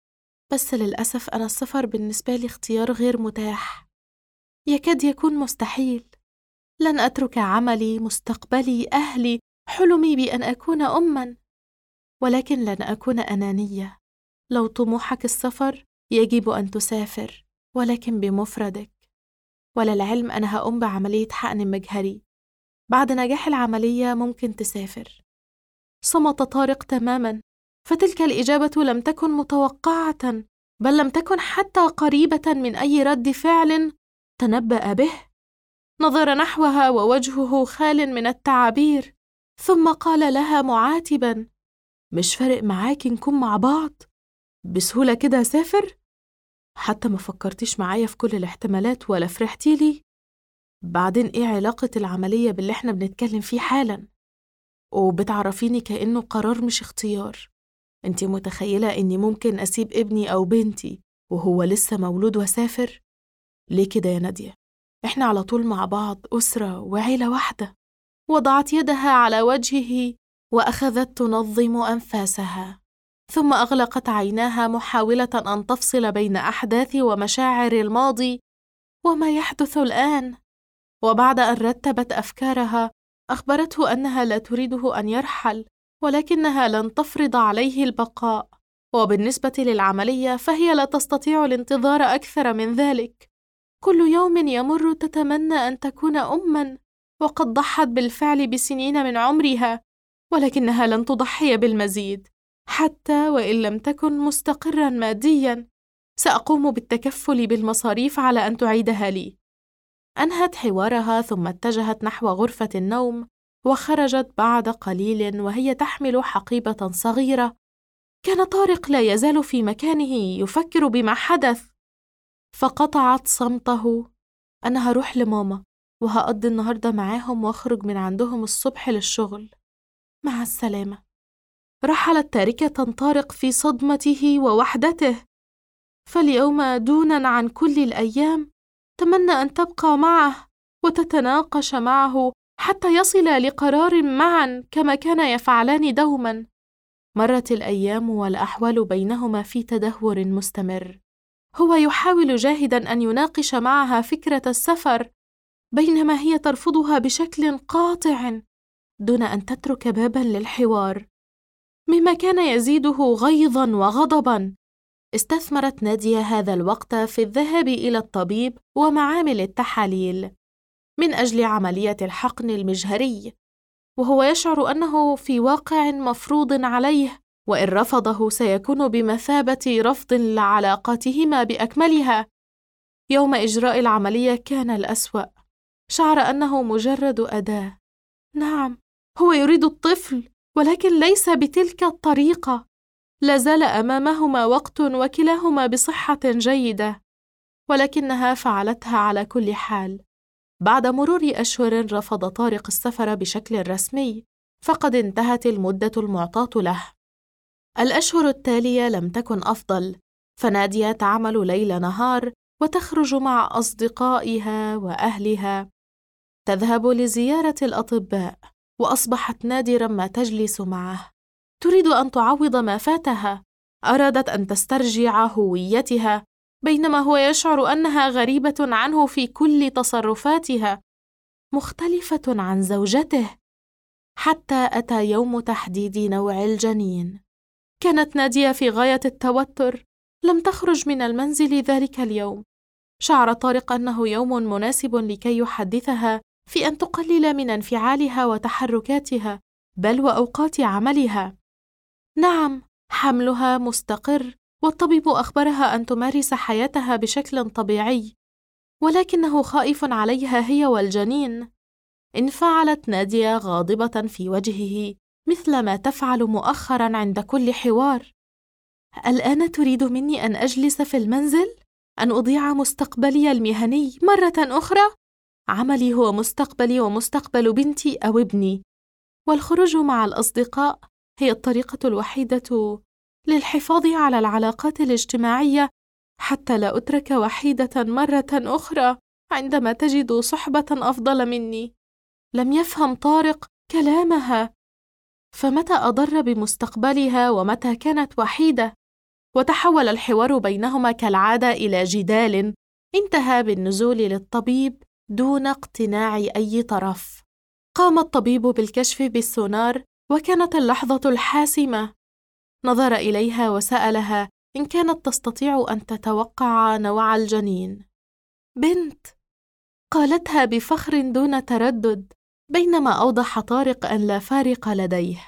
Speaker 1: بس للأسف أنا السفر بالنسبة لي اختيار غير متاح، يكاد يكون مستحيل. لن أترك عملي، مستقبلي، أهلي، حلمي بأن أكون أماً، ولكن لن أكون أنانية. لو طموحك السفر يجب أن تسافر، ولكن بمفردك. وللعلم أنا هقوم بعملية حقن مجهري، بعد نجاح العملية ممكن تسافر. صمت طارق تماماً، فتلك الإجابة لم تكن متوقعة، بل لم تكن حتى قريبة من أي رد فعل تنبأ به. نظر نحوها ووجهه خال من التعابير، ثم قال لها معاتباً: مش فارق معاكي نكون مع بعض؟ بسهولة كده أسافر؟ حتى ما فكرتيش معايا في كل الاحتمالات ولا فرحتي لي؟ بعدين إيه علاقة العملية باللي احنا بنتكلم فيه حالاً؟ وبتعرفيني كأنه قرار مش اختيار. انتي متخيلة إني ممكن أسيب ابني أو بنتي وهو لسه مولود وسافر؟ ليه كده يا نادية؟ احنا على طول مع بعض، أسرة وعيلة واحدة. وضعت يدها على وجهه وأخذت تنظم أنفاسها، ثم أغلقت عيناها محاولة أن تفصل بين أحداث ومشاعر الماضي وما يحدث الآن. وبعد أن رتبت أفكارها أخبرته أنها لا تريده أن يرحل، ولكنها لن تفرض عليه البقاء، وبالنسبة للعملية فهي لا تستطيع الانتظار أكثر من ذلك. كل يوم يمر تتمنى أن تكون أماً، وقد ضحت بالفعل بسنين من عمرها، ولكنها لن تضحي بالمزيد. حتى وإن لم تكن مستقراً مادياً، سأقوم بالتكفل بالمصاريف على أن تعيدها لي. أنهت حوارها ثم اتجهت نحو غرفة النوم، وخرجت بعد قليل وهي تحمل حقيبة صغيرة. كان طارق لا يزال في مكانه يفكر بما حدث، فقطعت صمته. أنا هروح لماما وهقضي النهاردة معاهم وأخرج من عندهم الصبح للشغل. مع السلامة. رحلت تاركة طارق في صدمته ووحدته، فاليوم دونا عن كل الأيام تمنى أن تبقى معه وتتناقش معه حتى يصلا لقرار معا كما كانا يفعلان دوما. مرت الأيام والأحوال بينهما في تدهور مستمر. هو يحاول جاهدا أن يناقش معها فكرة السفر، بينما هي ترفضها بشكل قاطع دون أن تترك بابا للحوار، مما كان يزيده غيظا وغضبا. استثمرت نادية هذا الوقت في الذهاب إلى الطبيب ومعامل التحاليل من أجل عملية الحقن المجهري، وهو يشعر أنه في واقع مفروض عليه، وإن رفضه سيكون بمثابة رفض لعلاقاتهما بأكملها. يوم إجراء العملية كان الأسوأ. شعر أنه مجرد أداة. نعم، هو يريد الطفل، ولكن ليس بتلك الطريقة. لا زال أمامهما وقت وكلاهما بصحة جيدة، ولكنها فعلتها على كل حال. بعد مرور أشهر رفض طارق السفر بشكل رسمي، فقد انتهت المدة المعطاة له. الأشهر التالية لم تكن أفضل، فنادية تعمل ليل نهار وتخرج مع أصدقائها وأهلها، تذهب لزيارة الأطباء، وأصبحت نادرا ما تجلس معه. تريد أن تعوض ما فاتها، أرادت أن تسترجع هويتها، بينما هو يشعر أنها غريبة عنه في كل تصرفاتها، مختلفة عن زوجته. حتى أتى يوم تحديد نوع الجنين. كانت نادية في غاية التوتر، لم تخرج من المنزل ذلك اليوم. شعر طارق أنه يوم مناسب لكي يحدثها في أن تقلل من انفعالها وتحركاتها، بل وأوقات عملها. نعم، حملها مستقر، والطبيب أخبرها أن تمارس حياتها بشكل طبيعي، ولكنه خائف عليها هي والجنين. انفعلت نادية غاضبة في وجهه، مثل ما تفعل مؤخرا عند كل حوار. الآن تريد مني أن أجلس في المنزل؟ أن أضيع مستقبلي المهني مرة أخرى؟ عملي هو مستقبلي ومستقبل بنتي أو ابني، والخروج مع الأصدقاء هي الطريقة الوحيدة للحفاظ على العلاقات الاجتماعية، حتى لا أترك وحيدة مرة أخرى عندما تجد صحبة أفضل مني. لم يفهم طارق كلامها، فمتى أضر بمستقبلها ومتى كانت وحيدة؟ وتحول الحوار بينهما كالعادة إلى جدال انتهى بالنزول للطبيب دون اقتناع أي طرف. قام الطبيب بالكشف بالسونار، وكانت اللحظة الحاسمة. نظر إليها وسألها إن كانت تستطيع أن تتوقع نوع الجنين. بنت، قالتها بفخر دون تردد، بينما أوضح طارق أن لا فارق لديه.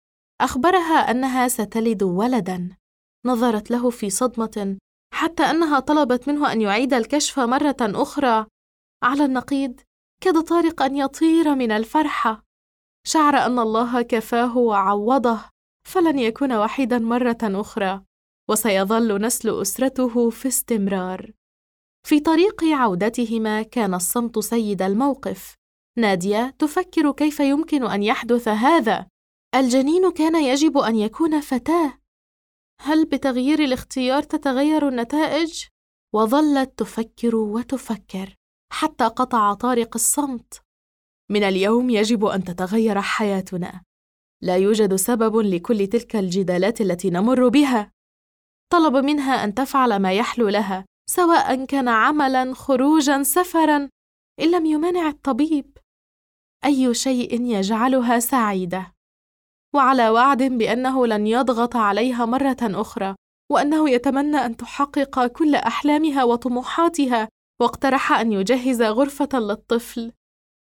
Speaker 1: أخبرها أنها ستلد ولداً. نظرت له في صدمة، حتى أنها طلبت منه أن يعيد الكشف مرة أخرى. على النقيض، كاد طارق أن يطير من الفرحة. شعر أن الله كفاه وعوضه، فلن يكون وحيدا مرة أخرى، وسيظل نسل أسرته في استمرار. في طريق عودتهما كان الصمت سيد الموقف. نادية تفكر كيف يمكن أن يحدث هذا. الجنين كان يجب أن يكون فتاة. هل بتغيير الاختيار تتغير النتائج؟ وظلت تفكر وتفكر حتى قطع طارق الصمت. من اليوم يجب أن تتغير حياتنا. لا يوجد سبب لكل تلك الجدالات التي نمر بها. طلب منها أن تفعل ما يحلو لها، سواء كان عملاً، خروجاً، سفراً، إن لم يمانع الطبيب. أي شيء يجعلها سعيدة. وعلى وعد بأنه لن يضغط عليها مرة أخرى، وأنه يتمنى أن تحقق كل أحلامها وطموحاتها، واقترح أن يجهز غرفة للطفل.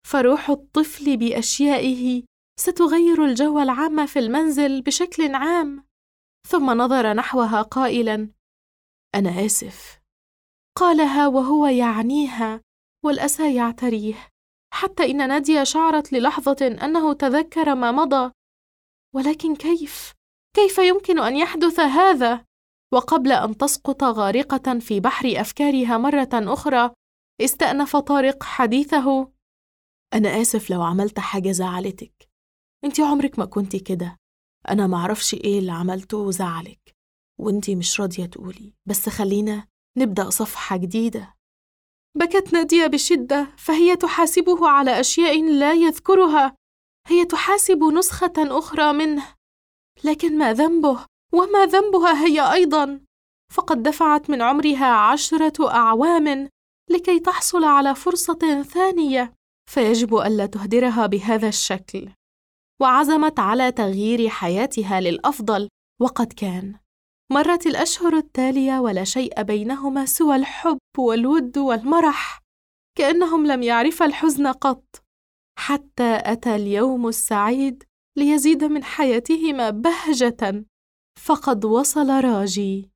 Speaker 1: فروح الطفل بأشيائه ستغير الجو العام في المنزل بشكل عام. ثم نظر نحوها قائلاً: أنا آسف. قالها وهو يعنيها والأسى يعتريه، حتى إن نادية شعرت للحظة أنه تذكر ما مضى. ولكن كيف يمكن أن يحدث هذا؟ وقبل أن تسقط غارقة في بحر أفكارها مرة أخرى، استأنف طارق حديثه: أنا آسف لو عملت حاجة زعلتك، أنتي عمرك ما كنتي كده، أنا معرفش إيه اللي عملته وزعلك وأنتي مش راضية تقولي، بس خلينا نبدأ صفحة جديدة. بكت نادية بشدة، فهي تحاسبه على أشياء لا يذكرها، هي تحاسب نسخة أخرى منه، لكن ما ذنبه وما ذنبها هي أيضاً؟ فقد دفعت من عمرها 10 أعوام لكي تحصل على فرصة ثانية، فيجب ألا تهدرها بهذا الشكل. وعزمت على تغيير حياتها للأفضل، وقد كان. مرت الأشهر التالية ولا شيء بينهما سوى الحب والود والمرح، كأنهم لم يعرفا الحزن قط، حتى أتى اليوم السعيد ليزيد من حياتهما بهجة، فقد وصل راجي.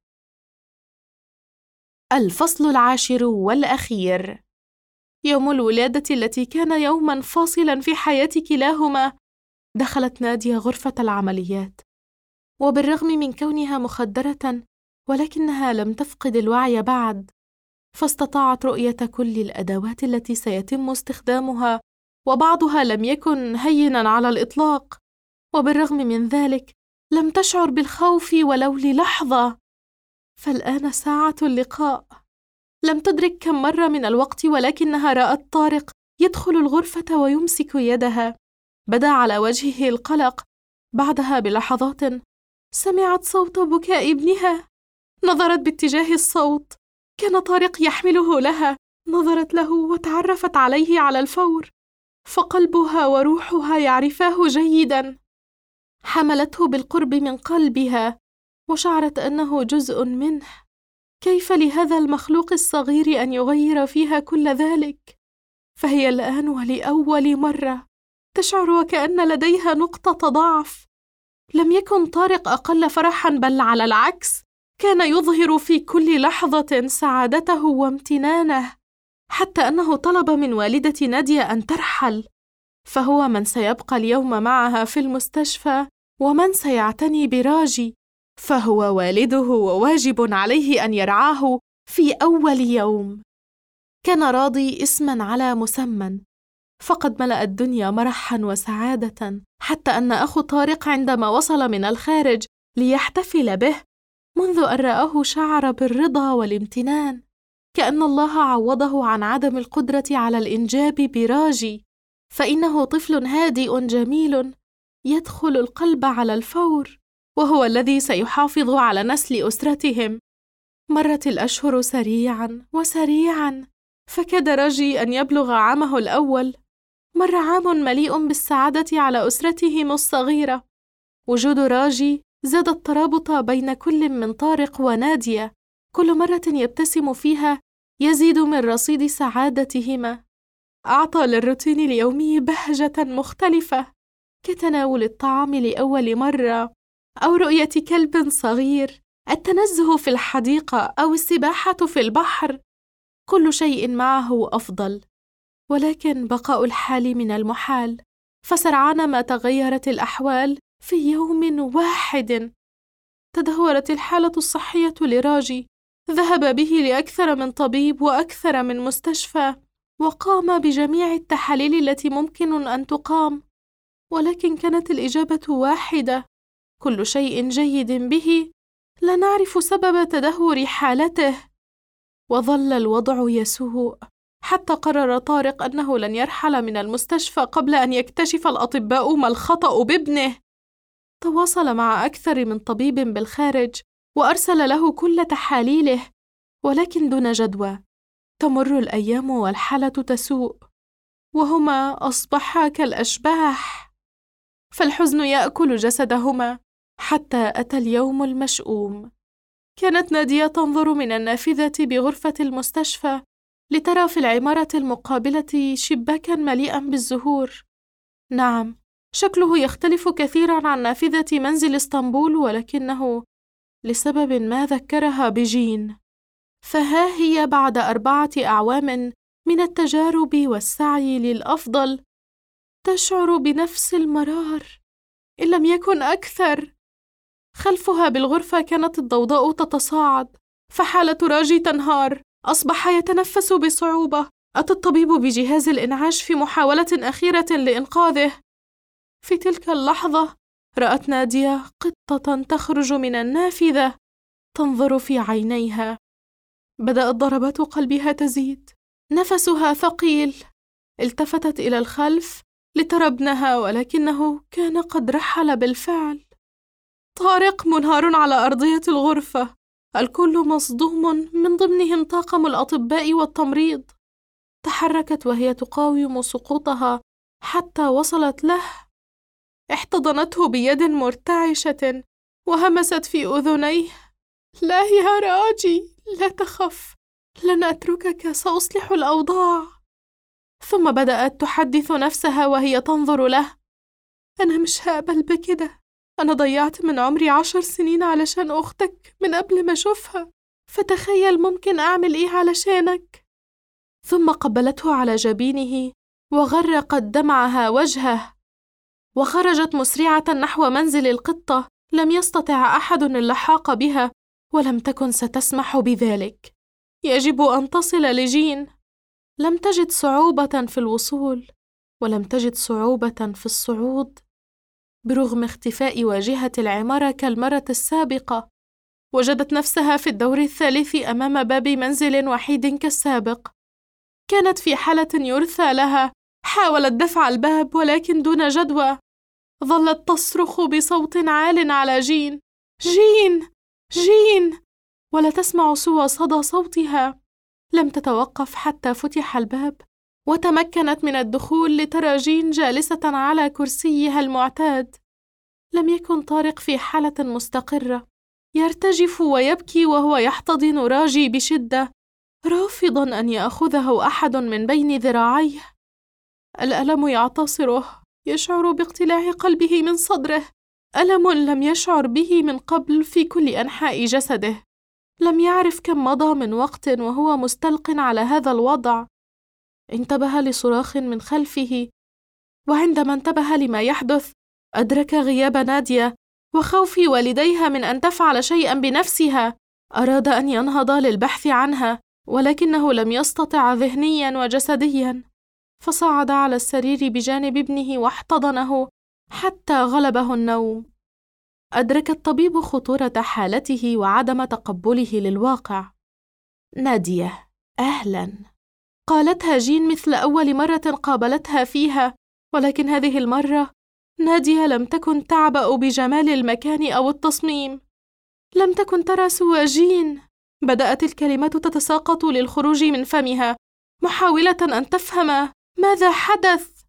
Speaker 1: الفصل 10 والأخير. يوم الولادة التي كان يوماً فاصلاً في حياة كلاهما، دخلت نادية غرفة العمليات، وبالرغم من كونها مخدرة ولكنها لم تفقد الوعي بعد، فاستطاعت رؤية كل الأدوات التي سيتم استخدامها، وبعضها لم يكن هيناً على الإطلاق. وبالرغم من ذلك لم تشعر بالخوف ولو للحظة. فالآن ساعة اللقاء. لم تدرك كم مر من الوقت ولكنها رأت طارق يدخل الغرفة ويمسك يدها. بدا على وجهه القلق. بعدها بلحظات سمعت صوت بكاء ابنها. نظرت باتجاه الصوت، كان طارق يحمله لها. نظرت له وتعرفت عليه على الفور، فقلبها وروحها يعرفاه جيداً. حملته بالقرب من قلبها وشعرت أنه جزء منه. كيف لهذا المخلوق الصغير أن يغير فيها كل ذلك؟ فهي الآن ولأول مرة تشعر وكأن لديها نقطة ضعف. لم يكن طارق أقل فرحاً، بل على العكس، كان يظهر في كل لحظة سعادته وامتنانه، حتى أنه طلب من والدة نادية أن ترحل، فهو من سيبقى اليوم معها في المستشفى ومن سيعتني براجي، فهو والده وواجب عليه أن يرعاه في أول يوم. كان راضي اسماً على مسمى، فقد ملأ الدنيا مرحاً وسعادة، حتى أن أخو طارق عندما وصل من الخارج ليحتفل به، منذ أن رآه شعر بالرضا والامتنان، كأن الله عوضه عن عدم القدرة على الإنجاب براجي، فإنه طفل هادئ جميل يدخل القلب على الفور، وهو الذي سيحافظ على نسل أسرتهم. مرت الأشهر سريعاً وسريعاً، فكاد راجي أن يبلغ عامه الأول. مر عام مليء بالسعادة على أسرتهم الصغيرة. وجود راجي زاد الترابط بين كل من طارق ونادية، كل مرة يبتسم فيها يزيد من رصيد سعادتهما. أعطى للروتين اليومي بهجة مختلفة، كتناول الطعام لأول مرة، أو رؤية كلب صغير، التنزه في الحديقة أو السباحة في البحر. كل شيء معه أفضل، ولكن بقاء الحال من المحال، فسرعان ما تغيرت الأحوال في يوم واحد. تدهورت الحالة الصحية لراجي، ذهب به لأكثر من طبيب وأكثر من مستشفى، وقام بجميع التحاليل التي ممكن أن تقام، ولكن كانت الإجابة واحدة: كل شيء جيد به، لا نعرف سبب تدهور حالته. وظل الوضع يسوء، حتى قرر طارق أنه لن يرحل من المستشفى قبل أن يكتشف الأطباء ما الخطأ بابنه. تواصل مع أكثر من طبيب بالخارج وأرسل له كل تحاليله، ولكن دون جدوى. تمر الأيام والحالة تسوء، وهما أصبحا كالأشباح، فالحزن يأكل جسدهما، حتى أتى اليوم المشؤوم. كانت نادية تنظر من النافذة بغرفة المستشفى لترى في العمارة المقابلة شباكاً مليئاً بالزهور. نعم، شكله يختلف كثيراً عن نافذة منزل اسطنبول، ولكنه لسبب ما ذكرها بجين. فها هي بعد 4 أعوام من التجارب والسعي للأفضل تشعر بنفس المرار إن لم يكن أكثر. خلفها بالغرفة كانت الضوضاء تتصاعد، فحالة راجي تنهار، أصبح يتنفس بصعوبة. أتى الطبيب بجهاز الإنعاش في محاولة أخيرة لإنقاذه. في تلك اللحظة رأت نادية قطة تخرج من النافذة تنظر في عينيها. بدأت ضربات قلبها تزيد، نفسها ثقيل. التفتت إلى الخلف لترى ابنها، ولكنه كان قد رحل بالفعل. طارق منهار على أرضية الغرفة، الكل مصدوم، من ضمنهم طاقم الأطباء والتمريض. تحركت وهي تقاوم سقوطها حتى وصلت له. احتضنته بيد مرتعشة وهمست في أذنيه: لا يا راجي، لا تخف، لن أتركك، سأصلح الأوضاع. ثم بدأت تحدث نفسها وهي تنظر له: أنا مش هقبل بكده، أنا ضيعت من عمري 10 سنين علشان أختك من قبل ما أشوفها، فتخيل ممكن أعمل إيه علشانك. ثم قبلته على جبينه وغرقت دمعها وجهه، وخرجت مسرعة نحو منزل القطة. لم يستطع أحد اللحاق بها، ولم تكن ستسمح بذلك. يجب أن تصل لجين. لم تجد صعوبة في الوصول، ولم تجد صعوبة في الصعود. برغم اختفاء واجهة العمارة كالمرة السابقة، وجدت نفسها في الدور الثالث أمام باب منزل وحيد كالسابق. كانت في حالة يرثى لها. حاولت دفع الباب ولكن دون جدوى. ظلت تصرخ بصوت عال على جين: جين، جين، ولا تسمع سوى صدى صوتها. لم تتوقف حتى فتح الباب وتمكنت من الدخول لترى جين جالسة على كرسيها المعتاد. لم يكن طارق في حالة مستقرة، يرتجف ويبكي وهو يحتضن راجي بشدة، رافضا أن يأخذه أحد من بين ذراعيه. الألم يعتصره، يشعر باقتلاع قلبه من صدره، ألم لم يشعر به من قبل في كل أنحاء جسده. لم يعرف كم مضى من وقت وهو مستلق على هذا الوضع. انتبه لصراخ من خلفه، وعندما انتبه لما يحدث أدرك غياب نادية وخوف والديها من أن تفعل شيئا بنفسها. أراد أن ينهض للبحث عنها، ولكنه لم يستطع ذهنيا وجسديا، فصعد على السرير بجانب ابنه واحتضنه حتى غلبه النوم. أدرك الطبيب خطورة حالته وعدم تقبله للواقع. نادية، أهلا، قالتها جين مثل أول مرة قابلتها فيها، ولكن هذه المرة نادية لم تكن تعبأ بجمال المكان أو التصميم. لم تكن ترى سوى جين. بدأت الكلمات تتساقط للخروج من فمها، محاولة أن تفهم ماذا حدث.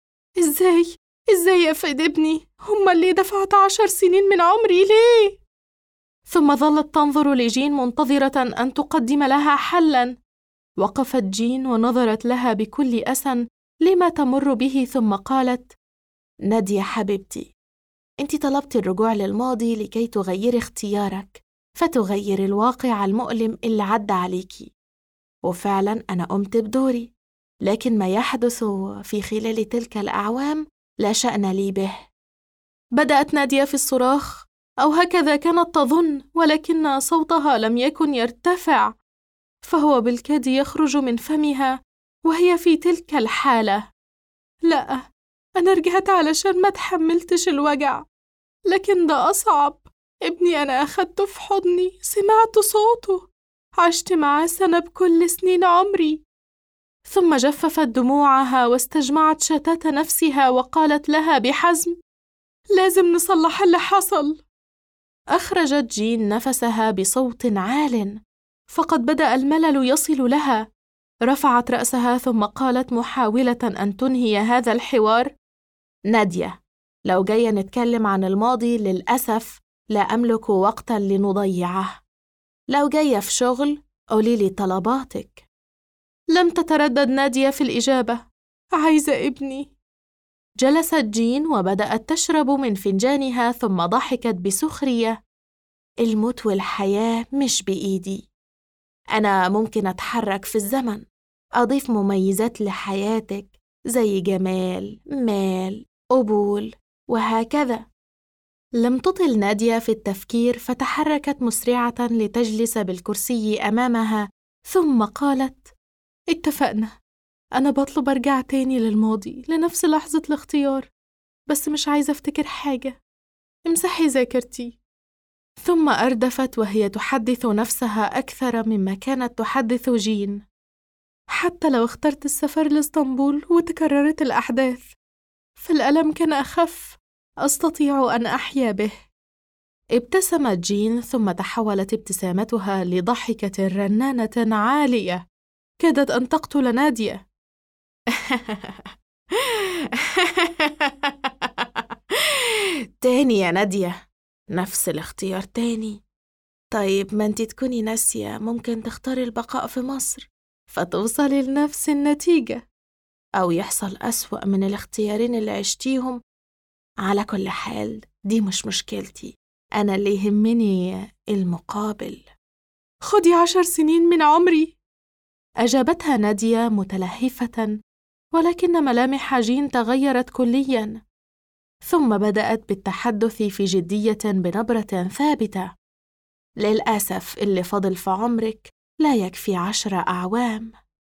Speaker 1: إزاي أفقد ابني؟ هم اللي دفعت 10 سنين من عمري ليه؟ ثم ظلت تنظر لجين منتظرة أن تقدم لها حلاً. وقفت جين ونظرت لها بكل أسى لما تمر به، ثم قالت: نادية حبيبتي، أنت طلبت الرجوع للماضي لكي تغيري اختيارك، فتغير الواقع المؤلم اللي عدى عليكي. وفعلا أنا قمت بدوري، لكن ما يحدث في خلال تلك الأعوام لا شأن لي به. بدأت نادية في الصراخ، أو هكذا كانت تظن، ولكن صوتها لم يكن يرتفع، فهو بالكاد يخرج من فمها وهي في تلك الحالة. لا، أنا رجعت علشان ما تحملتش الوجع، لكن ده أصعب. ابني أنا أخدته في حضني، سمعت صوته، عشت معاه سنة بكل سنين عمري. ثم جففت دموعها واستجمعت شتات نفسها وقالت لها بحزم: لازم نصلح اللي حصل. أخرجت جين نفسها بصوت عال، فقد بدأ الملل يصل لها. رفعت رأسها ثم قالت محاولة أن تنهي هذا الحوار: نادية، لو جاية نتكلم عن الماضي للأسف لا أملك وقتا لنضيعه. لو جاية في شغل قولي لي طلباتك. لم تتردد نادية في الإجابة. عايزة ابني. جلست جين وبدأت تشرب من فنجانها ثم ضحكت بسخرية. الموت والحياة مش بإيدي. أنا ممكن أتحرك في الزمن، أضيف مميزات لحياتك زي جمال، مال، قبول، وهكذا. لم تطل نادية في التفكير فتحركت مسرعة لتجلس بالكرسي أمامها، ثم قالت: اتفقنا. أنا بطلب أرجع تاني للماضي لنفس لحظة الاختيار، بس مش عايزة أفتكر حاجة. امسحي ذاكرتي. ثم أردفت وهي تحدث نفسها أكثر مما كانت تحدث جين. حتى لو اخترت السفر لإسطنبول وتكررت الأحداث، فالألم كان أخف، أستطيع أن أحيا به. ابتسمت جين ثم تحولت ابتسامتها لضحكة رنانة عالية كادت أن تقتل نادية. تاني يا نادية، نفس الاختيار تاني. طيب ما انتي تكوني ناسية، ممكن تختاري البقاء في مصر فتوصلي لنفس النتيجة، أو يحصل أسوأ من الاختيارين اللي عشتيهم. على كل حال دي مش مشكلتي، أنا اللي يهمني المقابل. خدي 10 سنين من عمري، أجابتها نادية متلهفة، ولكن ملامح جين تغيرت كلياً. ثم بدأت بالتحدث في جدية بنبرة ثابتة: للأسف اللي فضل في عمرك لا يكفي 10 أعوام.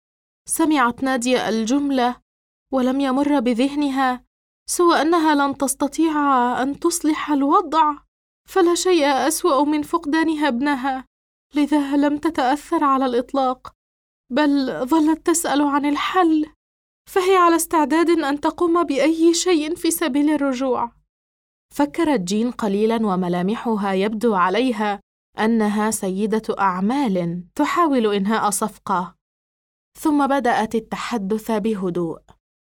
Speaker 1: سمعت نادية الجملة ولم يمر بذهنها سوى أنها لن تستطيع أن تصلح الوضع، فلا شيء أسوأ من فقدانها ابنها، لذا لم تتأثر على الإطلاق، بل ظلت تسأل عن الحل، فهي على استعداد أن تقوم بأي شيء في سبيل الرجوع. فكرت جين قليلاً وملامحها يبدو عليها أنها سيدة أعمال تحاول إنهاء صفقة. ثم بدأت التحدث بهدوء: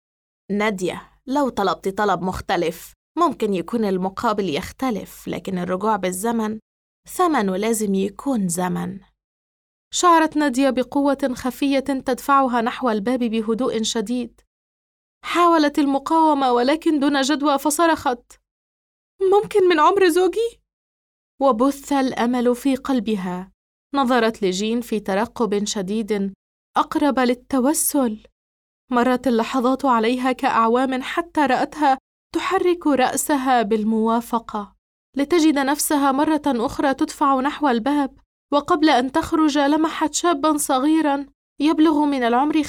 Speaker 1: نادية، لو طلبت طلب مختلف ممكن يكون المقابل يختلف، لكن الرجوع بالزمن ثمنه لازم يكون زمن. شعرت نادية بقوة خفية تدفعها نحو الباب بهدوء شديد. حاولت المقاومة ولكن دون جدوى، فصرخت: ممكن من عمر زوجي؟ وبث الأمل في قلبها. نظرت لجين في ترقب شديد أقرب للتوسل. مرت اللحظات عليها كأعوام حتى رأتها تحرك رأسها بالموافقة، لتجد نفسها مرة أخرى تدفع نحو الباب، وقبل أن تخرج لمحت شاباً صغيراً يبلغ من العمر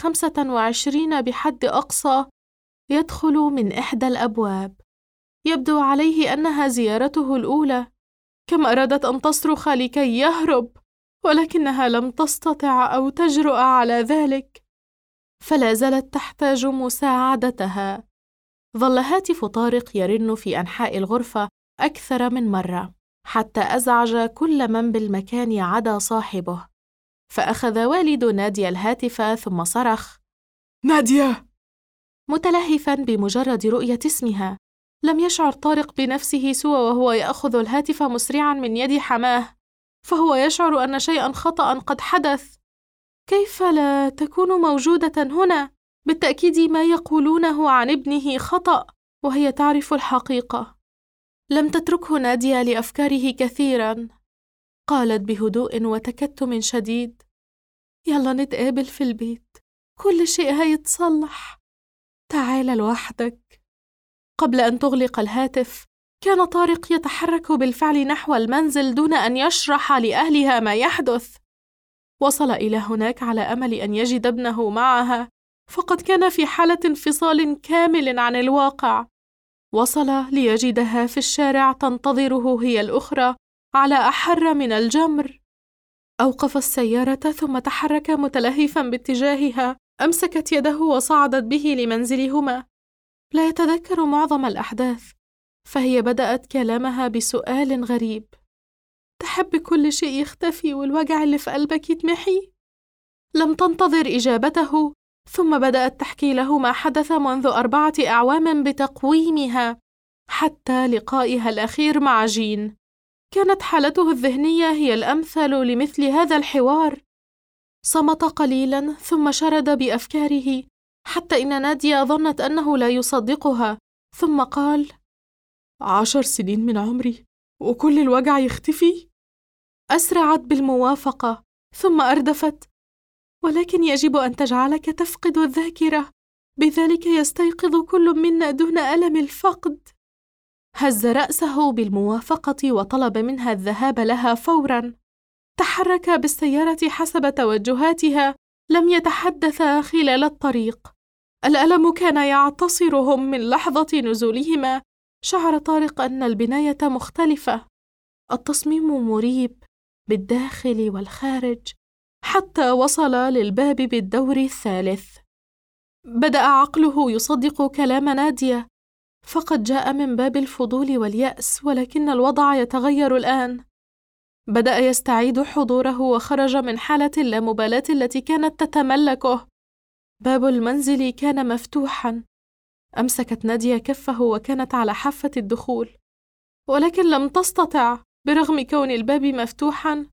Speaker 1: 25 بحد أقصى يدخل من إحدى الأبواب. يبدو عليه أنها زيارته الأولى. كم أرادت أن تصرخ لكي يهرب، ولكنها لم تستطع أو تجرؤ على ذلك، فلا زالت تحتاج مساعدتها. ظل هاتف طارق يرن في أنحاء الغرفة أكثر من مرة، حتى أزعج كل من بالمكان عدا صاحبه. فأخذ والد نادية الهاتف ثم صرخ: نادية! متلهفاً بمجرد رؤية اسمها. لم يشعر طارق بنفسه سوى وهو يأخذ الهاتف مسرعاً من يد حماه، فهو يشعر أن شيئاً خطأ قد حدث. كيف لا تكون موجودة هنا؟ بالتأكيد ما يقولونه عن ابنه خطأ، وهي تعرف الحقيقة. لم تتركه نادية لأفكاره كثيراً. قالت بهدوء وتكتم شديد: يلا نتقابل في البيت، كل شيء هيتصلح، تعال لوحدك. قبل أن تغلق الهاتف كان طارق يتحرك بالفعل نحو المنزل دون أن يشرح لأهلها ما يحدث. وصل إلى هناك على أمل أن يجد ابنه معها، فقد كان في حالة انفصال كامل عن الواقع. وصل ليجدها في الشارع تنتظره هي الأخرى على أحر من الجمر. أوقف السيارة ثم تحرك متلهفاً باتجاهها. أمسكت يده وصعدت به لمنزلهما. لا يتذكر معظم الأحداث، فهي بدأت كلامها بسؤال غريب: تحب كل شيء يختفي والوجع اللي في قلبك يتمحي؟ لم تنتظر إجابته، ثم بدأت تحكي له ما حدث منذ 4 أعوام بتقويمها حتى لقائها الأخير مع جين. كانت حالته الذهنية هي الأمثل لمثل هذا الحوار. صمت قليلاً ثم شرد بأفكاره حتى إن نادية ظنت أنه لا يصدقها، ثم قال: 10 سنين من عمري وكل الوجع يختفي؟ أسرعت بالموافقة، ثم أردفت: ولكن يجب أن تجعلك تفقد الذاكرة، بذلك يستيقظ كل منا دون ألم الفقد. هز رأسه بالموافقة وطلب منها الذهاب لها فوراً. تحرك بالسيارة حسب توجهاتها، لم يتحدثا خلال الطريق. الألم كان يعتصرهم من لحظة نزولهما. شعر طارق أن البناية مختلفة، التصميم مريب بالداخل والخارج، حتى وصل للباب بالدور الثالث. بدأ عقله يصدق كلام نادية، فقد جاء من باب الفضول واليأس، ولكن الوضع يتغير الآن. بدأ يستعيد حضوره وخرج من حالة اللامبالاة التي كانت تتملكه. باب المنزل كان مفتوحاً. أمسكت نادية كفه وكانت على حافة الدخول، ولكن لم تستطع برغم كون الباب مفتوحاً،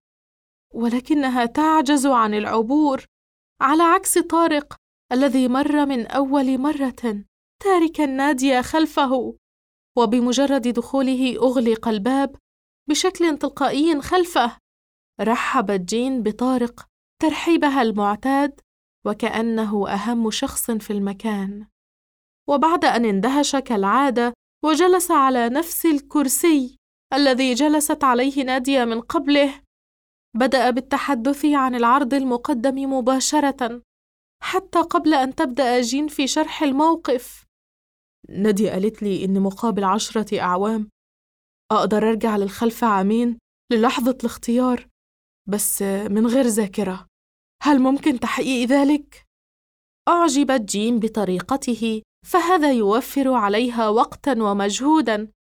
Speaker 1: ولكنها تعجز عن العبور، على عكس طارق الذي مر من أول مرة تاركاً نادية خلفه. وبمجرد دخوله أغلق الباب بشكل تلقائي خلفه. رحبت جين بطارق ترحيبها المعتاد وكأنه أهم شخص في المكان. وبعد أن اندهش كالعادة وجلس على نفس الكرسي الذي جلست عليه نادية من قبله، بدأ بالتحدث عن العرض المقدم مباشرة، حتى قبل أن تبدأ جين في شرح الموقف. نادية قالت لي إن مقابل 10 أعوام أقدر أرجع للخلف عامين للحظة الاختيار، بس من غير ذاكرة. هل ممكن تحقيق ذلك؟ أعجبت جين بطريقته، فهذا يوفر عليها وقتاً ومجهوداً،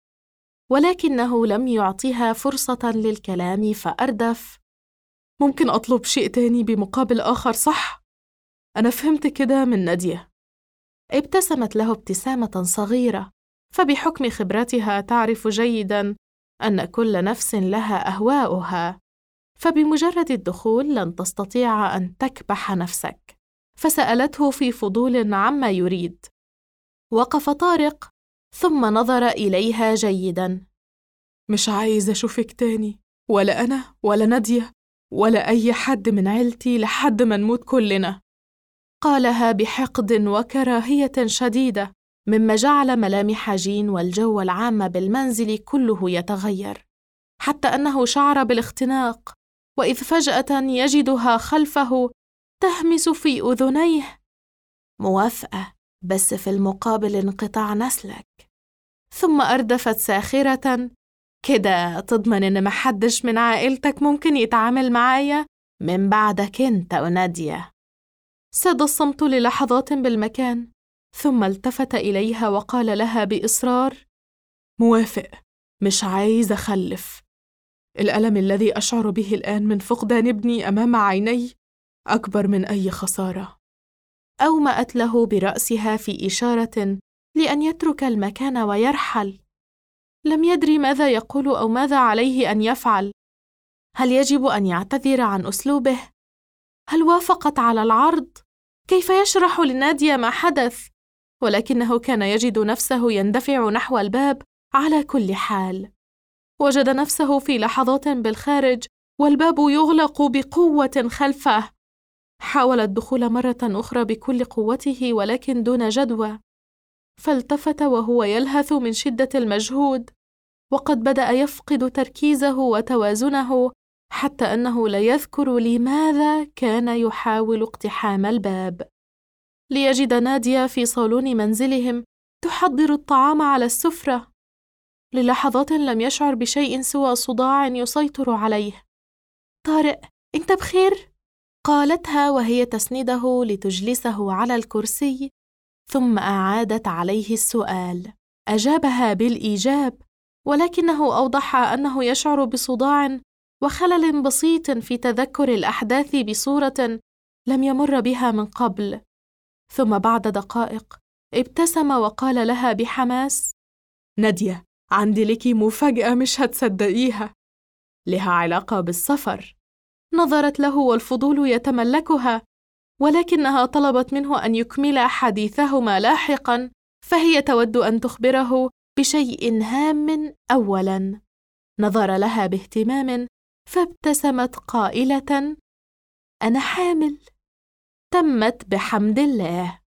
Speaker 1: ولكنه لم يعطيها فرصة للكلام فأردف: ممكن أطلب شيء تاني بمقابل آخر، صح؟ أنا فهمت كده من نادية. ابتسمت له ابتسامة صغيرة، فبحكم خبرتها تعرف جيداً أن كل نفس لها أهواؤها، فبمجرد الدخول لن تستطيع أن تكبح نفسك. فسألته في فضول عما يريد. وقف طارق ثم نظر إليها جيداً. مش عايز أشوفك تاني، ولا أنا ولا نادية ولا أي حد من عيلتي لحد ما نموت كلنا، قالها بحقد وكراهية شديدة، مما جعل ملامح جين والجو العام بالمنزل كله يتغير، حتى أنه شعر بالاختناق، وإذ فجأة يجدها خلفه تهمس في أذنيه: موافقة، بس في المقابل انقطاع نسلك. ثم أردفت ساخرة: كده تضمن إن محدش من عائلتك ممكن يتعامل معايا من بعدك أنت ونادية. ساد الصمت للحظات بالمكان، ثم التفت إليها وقال لها بإصرار: موافق، مش عايز أخلف. الألم الذي أشعر به الآن من فقدان ابني أمام عيني أكبر من أي خسارة. أومأت له برأسها في إشارة لأن يترك المكان ويرحل. لم يدري ماذا يقول أو ماذا عليه أن يفعل. هل يجب أن يعتذر عن أسلوبه؟ هل وافقت على العرض؟ كيف يشرح لنادية ما حدث؟ ولكنه كان يجد نفسه يندفع نحو الباب على كل حال. وجد نفسه في لحظات بالخارج والباب يغلق بقوة خلفه. حاول الدخول مرة أخرى بكل قوته ولكن دون جدوى، فالتفت وهو يلهث من شدة المجهود، وقد بدأ يفقد تركيزه وتوازنه، حتى أنه لا يذكر لماذا كان يحاول اقتحام الباب. ليجد نادية في صالون منزلهم تحضر الطعام على السفرة. للحظات لم يشعر بشيء سوى صداع يسيطر عليه. طارق، أنت بخير؟ قالتها وهي تسنده لتجلسه على الكرسي، ثم أعادت عليه السؤال. أجابها بالإيجاب، ولكنه أوضح أنه يشعر بصداع وخلل بسيط في تذكر الأحداث بصورة لم يمر بها من قبل. ثم بعد دقائق ابتسم وقال لها بحماس: نادية، عندي لك مفاجأة مش هتصدقيها، لها علاقة بالسفر. نظرت له والفضول يتملكها، ولكنها طلبت منه أن يكمل حديثهما لاحقاً، فهي تود أن تخبره بشيء هام أولاً. نظر لها باهتمام فابتسمت قائلة: أنا حامل. تمت بحمد الله.